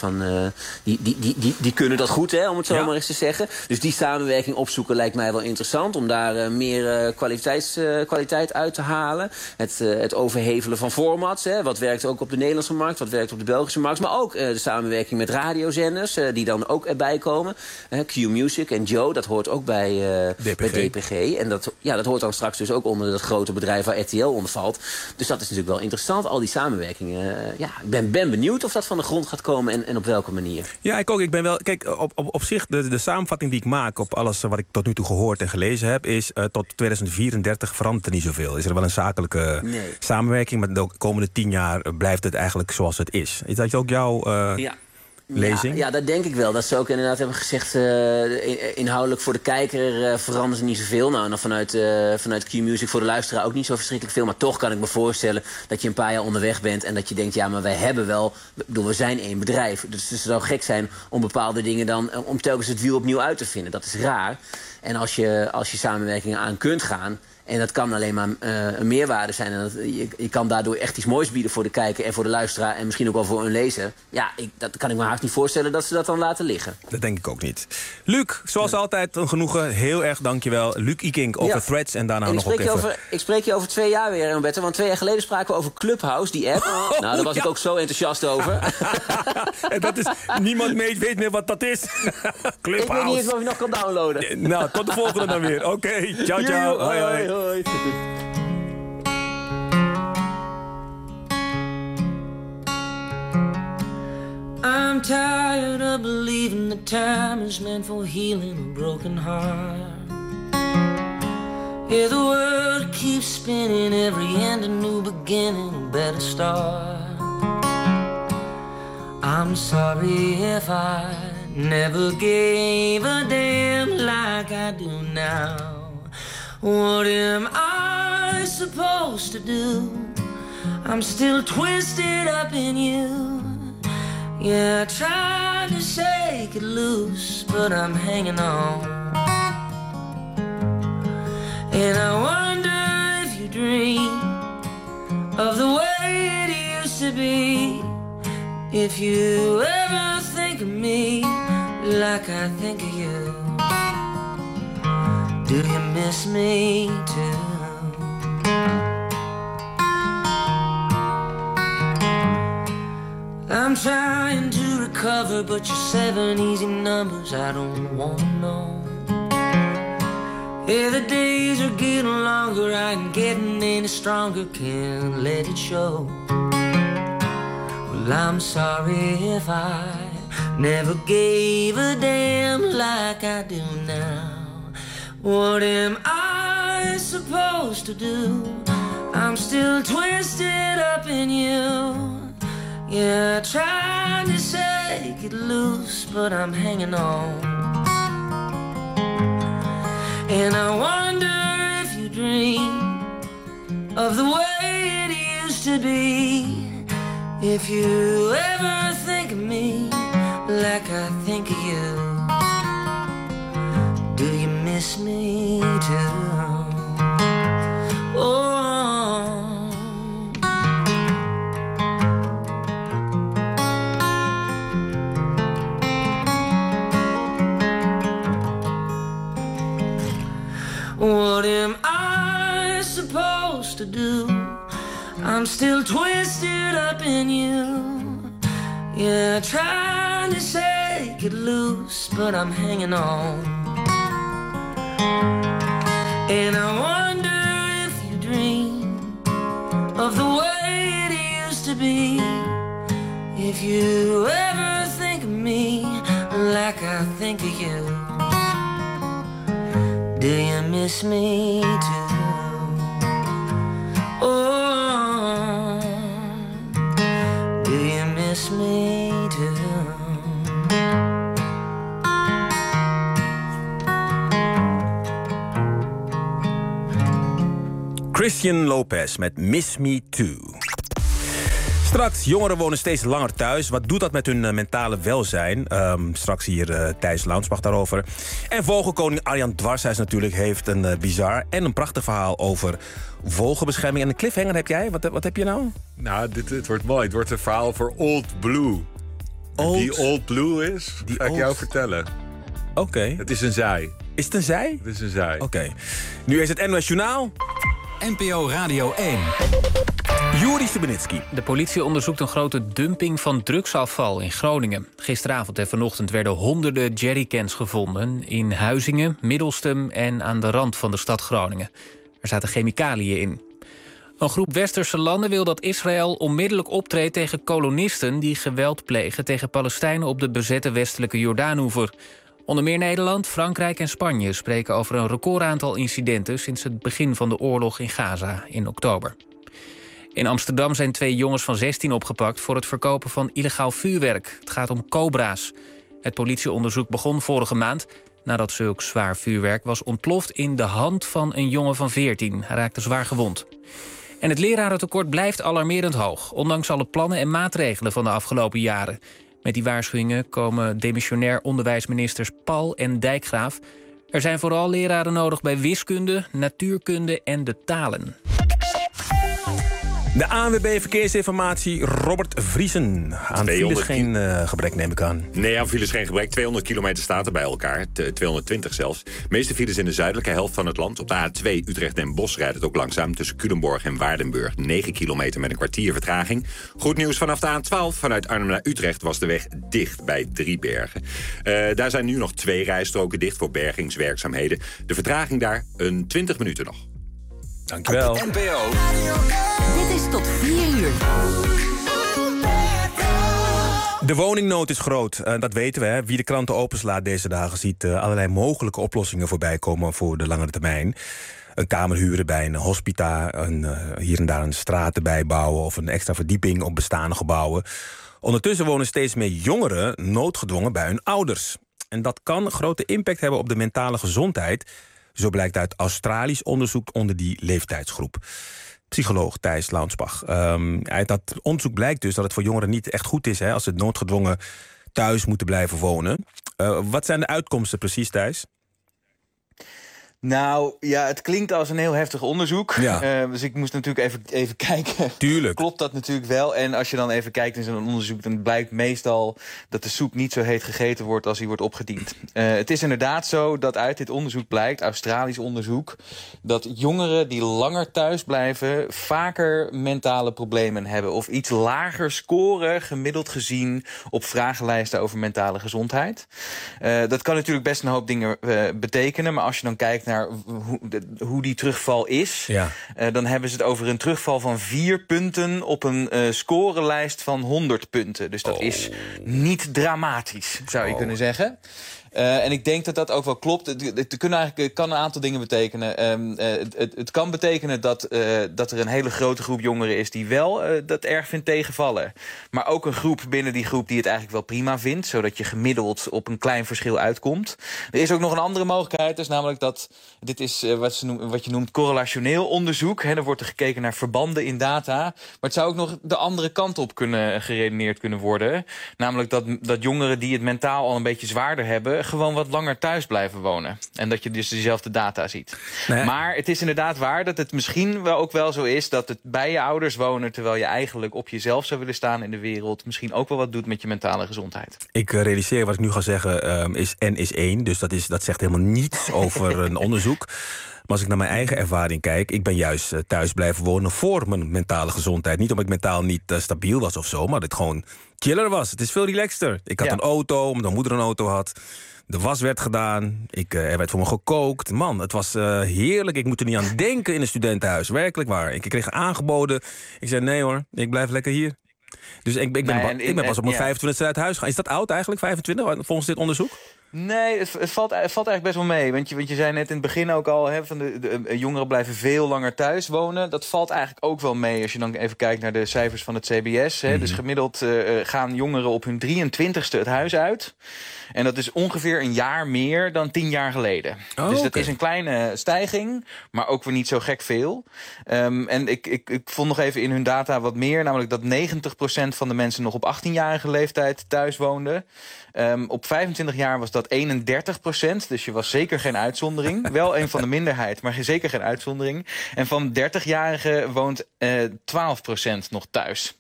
kunnen dat goed, hè, om het zo maar eens te zeggen. Dus die samenwerking opzoeken lijkt mij wel interessant. Om daar meer kwaliteit uit te halen. Het overhevelen van formats. Hè. Wat werkt ook op de Nederlandse markt, wat werkt op de Belgische markt. Maar ook de samenwerking met radiozenders, die dan ook erbij komen. Q-Music en Joe, dat hoort ook bij DPG. En dat hoort dan straks dus ook onder dat grote bedrijf waar RTL onder valt. Dus dat is natuurlijk wel interessant, al die samenwerkingen. Ik ben benieuwd of dat van de grond gaat komen en op welke manier. Ja, ik ook. Ik ben wel. Kijk, op zich, de samenvatting die ik maak op alles wat ik tot nu toe gehoord en gelezen heb, is tot 2034 verandert er niet zoveel. Is er wel een zakelijke samenwerking, maar de komende 10 jaar blijft het eigenlijk zoals het is. Is dat ook jouw lezing? Ja, dat denk ik wel. Dat ze ook inderdaad hebben gezegd... inhoudelijk voor de kijker veranderen ze niet zoveel. Nou, en dan vanuit Q-Music voor de luisteraar ook niet zo verschrikkelijk veel. Maar toch kan ik me voorstellen dat je een paar jaar onderweg bent... en dat je denkt, ja, maar wij hebben wel... we zijn één bedrijf. Dus het zou gek zijn om bepaalde dingen dan... om telkens het wiel opnieuw uit te vinden. Dat is raar. En als je samenwerkingen aan kunt gaan... En dat kan alleen maar een meerwaarde zijn. En je kan daardoor echt iets moois bieden voor de kijker en voor de luisteraar... en misschien ook wel voor een lezer. Ja, dat kan ik me haast niet voorstellen dat ze dat dan laten liggen. Dat denk ik ook niet. Luc, zoals altijd een genoegen. Heel erg dankjewel. Luc Ikink over Threads en daarna nog ook even... Ik spreek je over 2 jaar weer, Roberto. Want 2 jaar geleden spraken we over Clubhouse, die app. Nou, daar was ik ook zo enthousiast over. En dat is... Niemand weet meer wat dat is. Clubhouse. Ik weet niet eens of je nog kan downloaden. Nou, tot de volgende dan weer. Oké, ciao. Hoi, hoi. I'm tired of believing that time is meant for healing a broken heart. Yeah, the world keeps spinning, every end a new beginning, a better start. I'm sorry if I never gave a damn like I do now. What am I supposed to do? I'm still twisted up in you. Yeah, I tried to shake it loose, but I'm hanging on. And I wonder if you dream of the way it used to be. If you ever think of me like I think of you. Do you miss me too? I'm trying to recover, but you're 7 easy numbers I don't wanna know. Yeah, the days are getting longer, I ain't getting any stronger, can't let it show. Well, I'm sorry if I never gave a damn like I do now. What am I supposed to do? I'm still twisted up in you. Yeah, I tried to shake it loose, but I'm hanging on. And I wonder if you dream of the way it used to be. If you ever think of me like I think of you. Do you miss me too? Oh. What am I supposed to do? I'm still twisted up in you. Yeah, trying to shake it loose, but I'm hanging on. And I wonder if you dream of the way it used to be. If you ever think of me like I think of you. Do you miss me too? Oh, do you miss me too? Christian Lopez met Miss Me Too. Straks, jongeren wonen steeds langer thuis. Wat doet dat met hun mentale welzijn? Straks hier Thijs Launsbach daarover. En vogelkoning Arjan Dwarshuis natuurlijk heeft een bizar en een prachtig verhaal over vogelbescherming. En een cliffhanger heb jij? Wat heb je nou? Nou, het wordt mooi. Het wordt een verhaal voor Old Blue. Wie Old Blue is, ga ik jou vertellen. Oké. Het is een zij. Is het een zij? Het is een zij. Oké. Nu is het NOS Journaal. NPO Radio 1. Juri Stubenitski. De politie onderzoekt een grote dumping van drugsafval in Groningen. Gisteravond en vanochtend werden honderden jerrycans gevonden in Huizingen, Middelstum en aan de rand van de stad Groningen. Er zaten chemicaliën in. Een groep westerse landen wil dat Israël onmiddellijk optreedt tegen kolonisten die geweld plegen tegen Palestijnen op de bezette westelijke Jordaanoever. Onder meer Nederland, Frankrijk en Spanje spreken over een recordaantal incidenten sinds het begin van de oorlog in Gaza in oktober. In Amsterdam zijn 2 jongens van 16 opgepakt voor het verkopen van illegaal vuurwerk. Het gaat om cobra's. Het politieonderzoek begon vorige maand nadat zulk zwaar vuurwerk was ontploft in de hand van een jongen van 14. Hij raakte zwaar gewond. En het lerarentekort blijft alarmerend hoog, ondanks alle plannen en maatregelen van de afgelopen jaren. Met die waarschuwingen komen demissionair onderwijsministers Pal en Dijkgraaf. Er zijn vooral leraren nodig bij wiskunde, natuurkunde en de talen. De ANWB Verkeersinformatie, Robert Vriesen. Aan files geen gebrek, neem ik aan. Nee, aan files geen gebrek. 200 kilometer staat er bij elkaar. 220 zelfs. De meeste files in de zuidelijke helft van het land. Op de A2 Utrecht-Den Bosch rijdt het ook langzaam. Tussen Culemborg en Waardenburg. 9 kilometer met een kwartier vertraging. Goed nieuws vanaf de A12. Vanuit Arnhem naar Utrecht was de weg dicht bij Driebergen. Daar zijn nu nog 2 rijstroken dicht voor bergingswerkzaamheden. De vertraging daar een 20 minuten nog. Dankjewel. NPO. Dit is tot 4 uur. De woningnood is groot, dat weten we. Hè. Wie de kranten openslaat deze dagen ziet allerlei mogelijke oplossingen voorbij komen voor de langere termijn. Een kamer huren bij een hospita, hier en daar een straat erbij bouwen of een extra verdieping op bestaande gebouwen. Ondertussen wonen steeds meer jongeren noodgedwongen bij hun ouders. En dat kan grote impact hebben op de mentale gezondheid. Zo blijkt uit Australisch onderzoek onder die leeftijdsgroep. Psycholoog Thijs Launsbach. Uit dat onderzoek blijkt dus dat het voor jongeren niet echt goed is, hè, als ze noodgedwongen thuis moeten blijven wonen. Wat zijn de uitkomsten precies, Thijs? Nou, ja, het klinkt als een heel heftig onderzoek. Ja. Dus ik moest natuurlijk even kijken. Tuurlijk. Klopt dat natuurlijk wel? En als je dan even kijkt in zo'n onderzoek, dan blijkt meestal dat de soep niet zo heet gegeten wordt als die wordt opgediend. Het is inderdaad zo dat uit dit onderzoek blijkt, Australisch onderzoek, dat jongeren die langer thuis blijven vaker mentale problemen hebben. Of iets lager scoren, gemiddeld gezien, op vragenlijsten over mentale gezondheid. Dat kan natuurlijk best een hoop dingen betekenen. Maar als je dan kijkt naar hoe die terugval is, dan hebben ze het over een terugval van 4 punten op een scorelijst van 100 punten. Dus dat is niet dramatisch, zou je kunnen zeggen. En ik denk dat dat ook wel klopt. Het kan een aantal dingen betekenen. Het kan betekenen dat er een hele grote groep jongeren is die wel dat erg vindt tegenvallen. Maar ook een groep binnen die groep die het eigenlijk wel prima vindt, zodat je gemiddeld op een klein verschil uitkomt. Er is ook nog een andere mogelijkheid, dus namelijk dat dit is wat je noemt correlationeel onderzoek. Er wordt er gekeken naar verbanden in data. Maar het zou ook nog de andere kant op geredeneerd kunnen worden. Namelijk dat jongeren die het mentaal al een beetje zwaarder hebben, gewoon wat langer thuis blijven wonen. En dat je dus dezelfde data ziet. Nee. Maar het is inderdaad waar dat het misschien wel ook wel zo is dat het bij je ouders wonen, terwijl je eigenlijk op jezelf zou willen staan in de wereld, misschien ook wel wat doet met je mentale gezondheid. Ik realiseer wat ik nu ga zeggen is N is 1. Dus dat zegt helemaal niets over een onderzoek. Maar als ik naar mijn eigen ervaring kijk, ik ben juist thuis blijven wonen voor mijn mentale gezondheid. Niet omdat ik mentaal niet stabiel was of zo, maar dat het gewoon chiller was. Het is veel relaxter. Ik had een auto, omdat mijn moeder een auto had. De was werd gedaan. Er werd voor me gekookt. Man, het was heerlijk. Ik moet er niet aan denken in een studentenhuis. Werkelijk waar. Ik kreeg aangeboden. Ik zei nee hoor, ik blijf lekker hier. Dus ik ben pas op mijn 25e uit huis gegaan. Is dat oud eigenlijk, 25, volgens dit onderzoek? Nee, het valt eigenlijk best wel mee. Want je zei net in het begin ook al... van de jongeren blijven veel langer thuis wonen. Dat valt eigenlijk ook wel mee als je dan even kijkt naar de cijfers van het CBS. Dus gemiddeld gaan jongeren op hun 23ste het huis uit. En dat is ongeveer een jaar meer dan 10 jaar geleden. Dus dat is een kleine stijging, maar ook weer niet zo gek veel. En ik vond nog even in hun data wat meer. Namelijk dat 90% van de mensen nog op 18-jarige leeftijd thuis woonden. Op 25 jaar was dat 31%, dus je was zeker geen uitzondering. Wel een van de minderheid, maar zeker geen uitzondering. En van 30-jarigen woont 12% nog thuis.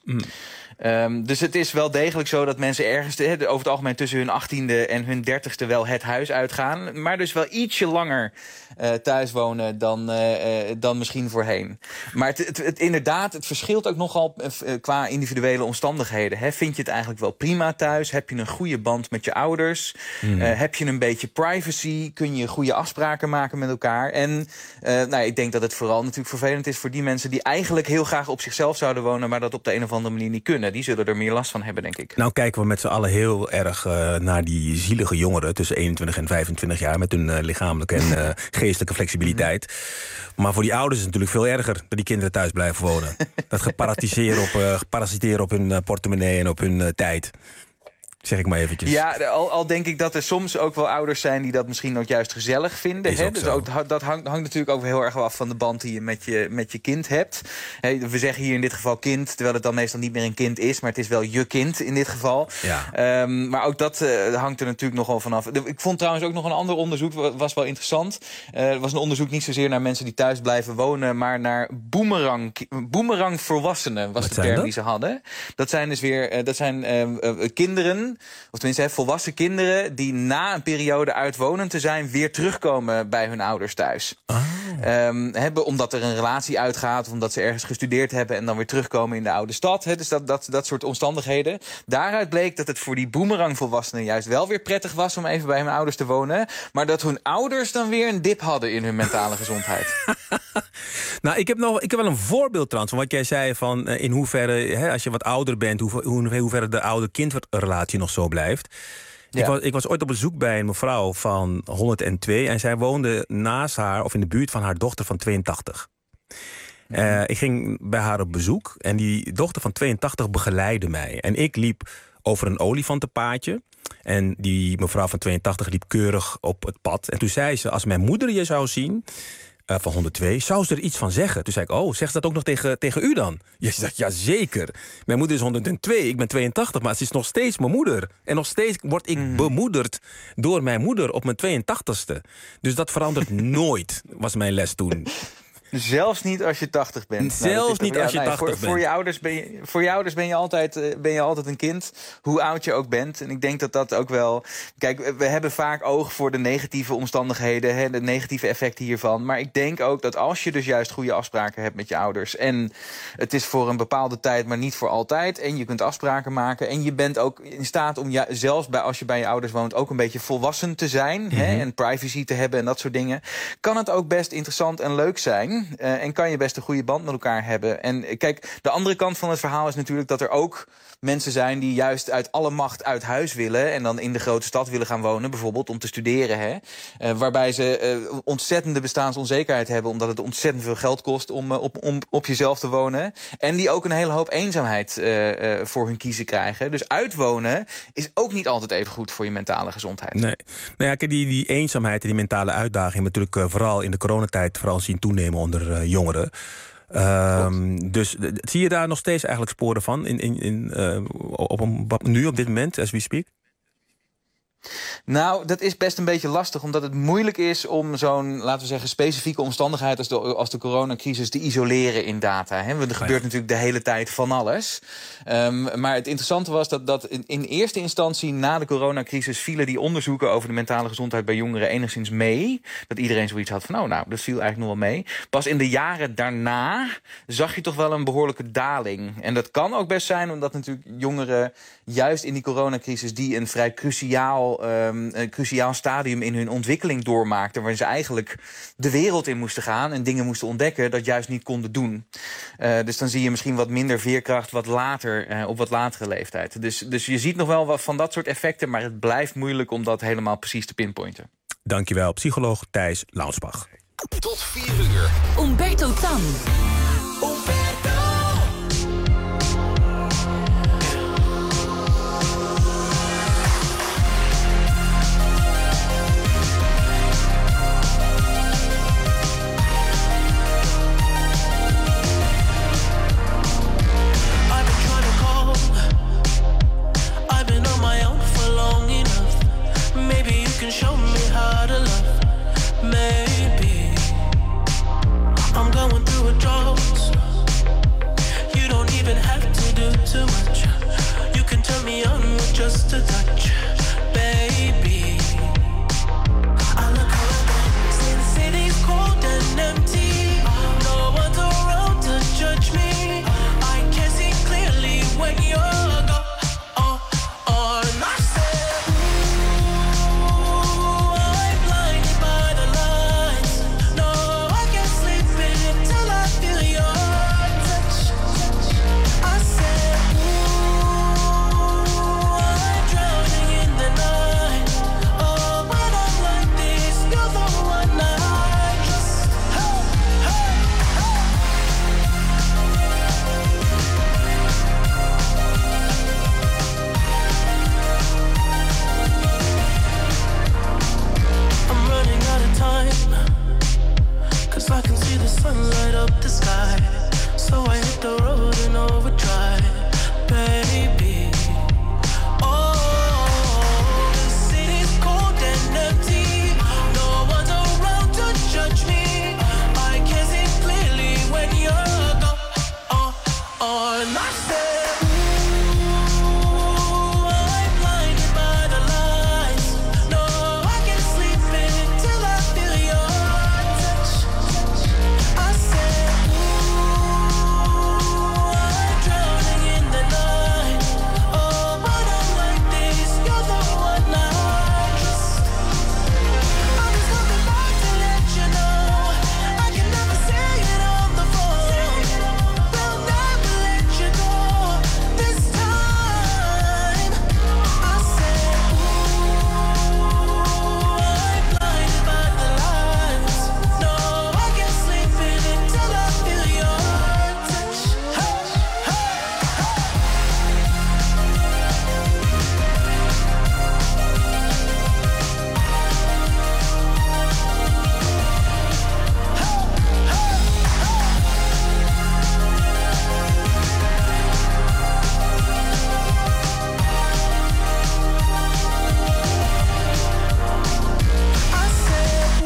Dus het is wel degelijk zo dat mensen ergens over het algemeen tussen hun 18e en hun 30ste wel het huis uitgaan. Maar dus wel ietsje langer thuis wonen dan misschien voorheen. Maar inderdaad, het verschilt ook nogal qua individuele omstandigheden. Vind je het eigenlijk wel prima thuis? Heb je een goede band met je ouders? Heb je een beetje privacy? Kun je goede afspraken maken met elkaar? En ik denk dat het vooral natuurlijk vervelend is voor die mensen die eigenlijk heel graag op zichzelf zouden wonen, maar dat op de een of andere manier niet kunnen. Die zullen er meer last van hebben, denk ik. Nou kijken we met z'n allen heel erg naar die zielige jongeren tussen 21 en 25 jaar met hun lichamelijke en geestelijke flexibiliteit. Maar voor die ouders is het natuurlijk veel erger dat die kinderen thuis blijven wonen. Dat geparasiteren op hun portemonnee en op hun tijd. Zeg ik maar eventjes. Ja, al denk ik dat er soms ook wel ouders zijn die dat misschien ook juist gezellig vinden. Dus dat hangt natuurlijk ook heel erg af van de band die je met je kind hebt. We zeggen hier in dit geval kind, terwijl het dan meestal niet meer een kind is, maar het is wel je kind in dit geval. Ja. Maar ook dat hangt er natuurlijk nogal vanaf. Ik vond trouwens ook nog een ander onderzoek, was wel interessant. Het was een onderzoek niet zozeer naar mensen die thuis blijven wonen, maar naar boomerang volwassenen was de term die ze hadden. Dat zijn dus weer kinderen, of tenminste volwassen kinderen die na een periode uitwonend te zijn weer terugkomen bij hun ouders thuis. Omdat er een relatie uitgaat, of omdat ze ergens gestudeerd hebben en dan weer terugkomen in de oude stad. Dus dat soort omstandigheden. Daaruit bleek dat het voor die boomerangvolwassenen juist wel weer prettig was om even bij hun ouders te wonen, maar dat hun ouders dan weer een dip hadden in hun mentale gezondheid. Nou, ik heb wel een voorbeeld trouwens van wat jij zei van in hoeverre, als je wat ouder bent, hoeverre de ouder-kindrelatie nog zo blijft. Ja. Ik was ooit op bezoek bij een mevrouw van 102 en zij woonde naast haar of in de buurt van haar dochter van 82. Ik ging bij haar op bezoek en die dochter van 82 begeleidde mij. En ik liep over een olifantenpaadje. En die mevrouw van 82 liep keurig op het pad. En toen zei ze, als mijn moeder je zou zien, van 102, zou ze er iets van zeggen? Toen zei ik, zegt ze dat ook nog tegen u dan? Je zegt, ja zeker. Mijn moeder is 102, ik ben 82, maar ze is nog steeds mijn moeder. En nog steeds word ik bemoederd door mijn moeder op mijn 82ste. Dus dat verandert nooit, was mijn les toen. Zelfs niet als je 80 bent. Zelfs niet als je 80 bent. Voor je ouders ben je altijd een kind, hoe oud je ook bent. En ik denk dat ook wel. Kijk, we hebben vaak oog voor de negatieve omstandigheden, de negatieve effecten hiervan. Maar ik denk ook dat als je dus juist goede afspraken hebt met je ouders, en het is voor een bepaalde tijd, maar niet voor altijd, en je kunt afspraken maken, en je bent ook in staat om zelfs als je bij je ouders woont ook een beetje volwassen te zijn, en privacy te hebben en dat soort dingen, kan het ook best interessant en leuk zijn. En kan je best een goede band met elkaar hebben. En kijk, de andere kant van het verhaal is natuurlijk dat er ook mensen zijn die juist uit alle macht uit huis willen en dan in de grote stad willen gaan wonen, bijvoorbeeld om te studeren. Waarbij ze ontzettende bestaansonzekerheid hebben, omdat het ontzettend veel geld kost om op jezelf te wonen. En die ook een hele hoop eenzaamheid voor hun kiezen krijgen. Dus uitwonen is ook niet altijd even goed voor je mentale gezondheid. Nee. Nou ja, kijk, die eenzaamheid en die mentale uitdaging natuurlijk vooral in de coronatijd vooral zien toenemen onder jongeren. Dus zie je daar nog steeds eigenlijk sporen van nu op dit moment, as we speak? Nou, dat is best een beetje lastig, omdat het moeilijk is om zo'n, laten we zeggen, specifieke omstandigheid als de coronacrisis te isoleren in data. Er gebeurt natuurlijk de hele tijd van alles. Maar het interessante was dat in eerste instantie na de coronacrisis vielen die onderzoeken over de mentale gezondheid bij jongeren enigszins mee. Dat iedereen zoiets had van, nou, dat viel eigenlijk nog wel mee. Pas in de jaren daarna zag je toch wel een behoorlijke daling. En dat kan ook best zijn omdat natuurlijk jongeren juist in die coronacrisis, die een vrij cruciaal een cruciaal stadium in hun ontwikkeling doormaakten, waarin ze eigenlijk de wereld in moesten gaan en dingen moesten ontdekken dat juist niet konden doen. Dus dan zie je misschien wat minder veerkracht wat later, op wat latere leeftijd. Dus je ziet nog wel wat van dat soort effecten, maar het blijft moeilijk om dat helemaal precies te pinpointen. Dankjewel, psycholoog Thijs Launsbach. Tot 4 uur. Umberto Tan. Show me how to love. Maybe I'm going through a drought. You don't even have to do too much. You can turn me on with just a touch, baby. I look around, see the city's cold and empty. No one's around to judge me. I can see clearly when you're gone. I can see the sun light up the sky, so I hit the road in overdrive, baby. Oh, the city's cold and empty. No one's around to judge me. I can see clearly when you're gone. And I said, ooh, I'm blinded by the lights. No, I can't sleep until I feel your touch. I said, ooh, I'm drowning in the night. Oh, when I'm like this, you're the one I trust. I'm just coming back to let you know I can never say it on the phone. Will never let you go this time. I said, ooh, I'm blinded by the lights. No, I can't sleep until I feel your touch. Hey, hey, I said,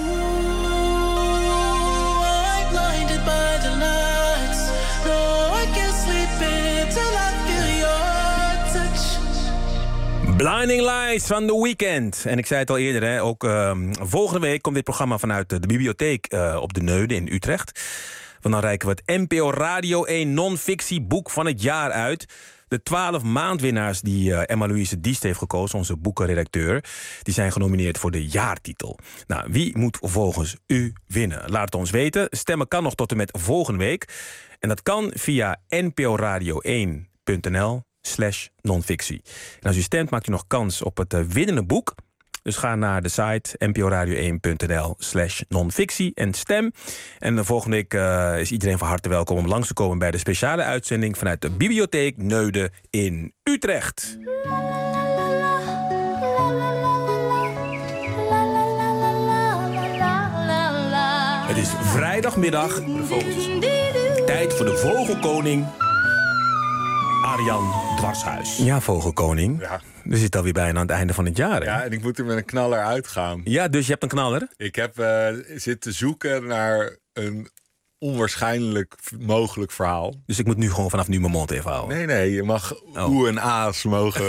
ooh, I'm blinded by the lights. No, I can't sleep until I feel your touch. Blinding Lights van The Weeknd. En ik zei het al eerder, hè, ook volgende week komt dit programma vanuit de bibliotheek op de Neude in Utrecht. Want dan reiken we het NPO Radio 1 non-fictie boek van het jaar uit. De 12 maandwinnaars die Emma-Louise Diest heeft gekozen, onze boekenredacteur, die zijn genomineerd voor de jaartitel. Nou, wie moet volgens u winnen? Laat het ons weten. Stemmen kan nog tot en met volgende week. En dat kan via nporadio1.nl/non-fictie. En als u stemt, maakt u nog kans op het winnende boek. Dus ga naar de site nporadio1.nl/non-fictie en stem. En de volgende week is iedereen van harte welkom om langs te komen bij de speciale uitzending vanuit de bibliotheek Neude in Utrecht. Het is vrijdagmiddag. Tijd voor de vogelkoning Arjan Dwarshuis. Ja, vogelkoning. Ja. We zitten alweer bijna aan het einde van het jaar. Hè? Ja, en ik moet er met een knaller uitgaan. Ja, dus je hebt een knaller? Ik heb zitten zoeken naar een onwaarschijnlijk mogelijk verhaal. Dus ik moet nu gewoon vanaf nu mijn mond even houden? Nee, je mag oe en a's mogen.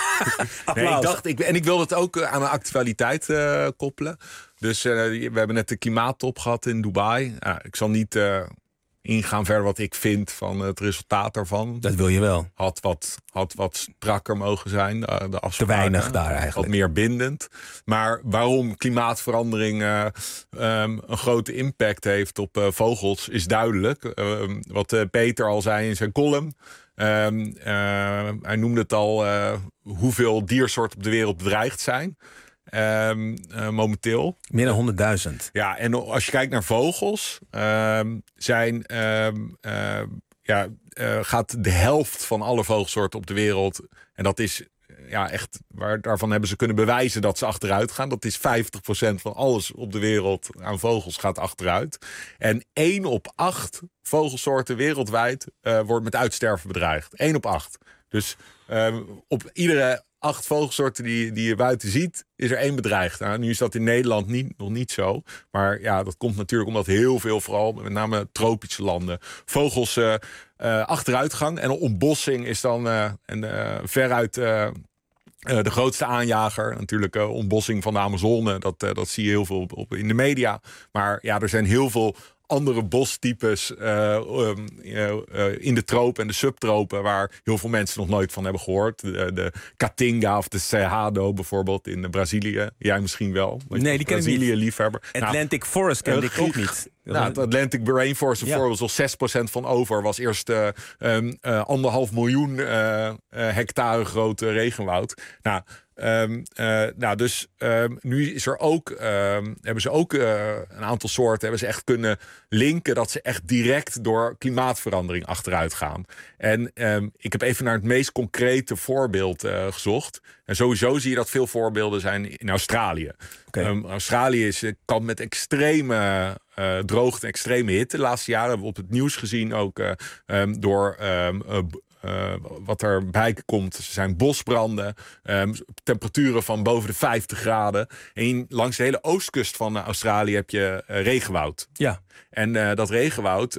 Ik wilde het ook aan de actualiteit koppelen. Dus we hebben net de klimaattop gehad in Dubai. Ik zal niet ingaan verder wat ik vind van het resultaat daarvan. Dat wil je wel. Had wat strakker mogen zijn. De afspraken. Te weinig daar eigenlijk. Wat meer bindend. Maar waarom klimaatverandering een grote impact heeft op vogels is duidelijk. Wat Peter al zei in zijn column. Hij noemde het al hoeveel diersoorten op de wereld bedreigd zijn. Momenteel. Meer dan 100.000. Ja, en als je kijkt naar vogels, gaat de helft van alle vogelsoorten op de wereld, en dat is echt, daarvan hebben ze kunnen bewijzen dat ze achteruit gaan. Dat is 50% van alles op de wereld aan vogels gaat achteruit. En 1 op 8 vogelsoorten wereldwijd wordt met uitsterven bedreigd. 1 op 8. Dus op iedere 8 vogelsoorten die je buiten ziet, is er 1 bedreigd. Nou, nu is dat in Nederland nog niet zo. Maar ja, dat komt natuurlijk omdat heel veel, vooral met name tropische landen, vogels achteruitgang. En ontbossing is dan veruit de grootste aanjager. Natuurlijk ontbossing van de Amazone. Dat zie je heel veel in de media. Maar ja, er zijn heel veel andere bostypes in de tropen en de subtropen waar heel veel mensen nog nooit van hebben gehoord. De Caatinga of de Cerrado bijvoorbeeld in Brazilië. Jij misschien wel. Nee, die ken ik niet. Brazilië-liefhebber. Atlantic Forest ken ik ook niet. Nou, het Atlantic Rainforest bijvoorbeeld was 6% van over. Was eerst 1,5 miljoen hectare groot regenwoud. Dus nu is er ook, hebben ze ook een aantal soorten hebben ze echt kunnen linken dat ze echt direct door klimaatverandering achteruit gaan. En ik heb even naar het meest concrete voorbeeld gezocht. En sowieso zie je dat veel voorbeelden zijn in Australië. Okay. Australië kan met extreme droogte en extreme hitte. De laatste jaren hebben we op het nieuws gezien ook door wat erbij komt, zijn bosbranden, temperaturen van boven de 50 graden. En langs de hele oostkust van Australië heb je regenwoud. Ja. En dat regenwoud,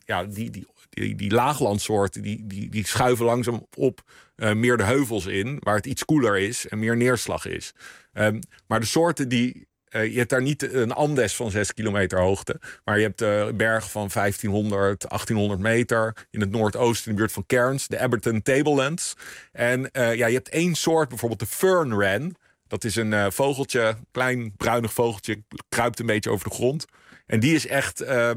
die laaglandsoorten, die schuiven langzaam op meer de heuvels in, waar het iets koeler is en meer neerslag is. Maar de soorten die je hebt daar niet een Andes van 6 kilometer hoogte. Maar je hebt bergen van 1500, 1800 meter. In het noordoosten in de buurt van Cairns. De Abberton Tablelands. En je hebt 1 soort, bijvoorbeeld de fern wren. Dat is een vogeltje, klein bruinig vogeltje. Kruipt een beetje over de grond. En die is echt,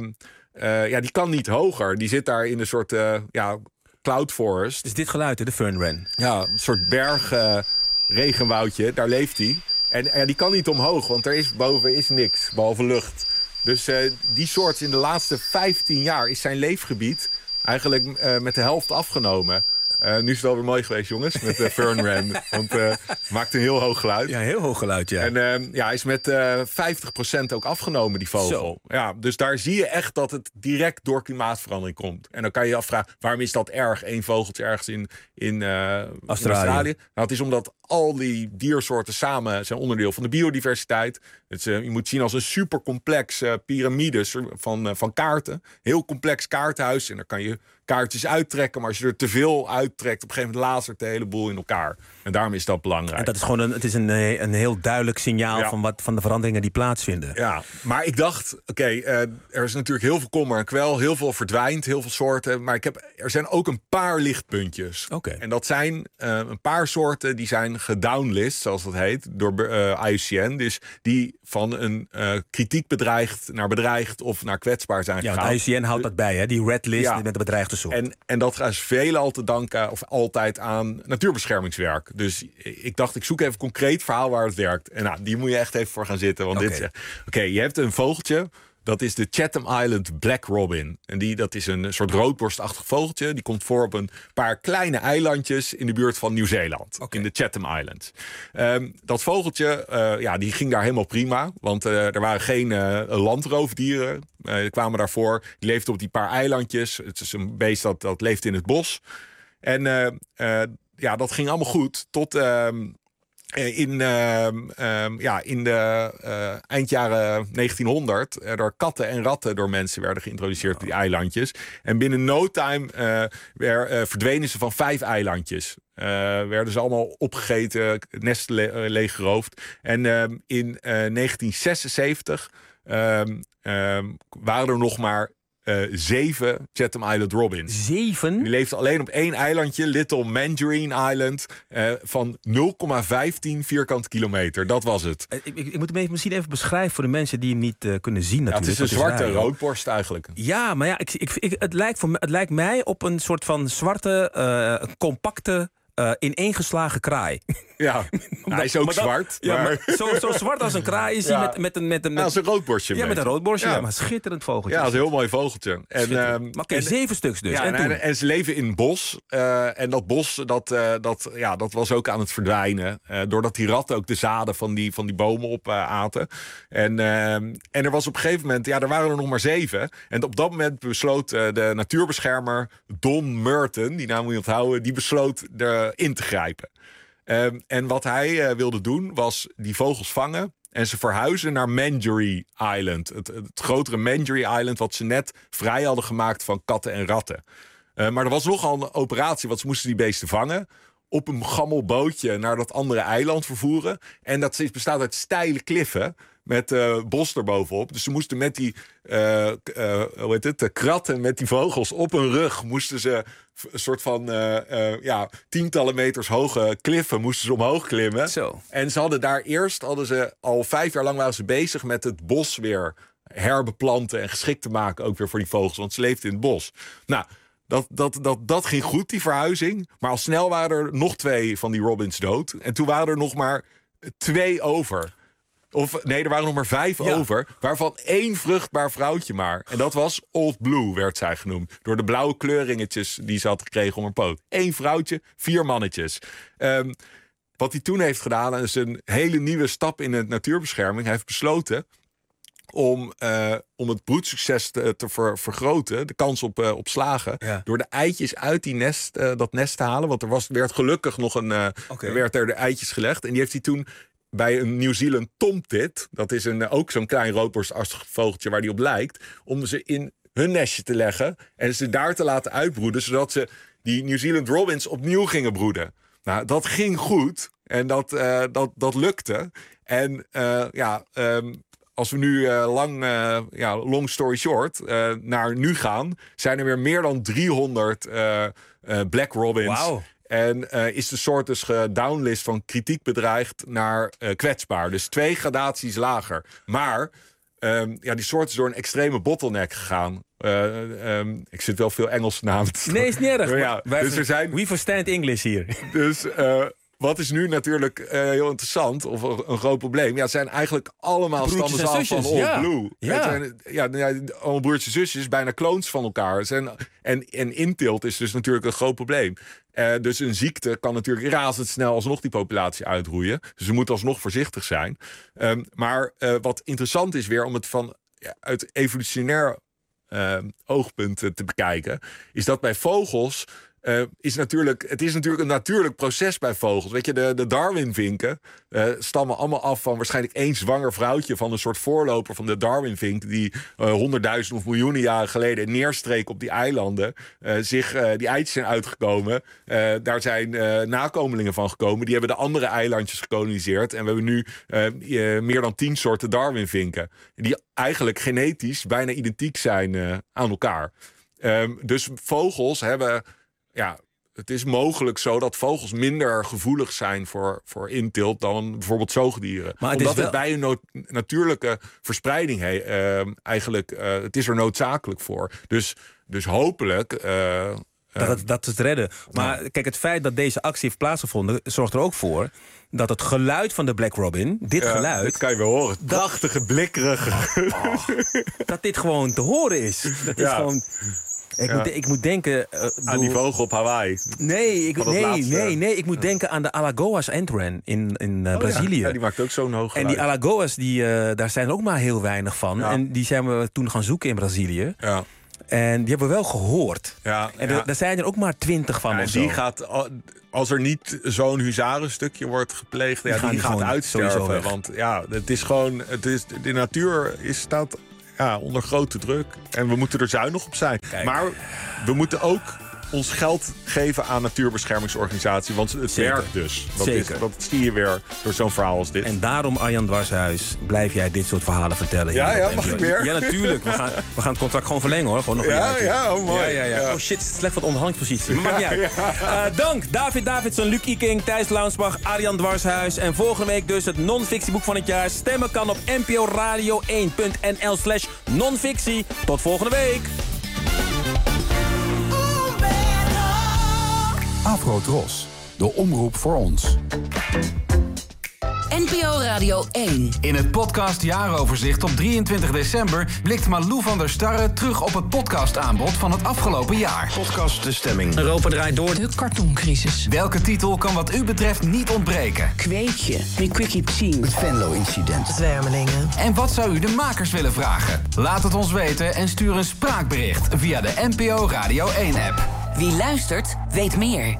die kan niet hoger. Die zit daar in een soort cloud forest. Dus dit geluid, hè, de fern wren? Ja, een soort bergregenwoudje. Daar leeft hij. En die kan niet omhoog, want boven is niks, behalve lucht. Dus die soort in de laatste 15 jaar is zijn leefgebied eigenlijk met de helft afgenomen. Nu is het wel weer mooi geweest, jongens, met de fern wren. Want het maakt een heel hoog geluid. Ja, heel hoog geluid, ja. En hij is met 50% ook afgenomen, die vogel. Zo. Ja, dus daar zie je echt dat het direct door klimaatverandering komt. En dan kan je je afvragen, waarom is dat erg? 1 vogeltje ergens in Australië. Nou, het is omdat al die diersoorten samen zijn onderdeel van de biodiversiteit. Je moet zien als een supercomplex piramide van kaarten. Heel complex kaartenhuis. En daar kan je kaartjes uittrekken. Maar als je er te veel uittrekt, op een gegeven moment lasert de hele boel in elkaar. En daarom is dat belangrijk. En dat is gewoon een heel duidelijk signaal van de veranderingen die plaatsvinden. Ja, maar ik dacht, er is natuurlijk heel veel kommer en kwel. Heel veel verdwijnt, heel veel soorten. Maar er zijn ook een paar lichtpuntjes. Okay. En dat zijn een paar soorten die zijn gedownlist, zoals dat heet, door IUCN. Dus die van een kritiek bedreigd of naar kwetsbaar zijn gegaan. Ja, de IUCN houdt dat bij, hè? Die red list met de bedreigde soort. En dat is veelal te danken, of altijd aan natuurbeschermingswerk. Dus ik dacht, ik zoek even een concreet verhaal waar het werkt. En die moet je echt even voor gaan zitten. Want je hebt een vogeltje. Dat is de Chatham Island Black Robin. En dat is een soort roodborstachtig vogeltje. Die komt voor op een paar kleine eilandjes in de buurt van Nieuw-Zeeland. In de Chatham Islands. Dat vogeltje, die ging daar helemaal prima. Want er waren geen landroofdieren. Die kwamen daarvoor. Die leefde op die paar eilandjes. Het is een beest dat leeft in het bos. En dat ging allemaal goed. Tot in de eind jaren 1900 er katten en ratten door mensen werden geïntroduceerd op die eilandjes. En binnen no time verdwenen ze van 5 eilandjes. Werden ze allemaal opgegeten, nesten leeggeroofd. En in 1976 waren er nog maar 7 Chatham Island robins. 7? Die leefden alleen op 1 eilandje, Little Mandarin Island, van 0,15 vierkante kilometer. Dat was het. Ik moet hem misschien even beschrijven voor de mensen die hem niet kunnen zien. Ja, het is een zwarte roodborst eigenlijk. Ja, maar ja, het lijkt mij op een soort van zwarte, compacte, ineengeslagen kraai. Ja, hij is ook zwart. Maar zo zwart als een kraai is hij met een... als een roodborstje. Ja, met een roodborstje. Ja, maar schitterend vogeltje. Ja, dat is een heel mooi vogeltje. Oké, 7 stuks dus. Ja, en ze leven in het bos. En dat bos, dat was ook aan het verdwijnen. Doordat die ratten ook de zaden van die bomen opaten. En er was op een gegeven moment... Ja, er waren er nog maar 7. En op dat moment besloot de natuurbeschermer Don Merton... die naam moet je onthouden, die besloot erin te grijpen. En wat hij wilde doen, was die vogels vangen... en ze verhuizen naar Mandarin Island. Het grotere Mandarin Island... wat ze net vrij hadden gemaakt van katten en ratten. Maar er was nogal een operatie... want ze moesten die beesten vangen... op een gammel bootje naar dat andere eiland vervoeren. En dat bestaat uit steile kliffen... met bos erbovenop. Dus ze moesten met die kratten, met die vogels op hun rug... moesten ze een soort van tientallen meters hoge kliffen... moesten ze omhoog klimmen. Zo. En ze hadden daar eerst, al 5 jaar lang waren ze bezig... met het bos weer herbeplanten en geschikt te maken... ook weer voor die vogels, want ze leefden in het bos. Nou, dat ging goed, die verhuizing. Maar al snel waren er nog 2 van die robins dood. En toen waren er nog maar 2 over... Of nee, er waren nog maar 5 over, waarvan 1 vruchtbaar vrouwtje maar. En dat was Old Blue, werd zij genoemd. Door de blauwe kleuringetjes die ze had gekregen om haar poot. 1 vrouwtje, 4 mannetjes. Wat hij toen heeft gedaan, is een hele nieuwe stap in de natuurbescherming. Hij heeft besloten om het broedsucces te vergroten, de kans op slagen, door de eitjes uit dat nest te halen. Want werd gelukkig nog werd er de eitjes gelegd. En die heeft hij toen bij een New Zealand tomtit, dat is ook zo'n klein roodborstachtig vogeltje waar die op lijkt, om ze in hun nestje te leggen en ze daar te laten uitbroeden, zodat ze die New Zealand robins opnieuw gingen broeden. Nou, dat ging goed en dat lukte. En als we nu long story short, naar nu gaan, zijn er weer meer dan 300 black robins. Wow. En is de soort dus gedownlist van kritiek bedreigd naar kwetsbaar. Dus 2 gradaties lager. Maar die soort is door een extreme bottleneck gegaan. Ik zit wel veel Engelse namen te Nee, is niet erg. Dus we understand English hier. Dus wat is nu natuurlijk heel interessant, of een groot probleem... het zijn eigenlijk allemaal stammen af van Old Blue. Ja. Het zijn allemaal broertjes en zusjes, bijna clones van elkaar. En inteelt is dus natuurlijk een groot probleem. Dus een ziekte kan natuurlijk razendsnel alsnog die populatie uitroeien. Dus we moeten alsnog voorzichtig zijn. Maar wat interessant is weer om het uit evolutionair oogpunt te bekijken... is dat bij vogels... Het is natuurlijk een natuurlijk proces bij vogels. Weet je, de Darwinvinken stammen allemaal af van waarschijnlijk 1 zwanger vrouwtje van een soort voorloper van de Darwinvink die 100.000 of miljoenen jaren geleden neerstreek op die eilanden. Die eitjes zijn uitgekomen. Daar zijn nakomelingen van gekomen. Die hebben de andere eilandjes gekoloniseerd. En we hebben nu meer dan 10 soorten Darwinvinken. Die eigenlijk genetisch bijna identiek zijn aan elkaar. Dus vogels hebben... Ja, het is mogelijk zo dat vogels minder gevoelig zijn voor inteelt dan bijvoorbeeld zoogdieren. Maar omdat het bij een natuurlijke verspreiding het is er noodzakelijk voor. Dus hopelijk... dat het redden. Maar kijk, het feit dat deze actie heeft plaatsgevonden zorgt er ook voor dat het geluid van de Black Robin, geluid... Dat kan je wel horen. Prachtige, blikkerige... dat dit gewoon te horen is. Dat is gewoon... Ik moet denken... aan die vogel op Hawaii. Nee, ik moet denken aan de Alagoas antwren in Brazilië. Ja, die maakt ook zo'n hoog geluid. En die Alagoas, daar zijn er ook maar heel weinig van. Ja. En die zijn we toen gaan zoeken in Brazilië. Ja. En die hebben we wel gehoord. Ja, en daar zijn er ook maar 20 van. En die gaat, als er niet zo'n huzarenstukje wordt gepleegd, die gaat uitsterven. Want het is gewoon, de natuur staat onder grote druk. En we moeten er zuinig op zijn. Kijk. Maar we moeten ook ons geld geven aan natuurbeschermingsorganisatie. Want het werkt dus. Dat zie je weer door zo'n verhaal als dit. En daarom, Arjan Dwarshuis, blijf jij dit soort verhalen vertellen. Ja, mag ik weer? Ja, natuurlijk. We gaan het contract gewoon verlengen, hoor. Gewoon nog mooi. Ja. Oh shit, het is slecht voor de onderhandelingspositie. Maar maakt niet uit. Dank David Davidson, Luc Iking, Thijs Launsbach, Arjan Dwarshuis. En volgende week dus het non-fictieboek van het jaar. Stemmen kan op nporadio1.nl/nonfictie. Tot volgende week. Afro-Tros, de omroep voor ons. NPO Radio 1. In het podcast Jaaroverzicht op 23 december... blikt Malou van der Starre terug op het podcastaanbod van het afgelopen jaar. Podcast De Stemming. Europa draait door. De cartooncrisis. Welke titel kan wat u betreft niet ontbreken? Kweekje. Een quickie team. Het Venlo-incident. Zwermelingen. En wat zou u de makers willen vragen? Laat het ons weten en stuur een spraakbericht via de NPO Radio 1-app. Wie luistert, weet meer.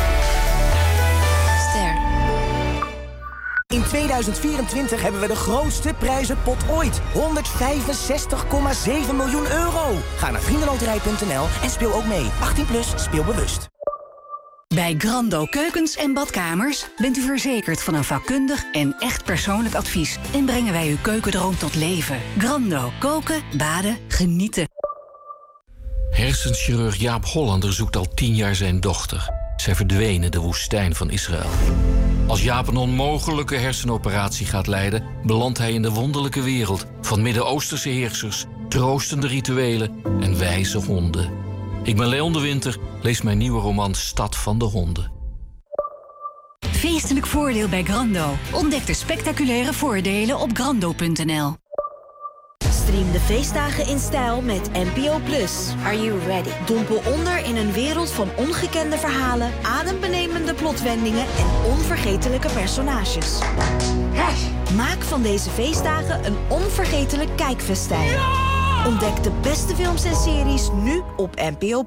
In 2024 hebben we de grootste prijzenpot ooit. 165,7 miljoen euro. Ga naar vriendenloterij.nl en speel ook mee. 18+, speel bewust. Bij Grando Keukens en Badkamers bent u verzekerd van een vakkundig en echt persoonlijk advies. En brengen wij uw keukendroom tot leven. Grando. Koken, baden, genieten. Hersenchirurg Jaap Hollander zoekt al 10 jaar zijn dochter. Zij verdween in de woestijn van Israël. Als Jaap een onmogelijke hersenoperatie gaat leiden, belandt hij in de wonderlijke wereld van Midden-Oosterse heersers, troostende rituelen en wijze honden. Ik ben Leon de Winter, lees mijn nieuwe roman Stad van de Honden. Feestelijk voordeel bij Grando. Ontdek de spectaculaire voordelen op grando.nl. Stream de feestdagen in stijl met NPO+. Are you ready? Dompel onder in een wereld van ongekende verhalen, adembenemende plotwendingen en onvergetelijke personages. Maak van deze feestdagen een onvergetelijk kijkfestijn. Ontdek de beste films en series nu op NPO+.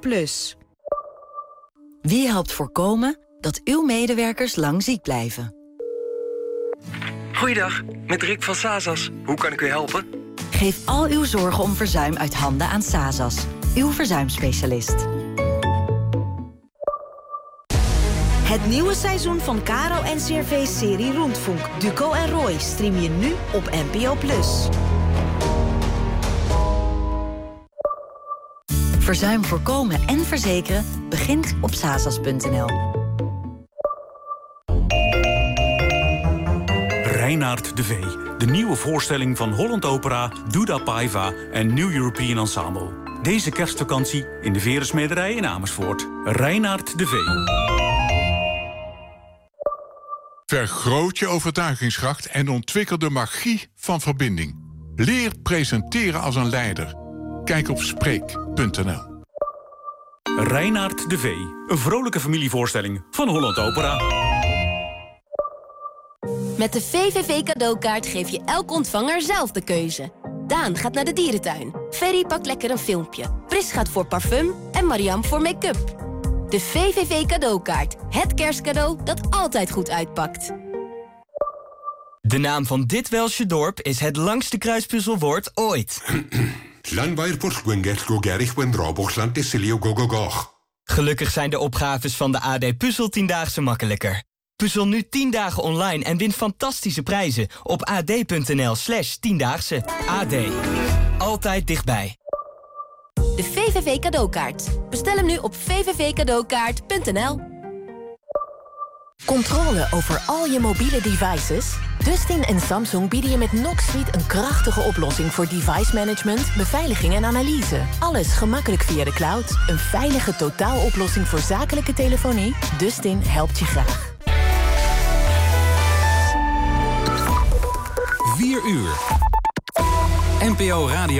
Wie helpt voorkomen dat uw medewerkers lang ziek blijven? Goeiedag, met Rick van Sazas. Hoe kan ik u helpen? Geef al uw zorgen om verzuim uit handen aan Sazas, uw verzuimspecialist. Het nieuwe seizoen van Caro NCRV-serie Rundfunk, Duco en Roy stream je nu op NPO+. Verzuim voorkomen en verzekeren begint op sazas.nl. Reinaard de Vee, de nieuwe voorstelling van Holland Opera, Duda Paiva en New European Ensemble. Deze kerstvakantie in de Verensmederij in Amersfoort. Reinaard de Vee. Vergroot je overtuigingskracht en ontwikkel de magie van verbinding. Leer presenteren als een leider. Kijk op Spreek.nl. Reinaard de Vee, een vrolijke familievoorstelling van Holland Opera. Met de VVV cadeaukaart geef je elk ontvanger zelf de keuze. Daan gaat naar de dierentuin. Ferry pakt lekker een filmpje. Pris gaat voor parfum en Mariam voor make-up. De VVV cadeaukaart. Het kerstcadeau dat altijd goed uitpakt. De naam van dit Welsche dorp is het langste kruispuzzelwoord ooit. Gelukkig zijn de opgaves van de AD Puzzel 10-daagse makkelijker. Puzzel nu 10 dagen online en win fantastische prijzen op ad.nl/10daagse. AD. Altijd dichtbij. De VVV cadeaukaart. Bestel hem nu op vvvcadeaukaart.nl. Controle over al je mobiele devices? Dustin en Samsung bieden je met Knox Suite een krachtige oplossing voor device management, beveiliging en analyse. Alles gemakkelijk via de cloud. Een veilige totaaloplossing voor zakelijke telefonie. Dustin helpt je graag. 4 uur. NPO Radio